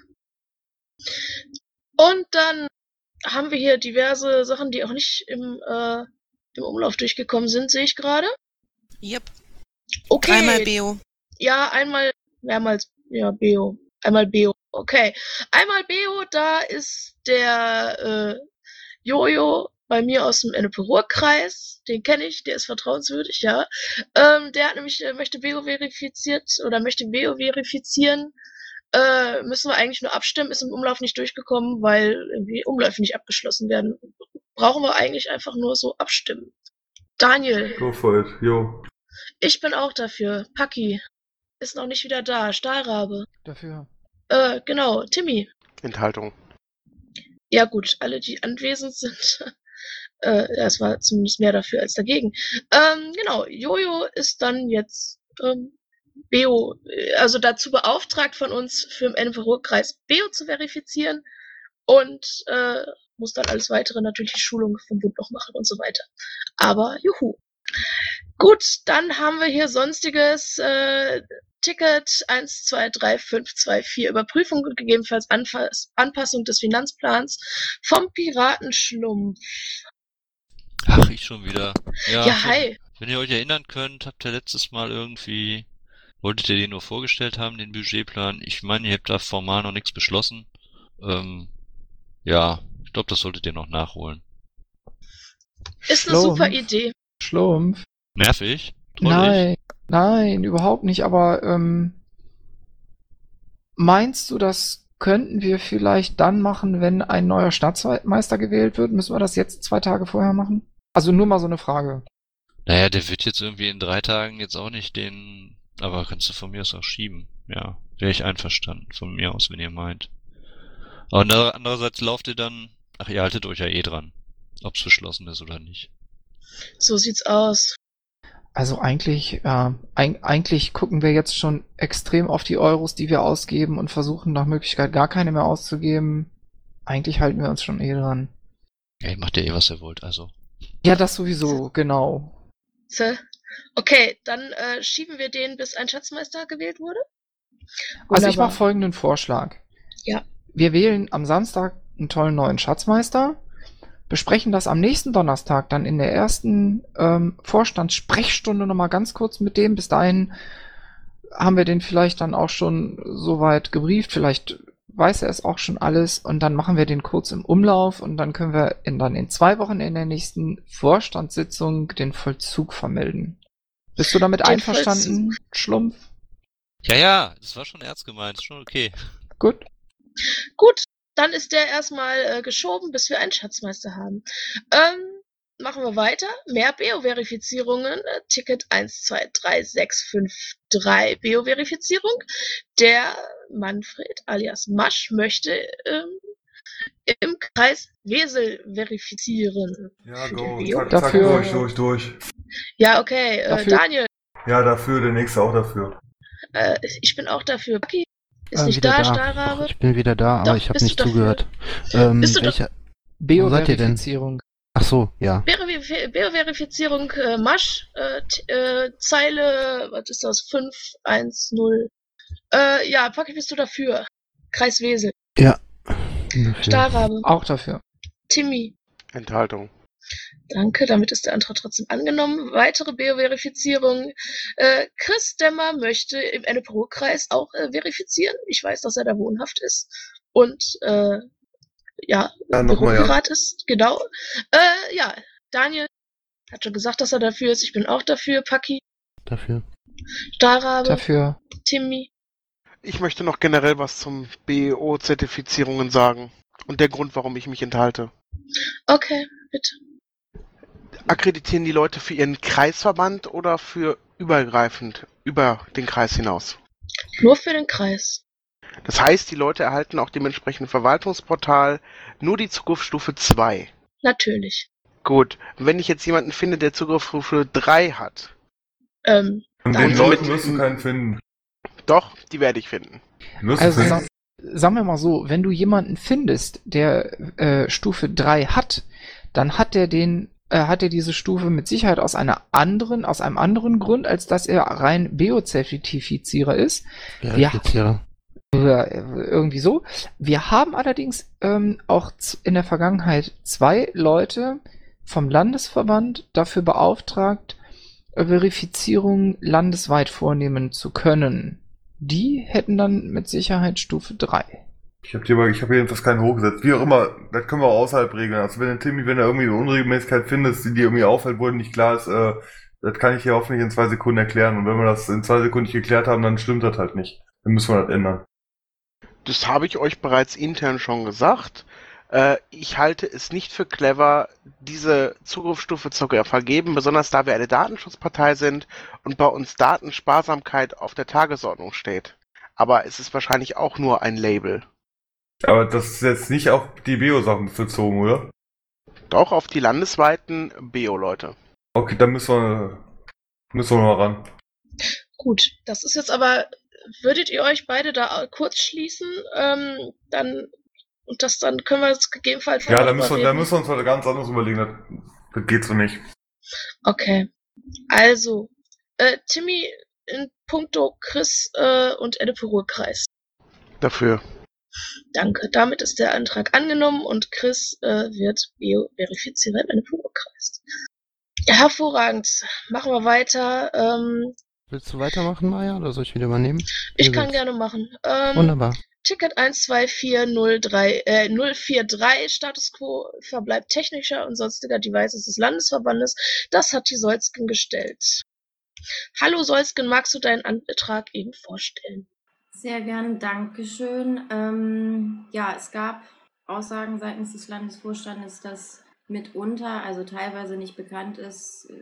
C: Und dann haben wir hier diverse Sachen, die auch nicht im, äh, im Umlauf durchgekommen sind, sehe ich gerade.
K: Yep.
C: Okay.
K: Dreimal Beo.
C: Ja, einmal, mehrmals, ja, Beo. Einmal Beo. Okay. Einmal Beo, da ist der äh, Jojo bei mir aus dem Ennepe-Ruhr-Kreis. Den kenne ich, der ist vertrauenswürdig, ja. Ähm, der hat nämlich, äh, möchte Beo verifiziert oder möchte Beo verifizieren. Äh, müssen wir eigentlich nur abstimmen, ist im Umlauf nicht durchgekommen, weil irgendwie Umläufe nicht abgeschlossen werden. Brauchen wir eigentlich einfach nur so abstimmen. Daniel.
F: Go for it, jo.
C: Ich bin auch dafür. Paki ist noch nicht wieder da. Stahlrabe.
D: Dafür.
C: Äh, genau. Timmy.
E: Enthaltung.
C: Ja gut, alle, die anwesend sind. äh, das war zumindest mehr dafür als dagegen. Ähm, genau. Jojo ist dann jetzt ähm, Beo, also dazu beauftragt von uns für den Ennepe-Ruhr-Kreis Beo zu verifizieren und äh, muss dann alles weitere natürlich die Schulung vom Bund noch machen und so weiter. Aber juhu. Gut, dann haben wir hier sonstiges äh, Ticket eins zwei drei fünf zwei vier Überprüfung und gegebenenfalls Anfass Anpassung des Finanzplans vom Piratenschlumpf.
G: Ach, ich schon wieder. Ja,
C: Ja, hi.
G: Wenn ihr euch erinnern könnt, habt ihr letztes Mal irgendwie, wolltet ihr den nur vorgestellt haben, den Budgetplan? Ich meine, ihr habt da formal noch nichts beschlossen. Ähm, ja, ich glaube, das solltet ihr noch nachholen.
C: Ist eine super Idee.
D: Schlumpf.
G: Nervig? Trollig?
D: Nein, nein, überhaupt nicht. Aber ähm, meinst du, das könnten wir vielleicht dann machen, wenn ein neuer Staatsmeister gewählt wird? Müssen wir das jetzt zwei Tage vorher machen? Also nur mal so eine Frage.
G: Naja, der wird jetzt irgendwie in drei Tagen jetzt auch nicht den... Aber kannst du von mir aus auch schieben. Ja, wäre ich einverstanden von mir aus, wenn ihr meint. Aber andererseits lauft ihr dann... Ach, ihr haltet euch ja eh dran. Ob's beschlossen ist oder nicht.
C: So sieht's aus.
D: Also eigentlich, äh, ein, eigentlich gucken wir jetzt schon extrem auf die Euros, die wir ausgeben und versuchen nach Möglichkeit gar keine mehr auszugeben. Eigentlich halten wir uns schon eh dran.
G: Ja, macht ja eh, was ihr wollt, also.
D: Ja, das sowieso, genau.
C: Okay, dann äh, schieben wir den, bis ein Schatzmeister gewählt wurde.
D: Wunderbar. Also ich mache
C: Wunderbar.
D: folgenden Vorschlag.
C: Ja.
D: Wir wählen am Samstag einen tollen neuen Schatzmeister. besprechen das am nächsten Donnerstag dann in der ersten ähm, Vorstandssprechstunde nochmal ganz kurz mit dem. Bis dahin haben wir den vielleicht dann auch schon soweit gebrieft, vielleicht weiß er es auch schon alles und dann machen wir den kurz im Umlauf und dann können wir in, dann in zwei Wochen in der nächsten Vorstandssitzung den Vollzug vermelden. Bist du damit
C: Den
D: einverstanden, Schlumpf?
G: Ja, ja, das war schon ernst gemeint, ist schon okay.
D: Gut.
C: Gut, dann ist der erstmal äh, geschoben, bis wir einen Schatzmeister haben. Ähm, machen wir weiter. Mehr B O-Verifizierungen. Äh, Ticket eins zwei drei sechs fünf drei B O-Verifizierung. Der Manfred alias Masch möchte ähm, im Kreis Wesel verifizieren.
F: Ja,
C: Für
F: go,
C: den B O.
F: zack, zack,
D: Dafür-
F: durch, durch, durch.
C: Ja, okay. Äh,
D: Dafür-
C: Daniel,
F: Ja, dafür, der nächste auch dafür.
C: äh, ich bin auch dafür. Paki ist
B: Äh,
C: nicht
B: wieder
C: da,
B: da.
C: Stahlrabe.
B: Doch, ich bin wieder da, aber
C: Doch,
B: ich habe
C: bist
B: nicht
C: du dafür?
B: zugehört. Ähm,
C: Bist du doch-
B: welcher,
D: B
B: Wo seid ihr denn?
D: O-Verifizierung.
B: ach so, ja.
C: B O-Verifizierung äh, Masch, äh, t- äh, Zeile, was ist das? fünf eins null. Äh, ja, Paki, bist du dafür? Kreis Wesel.
B: Ja. Ungefähr.
C: Stahlrabe.
D: Auch dafür.
C: Timmy.
E: Enthaltung.
C: Danke, damit ist der Antrag trotzdem angenommen. Weitere B O-Verifizierung. Äh, Chris Demmer möchte im Ennepe-Ruhr-Kreis auch äh, verifizieren. Ich weiß, dass er da wohnhaft ist. Und, äh, ja,
F: Ja, nochmal, ja.
C: Büropirat ist. Genau. Äh, ja, Daniel hat schon gesagt, dass er dafür ist. Ich bin auch dafür. Paki.
B: Dafür.
C: Stahlrabe.
D: Dafür.
C: Timmy.
E: Ich möchte noch generell was zum B O-Zertifizierungen sagen. Und der Grund, warum ich mich enthalte.
C: Okay, bitte.
E: Akkreditieren die Leute für ihren Kreisverband oder für übergreifend, über den Kreis hinaus?
C: Nur für den Kreis.
E: Das heißt, die Leute erhalten auch dementsprechend Verwaltungsportal nur die Zugriffsstufe zwei.
C: Natürlich.
E: Gut, wenn ich jetzt jemanden finde, der Zugriffsstufe drei hat,
C: Ähm,
F: Und
C: Dann
F: den
C: so
F: Leuten
E: mit-
F: wirst du keinen finden.
E: doch, die werde ich finden.
F: Wirst du
D: Also
F: finden.
D: sag, sagen wir mal so, wenn du jemanden findest, der äh, Stufe drei hat, dann hat er den, äh, hat er diese Stufe mit Sicherheit aus einer anderen, aus einem anderen Grund, als dass er rein B O-Zertifizierer ist. Wir,
B: Verifizierer.
D: Oder irgendwie so. Wir haben allerdings ähm, auch z- in der Vergangenheit zwei Leute vom Landesverband dafür beauftragt, äh, Verifizierungen landesweit vornehmen zu können. Die hätten dann mit Sicherheit Stufe drei.
F: Ich habe hier, mal- ich hab hier jedenfalls keinen hochgesetzt. Wie auch immer, das können wir auch außerhalb regeln. Also wenn der Timmy, wenn er irgendwie eine Unregelmäßigkeit findet, die dir irgendwie auffällt, wo dir nicht klar ist, äh, das kann ich hier hoffentlich in zwei Sekunden erklären. Und wenn wir das in zwei Sekunden nicht geklärt haben, dann stimmt das halt nicht. Dann müssen wir das ändern.
E: Das habe ich euch bereits intern schon gesagt. Äh, ich halte es nicht für clever, diese Zugriffsstufe zu vergeben, besonders da wir eine Datenschutzpartei sind und bei uns Datensparsamkeit auf der Tagesordnung steht. Aber es ist wahrscheinlich auch nur ein Label.
F: Aber das ist jetzt nicht auf die B O-Sachen bezogen, oder?
E: Doch auf die landesweiten B O-Leute.
F: Okay, dann müssen wir, müssen wir mal ran.
C: Gut, das ist jetzt aber, würdet ihr euch beide da kurz schließen, ähm, dann, und das dann können wir es gegebenenfalls
F: Ja,
C: noch
F: da müssen wir, da
C: überreden.
F: müssen wir uns was ganz anderes überlegen. Das, das geht so nicht.
C: Okay, also, äh, Timmy in puncto Chris äh, und Ennepe-Ruhr-Kreis.
E: Dafür.
C: Danke, damit ist der Antrag angenommen und Chris äh, wird Bio-Verifizierer im Ennepe-Ruhr-Kreis. Hervorragend, machen wir weiter. Ähm,
B: Willst du weitermachen, Maja, oder soll ich wieder übernehmen?
C: ich
B: Wie du
C: kann
B: willst.
C: gerne machen. Ähm,
B: Wunderbar.
C: Ticket eins zwei vier null drei, äh, null vier drei, Status Quo, Verbleib technischer und sonstiger Devices des Landesverbandes. Das hat die Solzgen gestellt. Hallo Solzgen, magst du deinen Antrag eben vorstellen?
P: Sehr gern, Dankeschön. Ähm, ja, es gab Aussagen seitens des Landesvorstandes, dass mitunter, also teilweise nicht bekannt ist,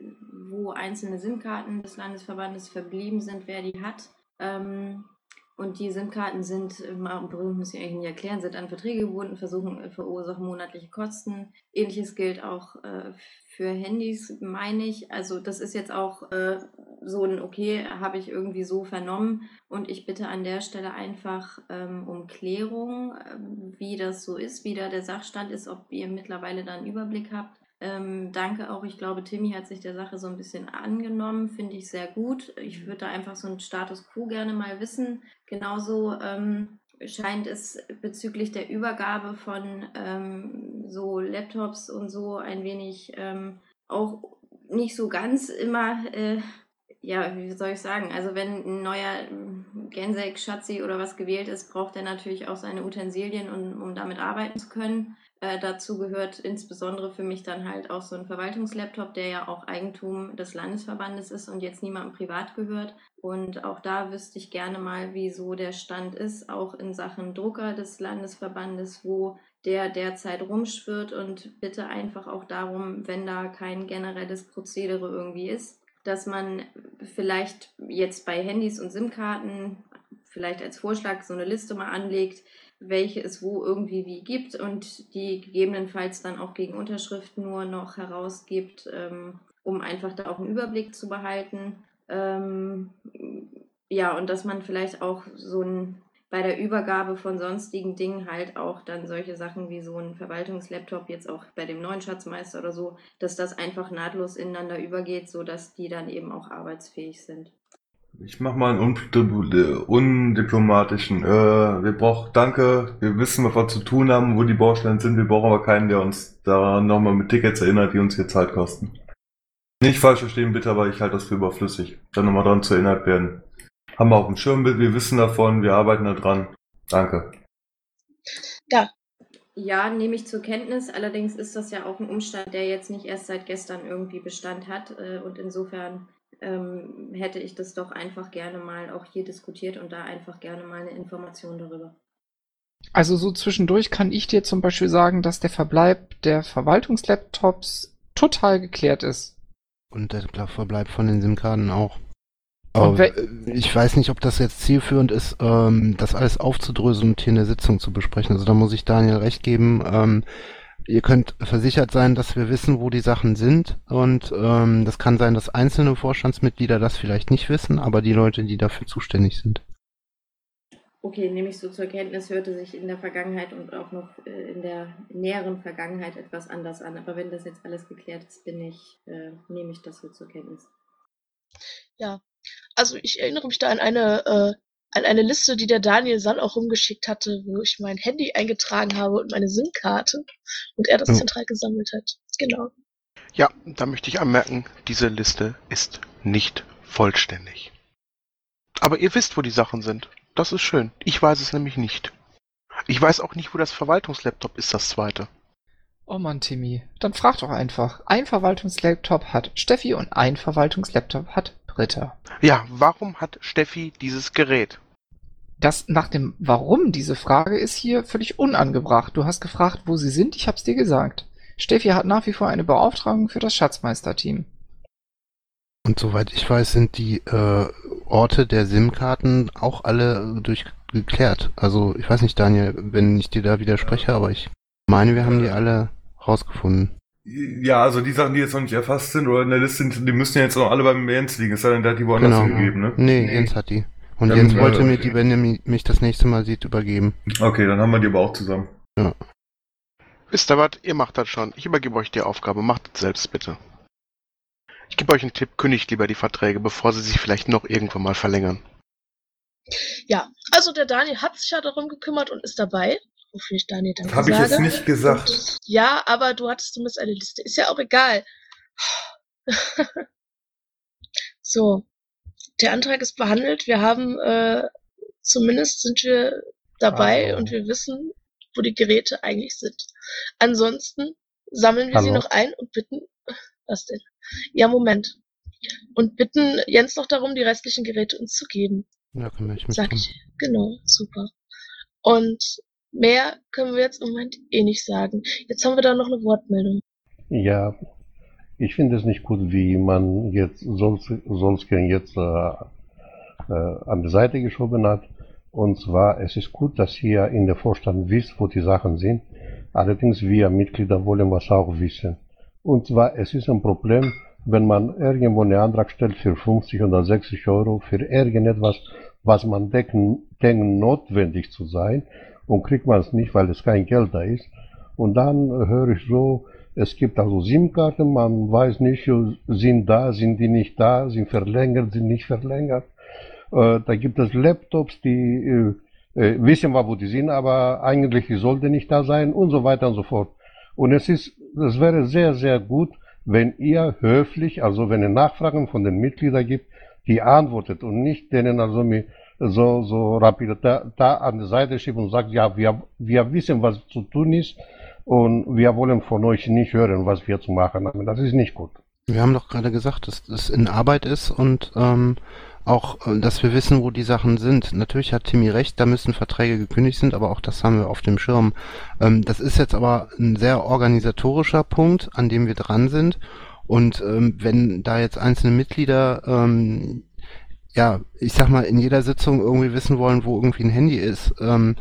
P: wo einzelne SIM-Karten des Landesverbandes verblieben sind, wer die hat. Ähm, und die SIM-Karten sind, mal berühmt muss ich eigentlich nicht erklären, sind an Verträge gebunden, versuchen, verursachen monatliche Kosten. Ähnliches gilt auch äh, für Handys, meine ich. Also das ist jetzt auch äh, so ein, okay, habe ich irgendwie so vernommen. Und ich bitte an der Stelle einfach ähm, um Klärung, äh, wie das so ist, wie da der Sachstand ist, ob ihr mittlerweile da einen Überblick habt. Ähm, danke auch, ich glaube, Timmy hat sich der Sache so ein bisschen angenommen, finde ich sehr gut. Ich würde da einfach so einen Status Quo gerne mal wissen. Genauso ähm, scheint es bezüglich der Übergabe von ähm, so Laptops und so ein wenig ähm, auch nicht so ganz immer, äh, ja, wie soll ich sagen, also wenn ein neuer Gensec, Schatzi oder was gewählt ist, braucht er natürlich auch seine Utensilien, um, um damit arbeiten zu können. Äh, dazu gehört insbesondere für mich dann halt auch so ein Verwaltungslaptop, der ja auch Eigentum des Landesverbandes ist und jetzt niemandem privat gehört. Und auch da wüsste ich gerne mal, wie so der Stand ist, auch in Sachen Drucker des Landesverbandes, wo der derzeit rumschwirrt, und bitte einfach auch darum, wenn da kein generelles Prozedere irgendwie ist, dass man vielleicht jetzt bei Handys und SIM-Karten vielleicht als Vorschlag so eine Liste mal anlegt, welche es wo irgendwie wie gibt und die gegebenenfalls dann auch gegen Unterschrift nur noch herausgibt, ähm, um einfach da auch einen Überblick zu behalten. Ähm, ja, und dass man vielleicht auch so ein bei der Übergabe von sonstigen Dingen halt auch dann solche Sachen wie so ein Verwaltungslaptop, jetzt auch bei dem neuen Schatzmeister oder so, dass das einfach nahtlos ineinander übergeht, sodass die dann eben auch arbeitsfähig sind.
F: Ich mach mal einen undipl- undiplomatischen. Äh, wir brauchen, danke, wir wissen, was wir zu tun haben, wo die Baustellen sind. Wir brauchen aber keinen, der uns da nochmal mit Tickets erinnert, die uns hier Zeit kosten. Nicht falsch verstehen, bitte, aber ich halte das für überflüssig. Dann nochmal dran zu erinnert werden. Haben wir auf dem Schirm, wir wissen davon, wir arbeiten da dran. Danke.
P: Ja. Ja, nehme ich zur Kenntnis. Allerdings ist das ja auch ein Umstand, der jetzt nicht erst seit gestern irgendwie Bestand hat. Und insofern ähm, hätte ich das doch einfach gerne mal auch hier diskutiert und da einfach gerne mal eine Information darüber.
D: Also so zwischendurch kann ich dir zum Beispiel sagen, dass der Verbleib der Verwaltungslaptops total geklärt ist.
B: Und der Verbleib von den SIM-Karten auch. Aber ich weiß nicht, ob das jetzt zielführend ist, ähm, das alles aufzudröseln und hier in der Sitzung zu besprechen. Also da muss ich Daniel recht geben. Ähm, ihr könnt versichert sein, dass wir wissen, wo die Sachen sind. Und ähm, das kann sein, dass einzelne Vorstandsmitglieder das vielleicht nicht wissen, aber die Leute, die dafür zuständig sind.
P: Okay, nehme ich so zur Kenntnis, hörte sich in der Vergangenheit und auch noch äh, in der näheren Vergangenheit etwas anders an. Aber wenn das jetzt alles geklärt ist, bin ich, äh, nehme ich das so zur Kenntnis.
C: Ja, also ich erinnere mich da an eine, äh, an eine Liste, die der Daniel Sann auch rumgeschickt hatte, wo ich mein Handy eingetragen habe und meine SIM-Karte und er das
B: Oh.
C: zentral gesammelt hat. Genau.
E: Ja, da möchte ich anmerken, diese Liste ist nicht vollständig. Aber ihr wisst, wo die Sachen sind. Das ist schön. Ich weiß es nämlich nicht. Ich weiß auch nicht, wo das Verwaltungslaptop ist, das zweite.
D: Oh Mann, Timmy, dann frag doch einfach. Ein Verwaltungslaptop hat Steffi und ein Verwaltungslaptop hat Britta.
E: Ja, warum hat Steffi dieses Gerät?
D: Das nach dem Warum diese Frage ist hier völlig unangebracht. Du hast gefragt, wo sie sind, ich hab's dir gesagt. Steffi hat nach wie vor eine Beauftragung für das Schatzmeisterteam.
B: Und soweit ich weiß, sind die äh, Orte der SIM-Karten auch alle durchgeklärt. Also ich weiß nicht, Daniel, wenn ich dir da widerspreche, aber ich meine, wir haben die alle rausgefunden.
F: Ja, also die Sachen, die jetzt noch nicht erfasst sind oder in der Liste sind, die müssen ja jetzt noch alle beim Jens liegen. Es sei denn, der hat die woanders
B: Genau.
F: hingegeben, ne?
B: Nee, Jens hat die. Und
F: Dann,
B: Jens
F: äh,
B: wollte mir
F: okay.
B: die, wenn er mi- mich das nächste Mal sieht, übergeben.
F: Okay, dann haben wir die aber auch zusammen.
B: Ja.
E: Wisst ihr was? Ihr macht das schon. Ich übergebe euch die Aufgabe. Macht das selbst bitte. Ich gebe euch einen Tipp. Kündigt lieber die Verträge, bevor sie sich vielleicht noch irgendwann mal verlängern.
C: Ja, also der Daniel hat sich ja darum gekümmert und ist dabei. Wofür ich Daniel danke
F: Habe ich
C: sage.
F: jetzt nicht gesagt.
C: Und, ja, aber du hattest zumindest eine Liste. Ist ja auch egal. So, der Antrag ist behandelt. Wir haben, äh, zumindest sind wir dabei
Q: Also.
C: und wir wissen, wo die Geräte eigentlich sind. Ansonsten sammeln wir sie
Q: Hallo?
C: noch ein und bitten, was denn? Ja, Moment. Und bitten Jens noch darum, die restlichen Geräte uns zu geben.
B: Ja, kümmere ich mich
C: Sag
B: drum.
C: ich. Genau, super. Und mehr können wir jetzt im Moment eh nicht sagen. Jetzt haben wir da noch eine Wortmeldung.
Q: Ja, ich finde es nicht gut, wie man jetzt Solskjaer jetzt äh, äh, an die Seite geschoben hat. Und zwar, es ist gut, dass ihr in der Vorstand wisst, wo die Sachen sind. Allerdings, wir Mitglieder wollen was auch wissen. Und zwar, es ist ein Problem, wenn man irgendwo einen Antrag stellt für fünfzig oder sechzig Euro für irgendetwas, was man denken, denkt notwendig zu sein, und kriegt man es nicht, weil es kein Geld da ist. Und dann höre ich so, es gibt also SIM-Karten, man weiß nicht, sind da, sind die nicht da, sind verlängert, sind nicht verlängert. Äh, da gibt es Laptops, die äh, äh, wissen wir, wo die sind, aber eigentlich die sollten nicht da sein und so weiter und so fort. Und es ist, es wäre sehr, sehr gut, wenn ihr höflich, also wenn ihr Nachfragen von den Mitgliedern gibt, die antwortet und nicht denen also mit so, so rapide da, da an die Seite schiebt und sagt, ja, wir, wir wissen, was zu tun ist und wir wollen von euch nicht hören, was wir zu machen haben. Das ist nicht gut.
B: Wir haben doch gerade gesagt, dass das in Arbeit ist und ähm, auch, äh, dass wir wissen, wo die Sachen sind. Natürlich hat Timmy recht, da müssen Verträge gekündigt sind, aber auch das haben wir auf dem Schirm. Ähm, das ist jetzt aber ein sehr organisatorischer Punkt, an dem wir dran sind. Und ähm, wenn da jetzt einzelne Mitglieder, ähm, ja, ich sag mal, in jeder Sitzung irgendwie wissen wollen, wo irgendwie ein Handy ist, ähm,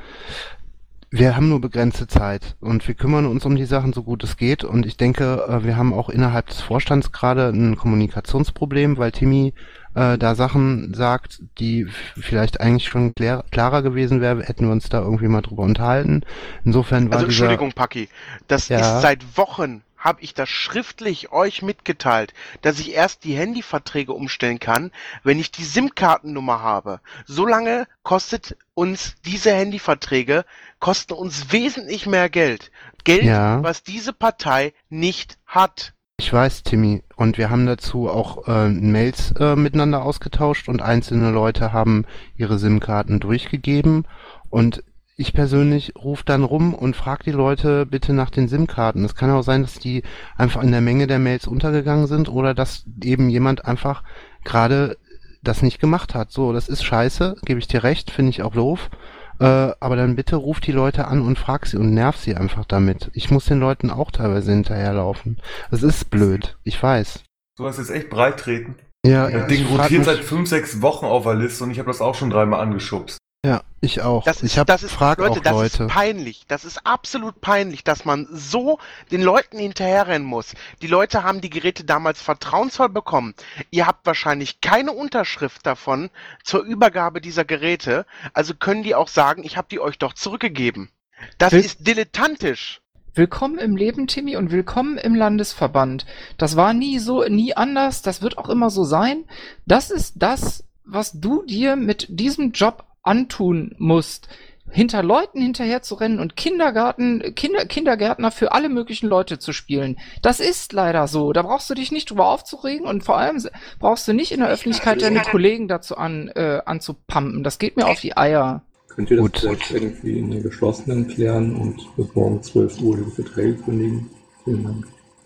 B: wir haben nur begrenzte Zeit und wir kümmern uns um die Sachen so gut es geht und ich denke, äh, wir haben auch innerhalb des Vorstands gerade ein Kommunikationsproblem, weil Timmy äh, da Sachen sagt, die f- vielleicht eigentlich schon klär, klarer gewesen wären, hätten wir uns da irgendwie mal drüber unterhalten. Insofern war
E: Also
B: dieser...
E: Entschuldigung, Paki, das
B: Ja.
E: ist seit Wochen, habe ich das schriftlich euch mitgeteilt, dass ich erst die Handyverträge umstellen kann, wenn ich die SIM-Kartennummer habe. Solange kostet uns diese Handyverträge, kosten uns wesentlich mehr Geld. Geld,
B: Ja.
E: was diese Partei nicht hat.
B: Ich weiß, Timmy, und wir haben dazu auch äh, Mails äh, miteinander ausgetauscht und einzelne Leute haben ihre SIM-Karten durchgegeben und ich persönlich rufe dann rum und frage die Leute bitte nach den SIM-Karten. Es kann auch sein, dass die einfach in der Menge der Mails untergegangen sind oder dass eben jemand einfach gerade das nicht gemacht hat. So, das ist scheiße, gebe ich dir recht, finde ich auch doof. Äh, aber dann bitte ruf die Leute an und frag sie und nerv sie einfach damit. Ich muss den Leuten auch teilweise hinterherlaufen. Das ist blöd, ich weiß.
F: Du hast jetzt echt breit treten.
B: Ja,
F: Das
B: ich
F: Ding
B: frag
F: rotiert
B: mich-
F: seit fünf, sechs Wochen auf der Liste und ich habe das auch schon dreimal angeschubst.
B: Ja, ich auch.
E: Das ist,
B: ich hab,
E: das ist,
B: frag
E: Leute,
B: auch
E: das
B: Leute.
E: ist peinlich. Das ist absolut peinlich, dass man so den Leuten hinterherrennen muss. Die Leute haben die Geräte damals vertrauensvoll bekommen. Ihr habt wahrscheinlich keine Unterschrift davon zur Übergabe dieser Geräte. Also können die auch sagen, ich habe die euch doch zurückgegeben. Das
D: Will-
E: ist dilettantisch.
D: Willkommen im Leben, Timmy, und willkommen im Landesverband. Das war nie so, nie anders. Das wird auch immer so sein. Das ist das, was du dir mit diesem Job antun musst. Hinter Leuten hinterher zu rennen und Kindergarten, Kinder, Kindergärtner für alle möglichen Leute zu spielen. Das ist leider so. Da brauchst du dich nicht drüber aufzuregen und vor allem se- brauchst du nicht in der Öffentlichkeit deine Kollegen dazu an, äh, anzupumpen. Das geht mir auf die Eier.
R: Könnt ihr das
B: Gut.
R: vielleicht irgendwie in der geschlossenen klären und bis morgen zwölf Uhr die Verträge kündigen? Vielen Dank.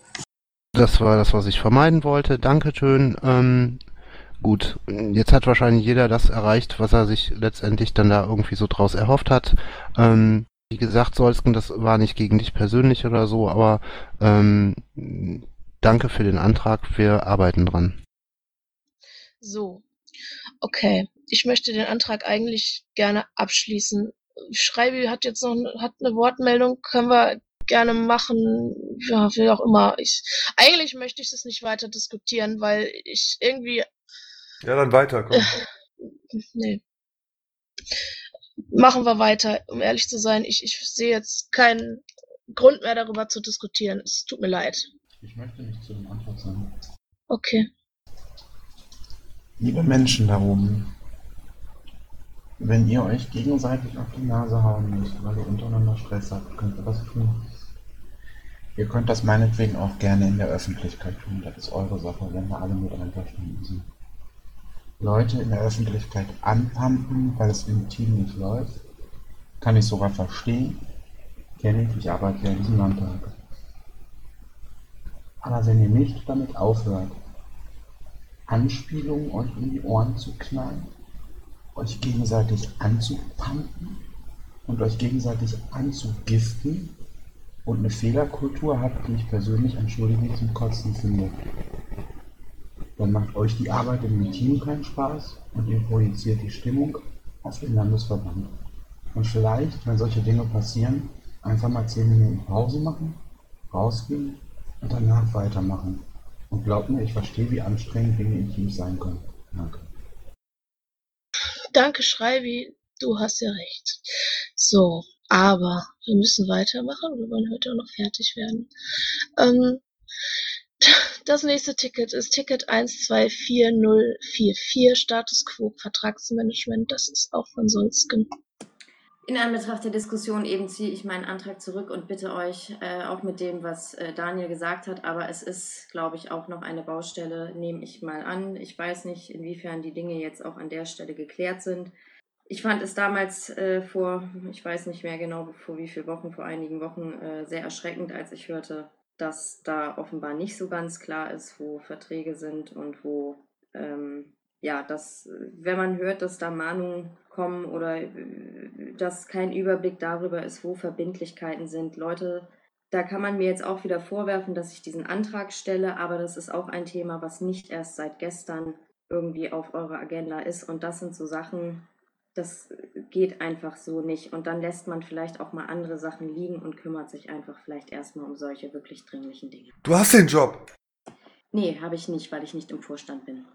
B: Das war das, was ich vermeiden wollte. Dankeschön. Ähm, gut, jetzt hat wahrscheinlich jeder das erreicht, was er sich letztendlich dann da irgendwie so draus erhofft hat. Ähm, wie gesagt, Solsken, das war nicht gegen dich persönlich oder so, aber ähm, danke für den Antrag. Wir arbeiten dran.
C: So, okay. Ich möchte den Antrag eigentlich gerne abschließen. Schreibi hat jetzt noch hat eine Wortmeldung, können wir gerne machen, ja, wie auch immer. Ich, eigentlich möchte ich es nicht weiter diskutieren, weil ich irgendwie,
F: Ja, dann weiter, komm.
C: nee. Machen wir weiter, um ehrlich zu sein. Ich, ich sehe jetzt keinen Grund mehr darüber zu diskutieren. Es tut mir leid.
O: Ich möchte nicht zu dem Antrag sagen.
C: Okay.
O: Liebe Menschen da oben, wenn ihr euch gegenseitig auf die Nase hauen müsst, weil ihr untereinander Stress habt, könnt ihr was tun. Ihr könnt das meinetwegen auch gerne in der Öffentlichkeit tun, das ist eure Sache, wenn wir alle mit einverstanden sind. Leute in der Öffentlichkeit anpumpen, weil es im Team nicht läuft, kann ich sogar verstehen, kenne ich, ich arbeite ja in diesem Landtag. Aber wenn ihr nicht damit aufhört, Anspielungen euch in die Ohren zu knallen, euch gegenseitig anzupumpen und euch gegenseitig anzugiften und eine Fehlerkultur habt, die ich persönlich, entschuldige, zum Kotzen finde, dann macht euch die Arbeit im Team keinen Spaß und ihr projiziert die Stimmung auf den Landesverband. Und vielleicht, wenn solche Dinge passieren, einfach mal zehn Minuten Pause machen, rausgehen und danach weitermachen. Und glaubt mir, ich verstehe, wie anstrengend Dinge in Teams sein können. Danke.
C: Danke, Schreibi. Du hast ja recht. So, aber wir müssen weitermachen. Wir wollen heute auch noch fertig werden. Ähm, das nächste Ticket ist Ticket eins zwei vier null vier vier, Status Quo Vertragsmanagement. Das ist auch von Solsken.
P: In Anbetracht der Diskussion eben ziehe ich meinen Antrag zurück und bitte euch, äh, auch mit dem, was äh, Daniel gesagt hat, aber es ist, glaube ich, auch noch eine Baustelle, nehme ich mal an. Ich weiß nicht, inwiefern die Dinge jetzt auch an der Stelle geklärt sind. Ich fand es damals äh, vor, ich weiß nicht mehr genau, vor wie vielen Wochen, vor einigen Wochen äh, sehr erschreckend, als ich hörte, dass da offenbar nicht so ganz klar ist, wo Verträge sind und wo, ähm, ja, dass, wenn man hört, dass da Mahnungen kommen oder äh, dass kein Überblick darüber ist, wo Verbindlichkeiten sind. Leute, da kann man mir jetzt auch wieder vorwerfen, dass ich diesen Antrag stelle, aber das ist auch ein Thema, was nicht erst seit gestern irgendwie auf eurer Agenda ist und das sind so Sachen, das geht einfach so nicht. Und dann lässt man vielleicht auch mal andere Sachen liegen und kümmert sich einfach vielleicht erstmal um solche wirklich dringlichen Dinge.
F: Du hast den Job.
P: Nee, habe ich nicht, weil ich nicht im Vorstand bin.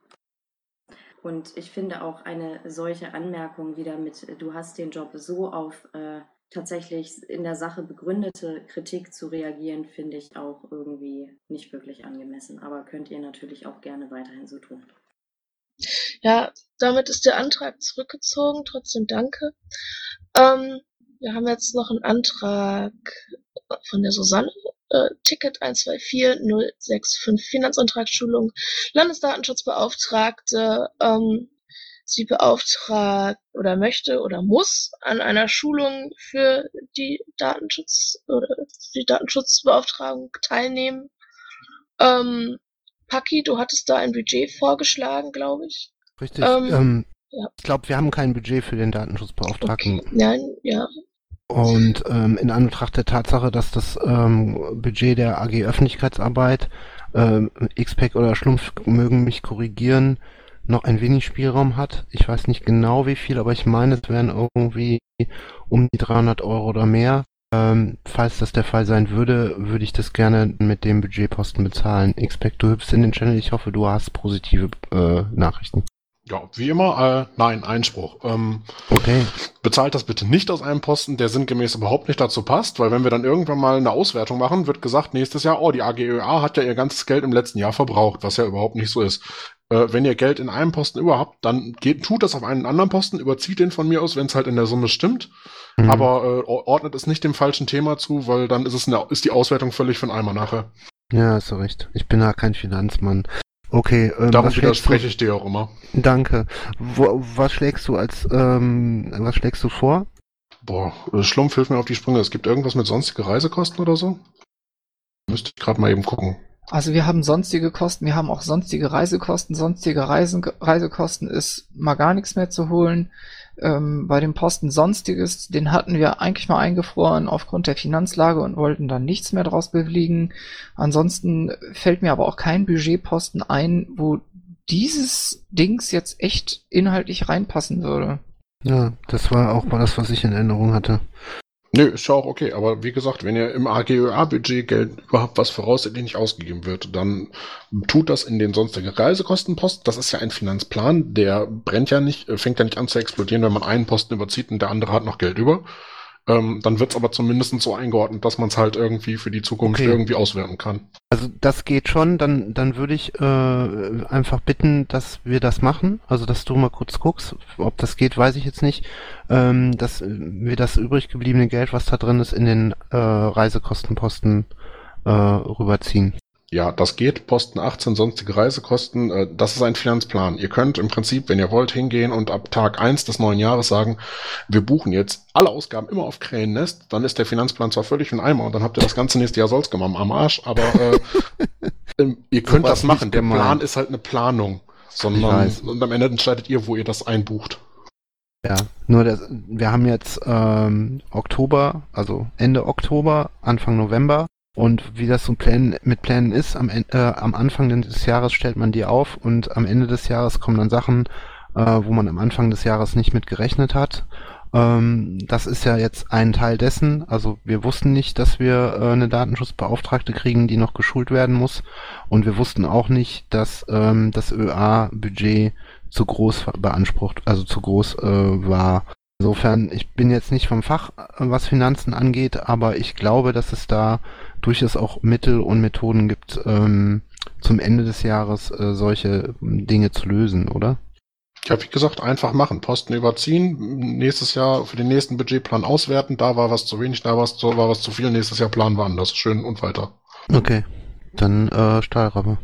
P: Und ich finde auch eine solche Anmerkung wieder mit, du hast den Job, so auf äh, tatsächlich in der Sache begründete Kritik zu reagieren, finde ich auch irgendwie nicht wirklich angemessen. Aber könnt ihr natürlich auch gerne weiterhin so tun.
C: Ja, damit ist der Antrag zurückgezogen. Trotzdem danke. Ähm, wir haben jetzt noch einen Antrag von der Susanne. Äh, Ticket eins zwei vier null sechs fünf Finanzantragsschulung. Landesdatenschutzbeauftragte. Ähm, sie beauftragt oder möchte oder muss an einer Schulung für die Datenschutz oder die Datenschutzbeauftragung teilnehmen. Ähm, Paki, du hattest da ein Budget vorgeschlagen, glaube ich.
B: Richtig.
C: Ähm,
B: Ähm,
C: ja.
B: Ich glaube, wir haben kein Budget für den Datenschutzbeauftragten.
C: Okay. Nein, ja.
B: Und ähm, in Anbetracht der Tatsache, dass das ähm, Budget der A G Öffentlichkeitsarbeit, ähm, X P E C oder Schlumpf mögen mich korrigieren, noch ein wenig Spielraum hat. Ich weiß nicht genau wie viel, aber ich meine, es wären irgendwie um die dreihundert Euro oder mehr. Ähm, falls das der Fall sein würde, würde ich das gerne mit dem Budgetposten bezahlen. X P E C, du hüpfst in den Channel. Ich hoffe, du hast positive äh, Nachrichten.
M: Ja, wie immer, äh, nein, Einspruch. Ähm,
B: okay.
M: Bezahlt das bitte nicht aus einem Posten, der sinngemäß überhaupt nicht dazu passt, weil wenn wir dann irgendwann mal eine Auswertung machen, wird gesagt, nächstes Jahr, oh, die A G Ö A hat ja ihr ganzes Geld im letzten Jahr verbraucht, was ja überhaupt nicht so ist. Äh, wenn ihr Geld in einem Posten überhaupt, dann geht, tut das auf einen anderen Posten, überzieht den von mir aus, wenn es halt in der Summe stimmt, mhm. aber äh, ordnet es nicht dem falschen Thema zu, weil dann ist es eine, ist die Auswertung völlig für den Eimer nachher.
B: Ja, hast du recht. Ich bin ja kein Finanzmann. Okay, ähm,
M: darum
B: was
M: widerspreche ich dir auch immer.
B: Danke. Wo, was schlägst du als, ähm, was schlägst du vor?
M: Boah, Schlumpf, hilf mir auf die Sprünge. Es gibt irgendwas mit sonstige Reisekosten oder so? Müsste ich gerade mal eben gucken.
D: Also wir haben sonstige Kosten, wir haben auch sonstige Reisekosten. Sonstige Reisen, Reisekosten ist mal gar nichts mehr zu holen. Ähm, bei dem Posten Sonstiges, den hatten wir eigentlich mal eingefroren aufgrund der Finanzlage und wollten dann nichts mehr draus bewilligen. Ansonsten fällt mir aber auch kein Budgetposten ein, wo dieses Dings jetzt echt inhaltlich reinpassen würde.
B: Ja, das war auch mal das, was ich in Erinnerung hatte.
M: Nö, ist ja auch okay, aber wie gesagt, wenn ihr im A G Ö A-Budget Geld überhaupt was voraussichtlich nicht ausgegeben wird, dann tut das in den sonstigen Reisekostenposten. Das ist ja ein Finanzplan, der brennt ja nicht, fängt ja nicht an zu explodieren, wenn man einen Posten überzieht und der andere hat noch Geld über. Ähm, dann wird's aber zumindest so eingeordnet, dass man es halt irgendwie für die Zukunft
B: okay.
M: irgendwie auswerten kann.
B: Also das geht schon, dann dann würde ich äh, einfach bitten, dass wir das machen, also dass du mal kurz guckst, ob das geht, weiß ich jetzt nicht, ähm, dass wir das übrig gebliebene Geld, was da drin ist, in den äh, Reisekostenposten äh, rüberziehen.
M: Ja, das geht. Posten achtzehn, sonstige Reisekosten. Äh, das ist ein Finanzplan. Ihr könnt im Prinzip, wenn ihr wollt, hingehen und ab Tag eins des neuen Jahres sagen, wir buchen jetzt alle Ausgaben immer auf Krähennest. Dann ist der Finanzplan zwar völlig in Eimer und dann habt ihr das ganze nächste Jahr Solzgemamm am Arsch, aber äh, ihr könnt so das machen. Der gemein. Plan ist halt eine Planung. Sondern und am Ende entscheidet ihr, wo ihr das einbucht.
B: Ja, nur das, wir haben jetzt ähm, Oktober, also Ende Oktober, Anfang November. Und wie das so Plänen, mit Plänen ist, am, äh, am Anfang des Jahres stellt man die auf und am Ende des Jahres kommen dann Sachen, äh, wo man am Anfang des Jahres nicht mit gerechnet hat. Ähm, das ist ja jetzt ein Teil dessen. Also wir wussten nicht, dass wir äh, eine Datenschutzbeauftragte kriegen, die noch geschult werden muss. Und wir wussten auch nicht, dass ähm, das Ö A-Budget zu groß beansprucht, also zu groß äh, war. Insofern, ich bin jetzt nicht vom Fach, was Finanzen angeht, aber ich glaube, dass es da durchaus auch Mittel und Methoden gibt, ähm, zum Ende des Jahres äh, solche Dinge zu lösen, oder?
M: Ja, wie gesagt, einfach machen. Posten überziehen, nächstes Jahr für den nächsten Budgetplan auswerten. Da war was zu wenig, da war was zu, war was zu viel. Nächstes Jahr planen wir anders. Schön und weiter.
B: Okay, dann äh, Stahlrabe.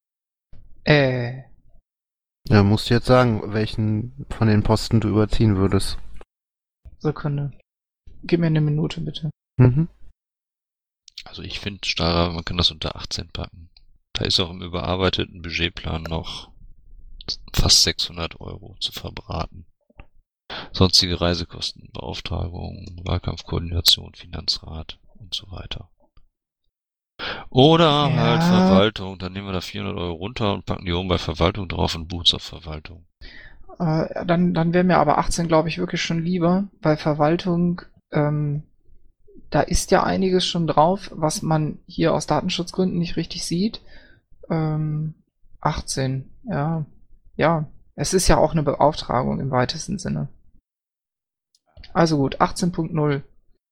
D: Äh,
B: Ja, musst du jetzt sagen, welchen von den Posten du überziehen würdest.
D: Sekunde. Gib mir eine Minute, bitte.
B: Mhm.
G: Also ich finde, Stahlrabe, man kann das unter achtzehn packen. Da ist auch im überarbeiteten Budgetplan noch fast sechshundert Euro zu verbraten. Sonstige Reisekosten, Beauftragung, Wahlkampfkoordination, Finanzrat und so weiter. Oder
D: Ja.
G: halt Verwaltung, dann nehmen wir da vierhundert Euro runter und packen die oben bei Verwaltung drauf und buchen es auf Verwaltung.
D: Äh, dann dann wäre mir aber achtzehn, glaube ich, wirklich schon lieber. Bei Verwaltung, ähm, da ist ja einiges schon drauf, was man hier aus Datenschutzgründen nicht richtig sieht. Ähm, achtzehn, ja. Ja, es ist ja auch eine Beauftragung im weitesten Sinne. Also gut, achtzehn Punkt null.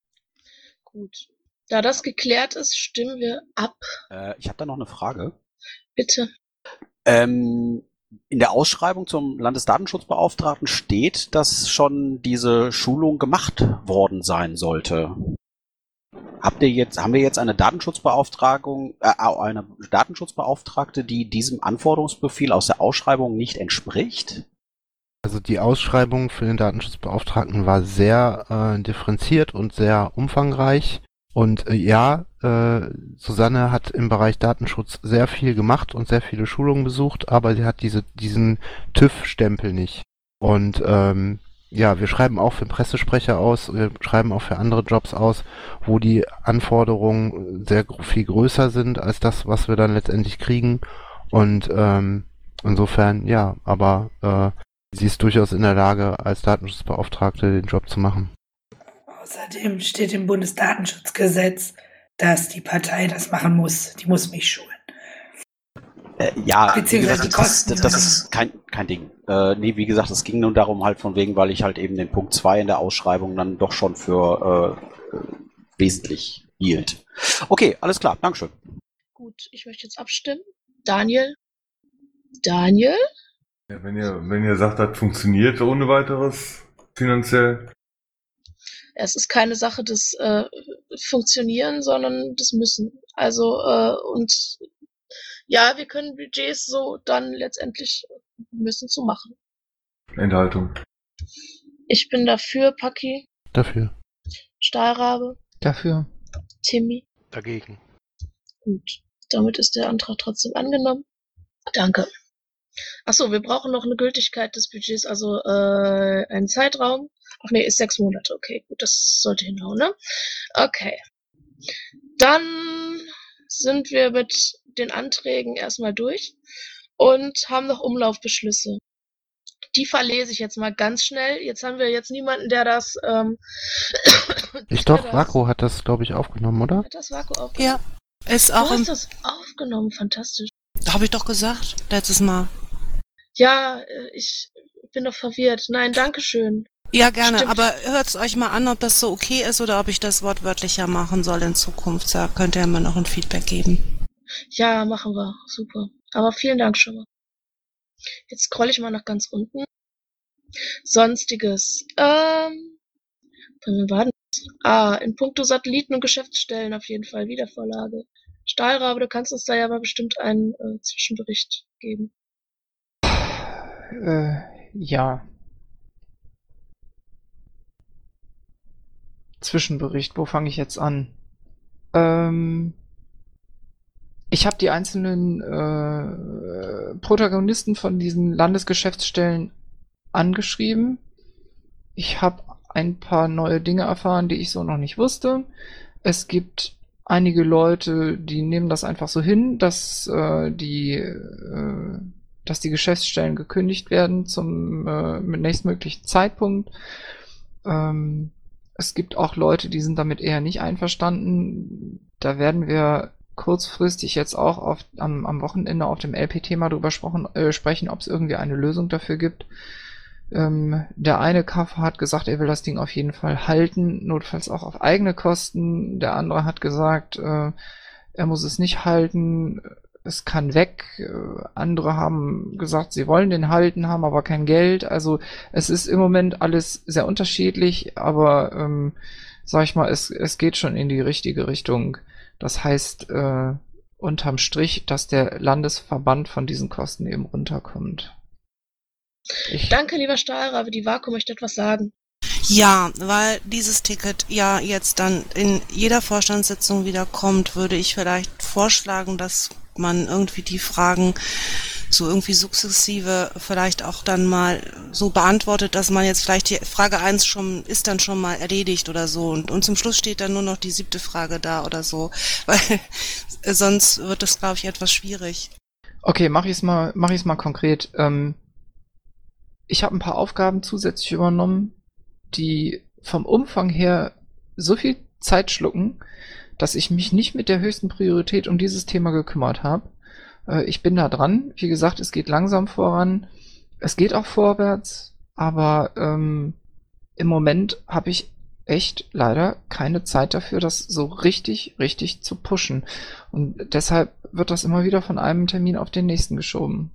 C: Gut. Da das geklärt ist, stimmen wir ab.
S: Äh, ich habe da noch eine Frage.
C: Bitte.
S: Ähm, in der Ausschreibung zum Landesdatenschutzbeauftragten steht, dass schon diese Schulung gemacht worden sein sollte. Habt ihr jetzt, haben wir jetzt eine Datenschutzbeauftragung, äh, eine Datenschutzbeauftragte, die diesem Anforderungsprofil aus der Ausschreibung nicht entspricht?
B: Also die Ausschreibung für den Datenschutzbeauftragten war sehr äh, differenziert und sehr umfangreich. Und äh, ja, äh, Susanne hat im Bereich Datenschutz sehr viel gemacht und sehr viele Schulungen besucht, aber sie hat diese diesen TÜV-Stempel nicht. Und ähm, ja, wir schreiben auch für Pressesprecher aus, wir schreiben auch für andere Jobs aus, wo die Anforderungen sehr gr- viel größer sind als das, was wir dann letztendlich kriegen. Und ähm, insofern, ja, aber äh, sie ist durchaus in der Lage, als Datenschutzbeauftragte den Job zu machen.
I: Außerdem steht im Bundesdatenschutzgesetz, dass die Partei das machen muss. Die muss mich schulen.
S: Äh, ja, wie
I: Beziehungsweise
S: gesagt,
I: die
S: das,
I: Kosten
S: das, das
I: sondern-
S: ist kein, kein Ding. Äh, nee, wie gesagt, es ging nun darum halt von wegen, weil ich halt eben den Punkt zwei in der Ausschreibung dann doch schon für äh, äh, wesentlich hielt. Okay, alles klar, Dankeschön.
C: Gut, ich möchte jetzt abstimmen. Daniel? Daniel?
F: Ja, wenn ihr, wenn ihr sagt, das funktioniert ohne weiteres finanziell.
C: Es ist keine Sache des äh, Funktionieren, sondern des Müssen. Also, äh, und ja, wir können Budgets so dann letztendlich müssen zu machen.
F: Enthaltung.
C: Ich bin dafür, Paki,
B: Dafür.
C: Stahlrabe,
D: Dafür.
C: Timmy.
E: Dagegen.
C: Gut, damit ist der Antrag trotzdem angenommen. Danke. Achso, wir brauchen noch eine Gültigkeit des Budgets, also äh, einen Zeitraum. Ach nee, ist sechs Monate. Okay, gut, das sollte hinhauen, ne? Okay. Dann sind wir mit den Anträgen erstmal durch und haben noch Umlaufbeschlüsse. Die verlese ich jetzt mal ganz schnell. Jetzt haben wir jetzt niemanden, der das ähm,
B: Ich doch, Vaku hat das, glaube ich, aufgenommen, oder?
C: Hat das Vaku aufgenommen?
K: Ja, ist
C: Du
K: auch im,
C: hast das aufgenommen, fantastisch.
K: habe ich doch gesagt, letztes Mal.
C: Ja, äh, ich bin doch verwirrt. Nein, dankeschön.
K: Ja, gerne,
C: Stimmt.
K: aber hört's euch mal an, ob das so okay ist oder ob ich das wortwörtlicher machen soll in Zukunft. Da könnt ihr mir noch ein Feedback geben.
C: Ja, machen wir. Super. Aber vielen Dank schon mal. Jetzt scroll ich mal nach ganz unten. Sonstiges. Ähm, bei mir war das? Ah, in puncto Satelliten und Geschäftsstellen auf jeden Fall Wiedervorlage. Stahlrabe, du kannst uns da ja mal bestimmt einen äh, Zwischenbericht geben.
D: Äh, ja. Zwischenbericht, wo fange ich jetzt an? Ähm, ich habe die einzelnen äh, Protagonisten von diesen Landesgeschäftsstellen angeschrieben. Ich habe ein paar neue Dinge erfahren, die ich so noch nicht wusste. Es gibt einige Leute, die nehmen das einfach so hin, dass äh, die äh, dass die Geschäftsstellen gekündigt werden zum äh, nächstmöglichen Zeitpunkt. Ähm, es gibt auch Leute, die sind damit eher nicht einverstanden. Da werden wir kurzfristig jetzt auch auf, am, am Wochenende auf dem L P-Thema drüber sprechen, äh, sprechen, ob es irgendwie eine Lösung dafür gibt. Ähm, der eine Kaffer hat gesagt, er will das Ding auf jeden Fall halten, notfalls auch auf eigene Kosten. Der andere hat gesagt, äh, er muss es nicht halten. es kann weg. Äh, andere haben gesagt, sie wollen den halten, haben aber kein Geld. Also es ist im Moment alles sehr unterschiedlich, aber ähm, sag ich mal, es, es geht schon in die richtige Richtung. Das heißt, äh, unterm Strich, dass der Landesverband von diesen Kosten eben runterkommt. Ich
C: Danke, lieber Stahlrabe. Die Vaku möchte etwas sagen.
K: Ja, weil dieses Ticket ja jetzt dann in jeder Vorstandssitzung wieder kommt, würde ich vielleicht vorschlagen, dass man irgendwie die Fragen so irgendwie sukzessive vielleicht auch dann mal so beantwortet, dass man jetzt vielleicht die Frage eins schon, ist dann schon mal erledigt oder so und, und zum Schluss steht dann nur noch die siebte Frage da oder so, weil sonst wird das, glaube ich, etwas schwierig.
D: Okay, mach ich's mal, mach ich's mal konkret. Ähm, ich habe ein paar Aufgaben zusätzlich übernommen, die vom Umfang her so viel Zeit schlucken, dass ich mich nicht mit der höchsten Priorität um dieses Thema gekümmert habe. Äh, ich bin da dran. Wie gesagt, es geht langsam voran. Es geht auch vorwärts, aber ähm, im Moment habe ich echt leider keine Zeit dafür, das so richtig, richtig zu pushen. Und deshalb wird das immer wieder von einem Termin auf den nächsten geschoben.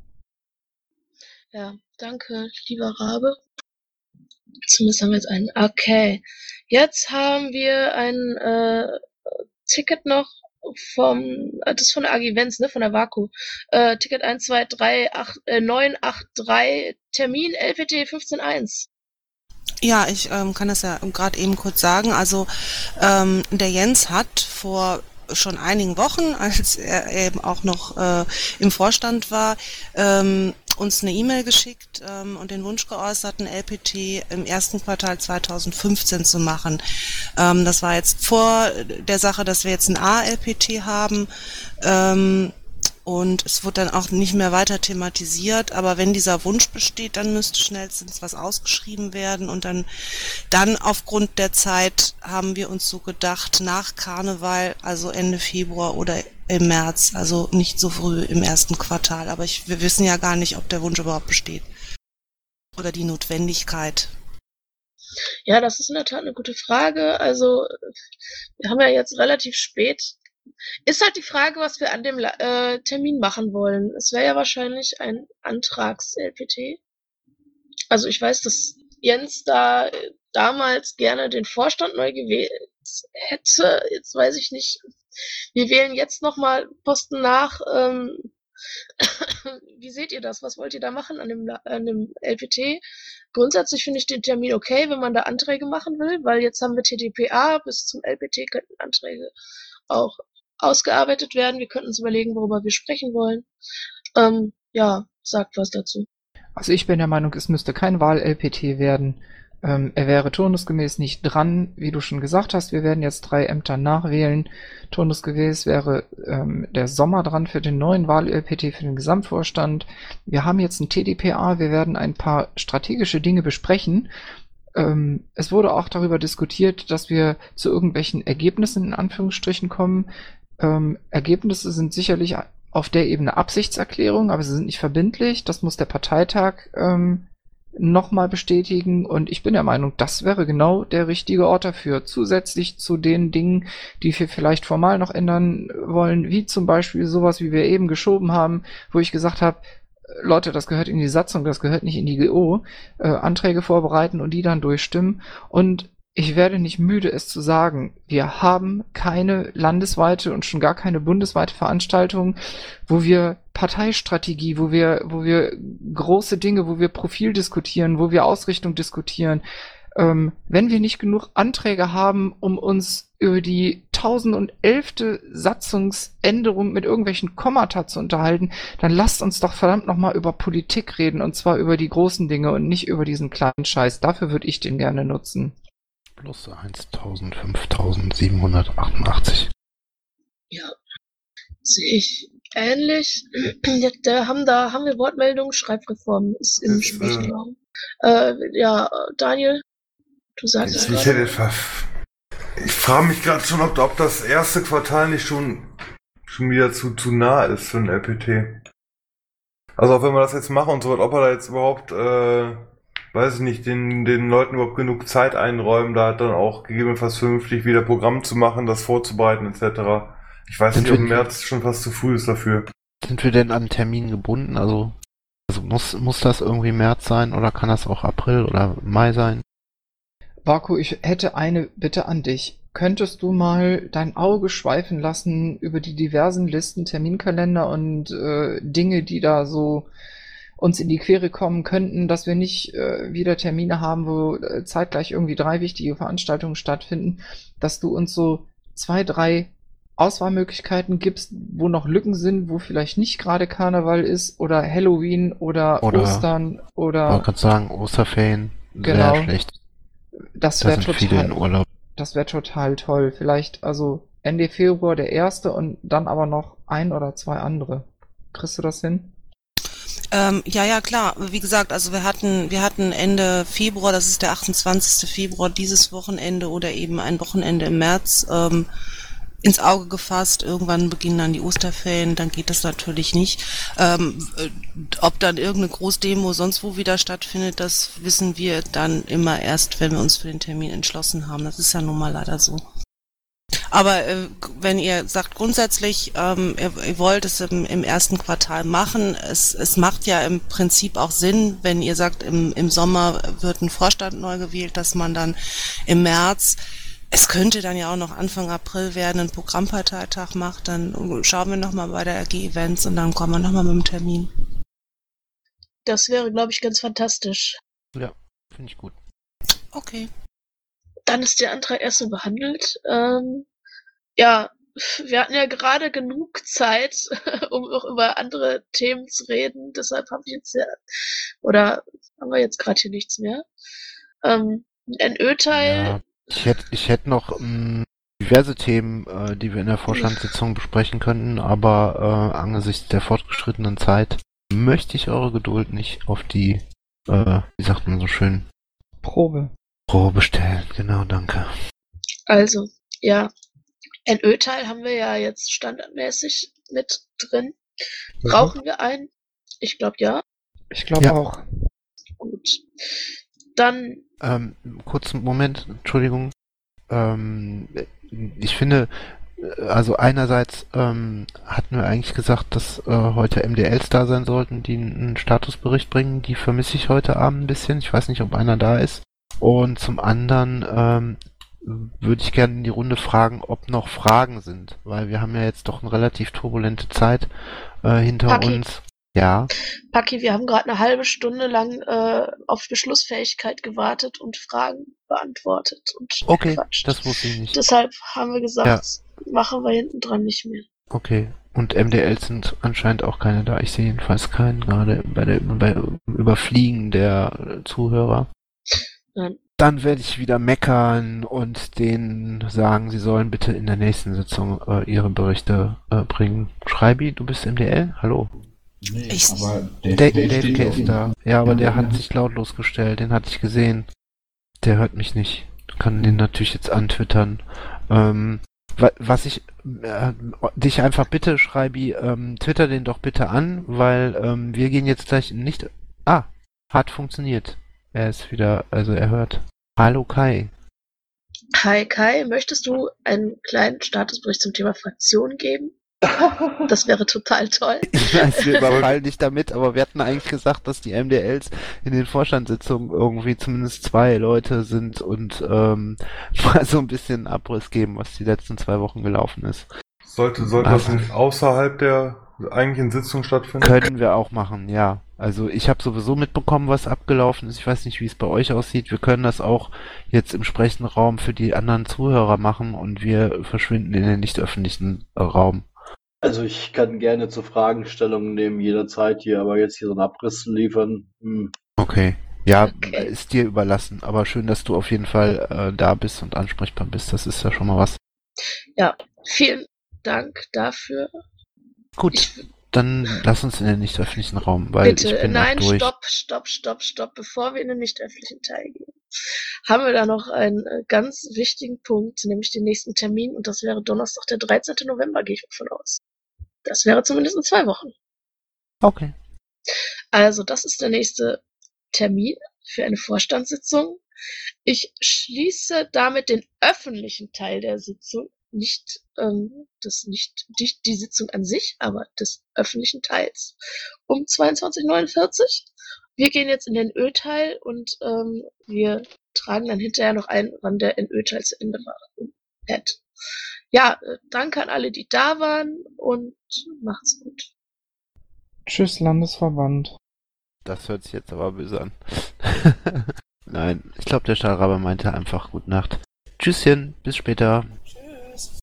C: Ja, danke, lieber Rabe. Zumindest haben wir jetzt einen. Okay. Jetzt haben wir ein äh, Ticket noch vom, äh, das ist von der A G Events, ne, von der Vaku. Äh, Ticket eins zwei drei acht neun acht drei, Termin L P T fünfzehn eins.
K: Ja, ich ähm, kann das ja gerade eben kurz sagen. Also ähm, der Jens hat vor schon einigen Wochen, als er eben auch noch äh, im Vorstand war, ähm, uns eine E-Mail geschickt ähm, und den Wunsch geäußert, ein L P T im ersten Quartal zweitausendfünfzehn zu machen. Ähm, das war jetzt vor der Sache, dass wir jetzt ein A L P T haben. Ähm, Und es wird dann auch nicht mehr weiter thematisiert, aber wenn dieser Wunsch besteht, dann müsste schnellstens was ausgeschrieben werden und dann, dann aufgrund der Zeit haben wir uns so gedacht, nach Karneval, also Ende Februar oder im März, also nicht so früh im ersten Quartal, aber ich, wir wissen ja gar nicht, ob der Wunsch überhaupt besteht oder die Notwendigkeit.
C: Ja, das ist in der Tat eine gute Frage. Also wir haben ja jetzt relativ spät. Ist halt die Frage, was wir an dem äh, Termin machen wollen. Es wäre ja wahrscheinlich ein Antrags-L P T. Also ich weiß, dass Jens da äh, damals gerne den Vorstand neu gewählt hätte. Jetzt weiß ich nicht. Wir wählen jetzt nochmal Posten nach. Ähm, wie seht ihr das? Was wollt ihr da machen an dem, an dem L P T? Grundsätzlich finde ich den Termin okay, wenn man da Anträge machen will, weil jetzt haben wir T D P A, bis zum L P T könnten Anträge auch ausgearbeitet werden. Wir könnten uns überlegen, worüber wir sprechen wollen. Ähm, ja, sagt was dazu.
D: Also ich bin der Meinung, es müsste kein Wahl-L P T werden. Ähm, er wäre turnusgemäß nicht dran, wie du schon gesagt hast. Wir werden jetzt drei Ämter nachwählen. Turnusgemäß wäre ähm, der Sommer dran für den neuen Wahl-L P T für den Gesamtvorstand. Wir haben jetzt ein T D P A. Wir werden ein paar strategische Dinge besprechen. Ähm, es wurde auch darüber diskutiert, dass wir zu irgendwelchen Ergebnissen in Anführungsstrichen kommen. Ähm, Ergebnisse sind sicherlich auf der Ebene Absichtserklärung, aber sie sind nicht verbindlich. Das muss der Parteitag ähm, nochmal bestätigen und ich bin der Meinung, das wäre genau der richtige Ort dafür. Zusätzlich zu den Dingen, die wir vielleicht formal noch ändern wollen, wie zum Beispiel sowas, wie wir eben geschoben haben, wo ich gesagt habe, Leute, das gehört in die Satzung, das gehört nicht in die G O, äh, Anträge vorbereiten und die dann durchstimmen. Und ich werde nicht müde, es zu sagen, wir haben keine landesweite und schon gar keine bundesweite Veranstaltung, wo wir Parteistrategie, wo wir, wo wir große Dinge, wo wir Profil diskutieren, wo wir Ausrichtung diskutieren. Ähm, wenn wir nicht genug Anträge haben, um uns über die tausend und elfte Satzungsänderung mit irgendwelchen Kommata zu unterhalten, dann lasst uns doch verdammt nochmal über Politik reden und zwar über die großen Dinge und nicht über diesen kleinen Scheiß. Dafür würde ich den gerne nutzen.
B: Plus eintausend, fünftausendsiebenhundertachtundachtzig.
C: Ja, sehe ich ähnlich. Da haben, da haben wir Wortmeldungen, Schreibreform ist im Sprechraum. Äh, ja, Daniel, du sagst es
F: ich,
C: gerade.
F: ich, ich frage mich gerade schon, ob, ob das erste Quartal nicht schon, schon wieder zu, zu nah ist für ein L P T. Also auch wenn wir das jetzt machen und so weiter, ob er da jetzt überhaupt... Äh, weiß ich nicht, den, den Leuten überhaupt genug Zeit einräumen, da dann auch gegebenenfalls vernünftig wieder Programm zu machen, das vorzubereiten et cetera. Ich weiß nicht, ob im März schon fast zu früh ist dafür.
B: Sind wir denn an Termin gebunden? Also, also muss, muss das irgendwie März sein oder kann das auch April oder Mai sein?
D: Baku, ich hätte eine Bitte an dich. Könntest du mal dein Auge schweifen lassen über die diversen Listen, Terminkalender und äh, Dinge, die da so uns in die Quere kommen könnten, dass wir nicht äh, wieder Termine haben, wo äh, zeitgleich irgendwie drei wichtige Veranstaltungen stattfinden, dass du uns so zwei, drei Auswahlmöglichkeiten gibst, wo noch Lücken sind, wo vielleicht nicht gerade Karneval ist oder Halloween oder,
B: Oder-
D: Ostern
B: Ich
D: oder
B: wollte gerade sagen, Osterferien,
D: Genau.
B: sehr schlecht.
D: das
B: Da
D: wäre
B: sind viele in
D: total,
B: Urlaub.
D: das wäre total toll. Vielleicht also Ende Februar der erste und dann aber noch ein oder zwei andere. Kriegst du das hin?
K: Ähm, ja, ja, klar. Wie gesagt, also wir hatten, wir hatten Ende Februar, das ist der achtundzwanzigste Februar, dieses Wochenende oder eben ein Wochenende im März, ähm, ins Auge gefasst. Irgendwann beginnen dann die Osterferien, dann geht das natürlich nicht. Ähm, äh, ob dann irgendeine Großdemo sonst wo wieder stattfindet, das wissen wir dann immer erst, wenn wir uns für den Termin entschlossen haben. Das ist ja nun mal leider so. Aber äh, wenn ihr sagt grundsätzlich, ähm, ihr, ihr wollt es im, im ersten Quartal machen, es, es macht ja im Prinzip auch Sinn, wenn ihr sagt, im, im Sommer wird ein Vorstand neu gewählt, dass man dann im März, es könnte dann ja auch noch Anfang April werden, einen Programmparteitag macht, dann schauen wir nochmal bei der R G-Events und dann kommen wir nochmal mit dem Termin.
C: Das wäre, glaube ich, ganz fantastisch.
B: Ja, finde ich gut.
K: Okay.
C: Dann ist der Antrag erst so behandelt. Ähm, ja, wir hatten ja gerade genug Zeit, um auch über andere Themen zu reden. Deshalb habe ich jetzt ja, oder haben wir jetzt gerade hier nichts mehr. Ähm, N Ö-Teil.
B: Ja, ich hätte ich hätte noch ähm, diverse Themen, äh, die wir in der Vorstandssitzung besprechen könnten, aber äh, angesichts der fortgeschrittenen Zeit möchte ich eure Geduld nicht auf die, äh, wie sagt man so schön,
D: Probe.
B: Probe stellen. Genau, danke.
C: Also, ja, N Ö-Teil haben wir ja jetzt standardmäßig mit drin.
D: Mhm.
C: Brauchen wir einen? Ich glaube ja.
D: Ich glaube
B: Ja.
D: auch.
C: Gut. Dann,
B: Ähm, kurzen Moment, Entschuldigung. Ähm, ich finde, äh, also einerseits ähm, hatten wir eigentlich gesagt, dass äh, heute M D Ls da sein sollten, die einen Statusbericht bringen. Die vermisse ich heute Abend ein bisschen. Ich weiß nicht, ob einer da ist. Und zum anderen ähm, würde ich gerne in die Runde fragen, ob noch Fragen sind, weil wir haben ja jetzt doch eine relativ turbulente Zeit äh, hinter
C: Paki.
B: uns. Ja,
C: Paki, wir haben gerade eine halbe Stunde lang äh, auf Beschlussfähigkeit gewartet und Fragen beantwortet und
B: okay,
C: gequatscht.
B: das wusste ich nicht.
C: Deshalb haben wir gesagt,
B: Ja.
C: machen wir hinten dran nicht mehr.
B: Okay. Und M D Ls sind anscheinend auch keine da. Ich sehe jedenfalls keinen, gerade bei der bei Überfliegen der Zuhörer.
C: Nein.
B: Dann werde ich wieder meckern und denen sagen, sie sollen bitte in der nächsten Sitzung äh, ihre Berichte äh, bringen. Schreibi, du bist M D L? Hallo.
O: Nee,
K: Ich-
O: aber
B: Dave,
O: der,
B: Dave,
O: der steht
B: K
O: auf
B: ist
O: dem-
B: da. Ja, aber
O: Ja,
B: der
O: ja.
B: hat sich lautlos gestellt, den hatte ich gesehen. Der hört mich nicht. Ich kann den natürlich jetzt antwittern. Ähm, wa- was ich äh, dich einfach bitte, Schreibi, ähm, twitter den doch bitte an, weil ähm, wir gehen jetzt gleich nicht... Ah, hat funktioniert. Er ist wieder, also er hört. Hallo Kai.
C: Hi Kai, möchtest du einen kleinen Statusbericht zum Thema Fraktion geben? Das wäre total toll.
B: Ich weiß, wir überfallen dich damit, aber wir hatten eigentlich gesagt, dass die M D Ls in den Vorstandssitzungen irgendwie zumindest zwei Leute sind und ähm, mal so ein bisschen Abriss geben, was die letzten zwei Wochen gelaufen ist.
F: Sollte, sollte das
B: Also-
F: nicht außerhalb der eigentlichen Sitzung stattfinden?
B: Können wir auch machen, ja. Also ich habe sowieso mitbekommen, was abgelaufen ist. Ich weiß nicht, wie es bei euch aussieht. Wir können das auch jetzt im Sprechenraum für die anderen Zuhörer machen und wir verschwinden in den nicht öffentlichen äh, Raum.
T: Also ich kann gerne zu Fragen Stellung nehmen jederzeit hier, aber jetzt hier so einen Abriss zu liefern, hm.
B: Okay. Ja,
C: Okay.
B: ist dir überlassen. Aber schön, dass du auf jeden Fall äh, da bist und ansprechbar bist. Das ist ja schon mal was.
C: Ja, vielen Dank dafür.
B: Gut, dann lass uns in den nicht öffentlichen Raum, weil ich
C: Bitte,
B: bin
C: nein,
B: auch durch.
C: stopp, stopp, stopp, stopp. Bevor wir in den nicht öffentlichen Teil gehen, haben wir da noch einen äh, ganz wichtigen Punkt, nämlich den nächsten Termin. Und das wäre Donnerstag, der dreizehnte November, gehe ich davon aus. Das wäre zumindest in zwei Wochen.
B: Okay.
C: Also, das ist der nächste Termin für eine Vorstandssitzung. Ich schließe damit den öffentlichen Teil der Sitzung nicht, ähm, des, nicht die, die Sitzung an sich, aber des öffentlichen Teils um zweiundzwanzig Uhr neunundvierzig. Wir gehen jetzt in den Ö-Teil und ähm, wir tragen dann hinterher noch ein, wann der in Ö-Teil zu Ende war. Nett. Ja, äh, danke an alle, die da waren und macht's gut.
D: Tschüss, Landesverband.
B: Das hört sich jetzt aber böse an. Nein, ich glaube, der Stahlrabe meinte einfach Gute Nacht. Tschüsschen, bis später.
N: Tschüss.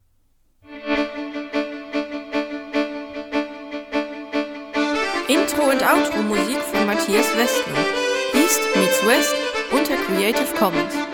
U: Intro und Outro Musik von Matthias Westner. East meets West unter Creative Commons.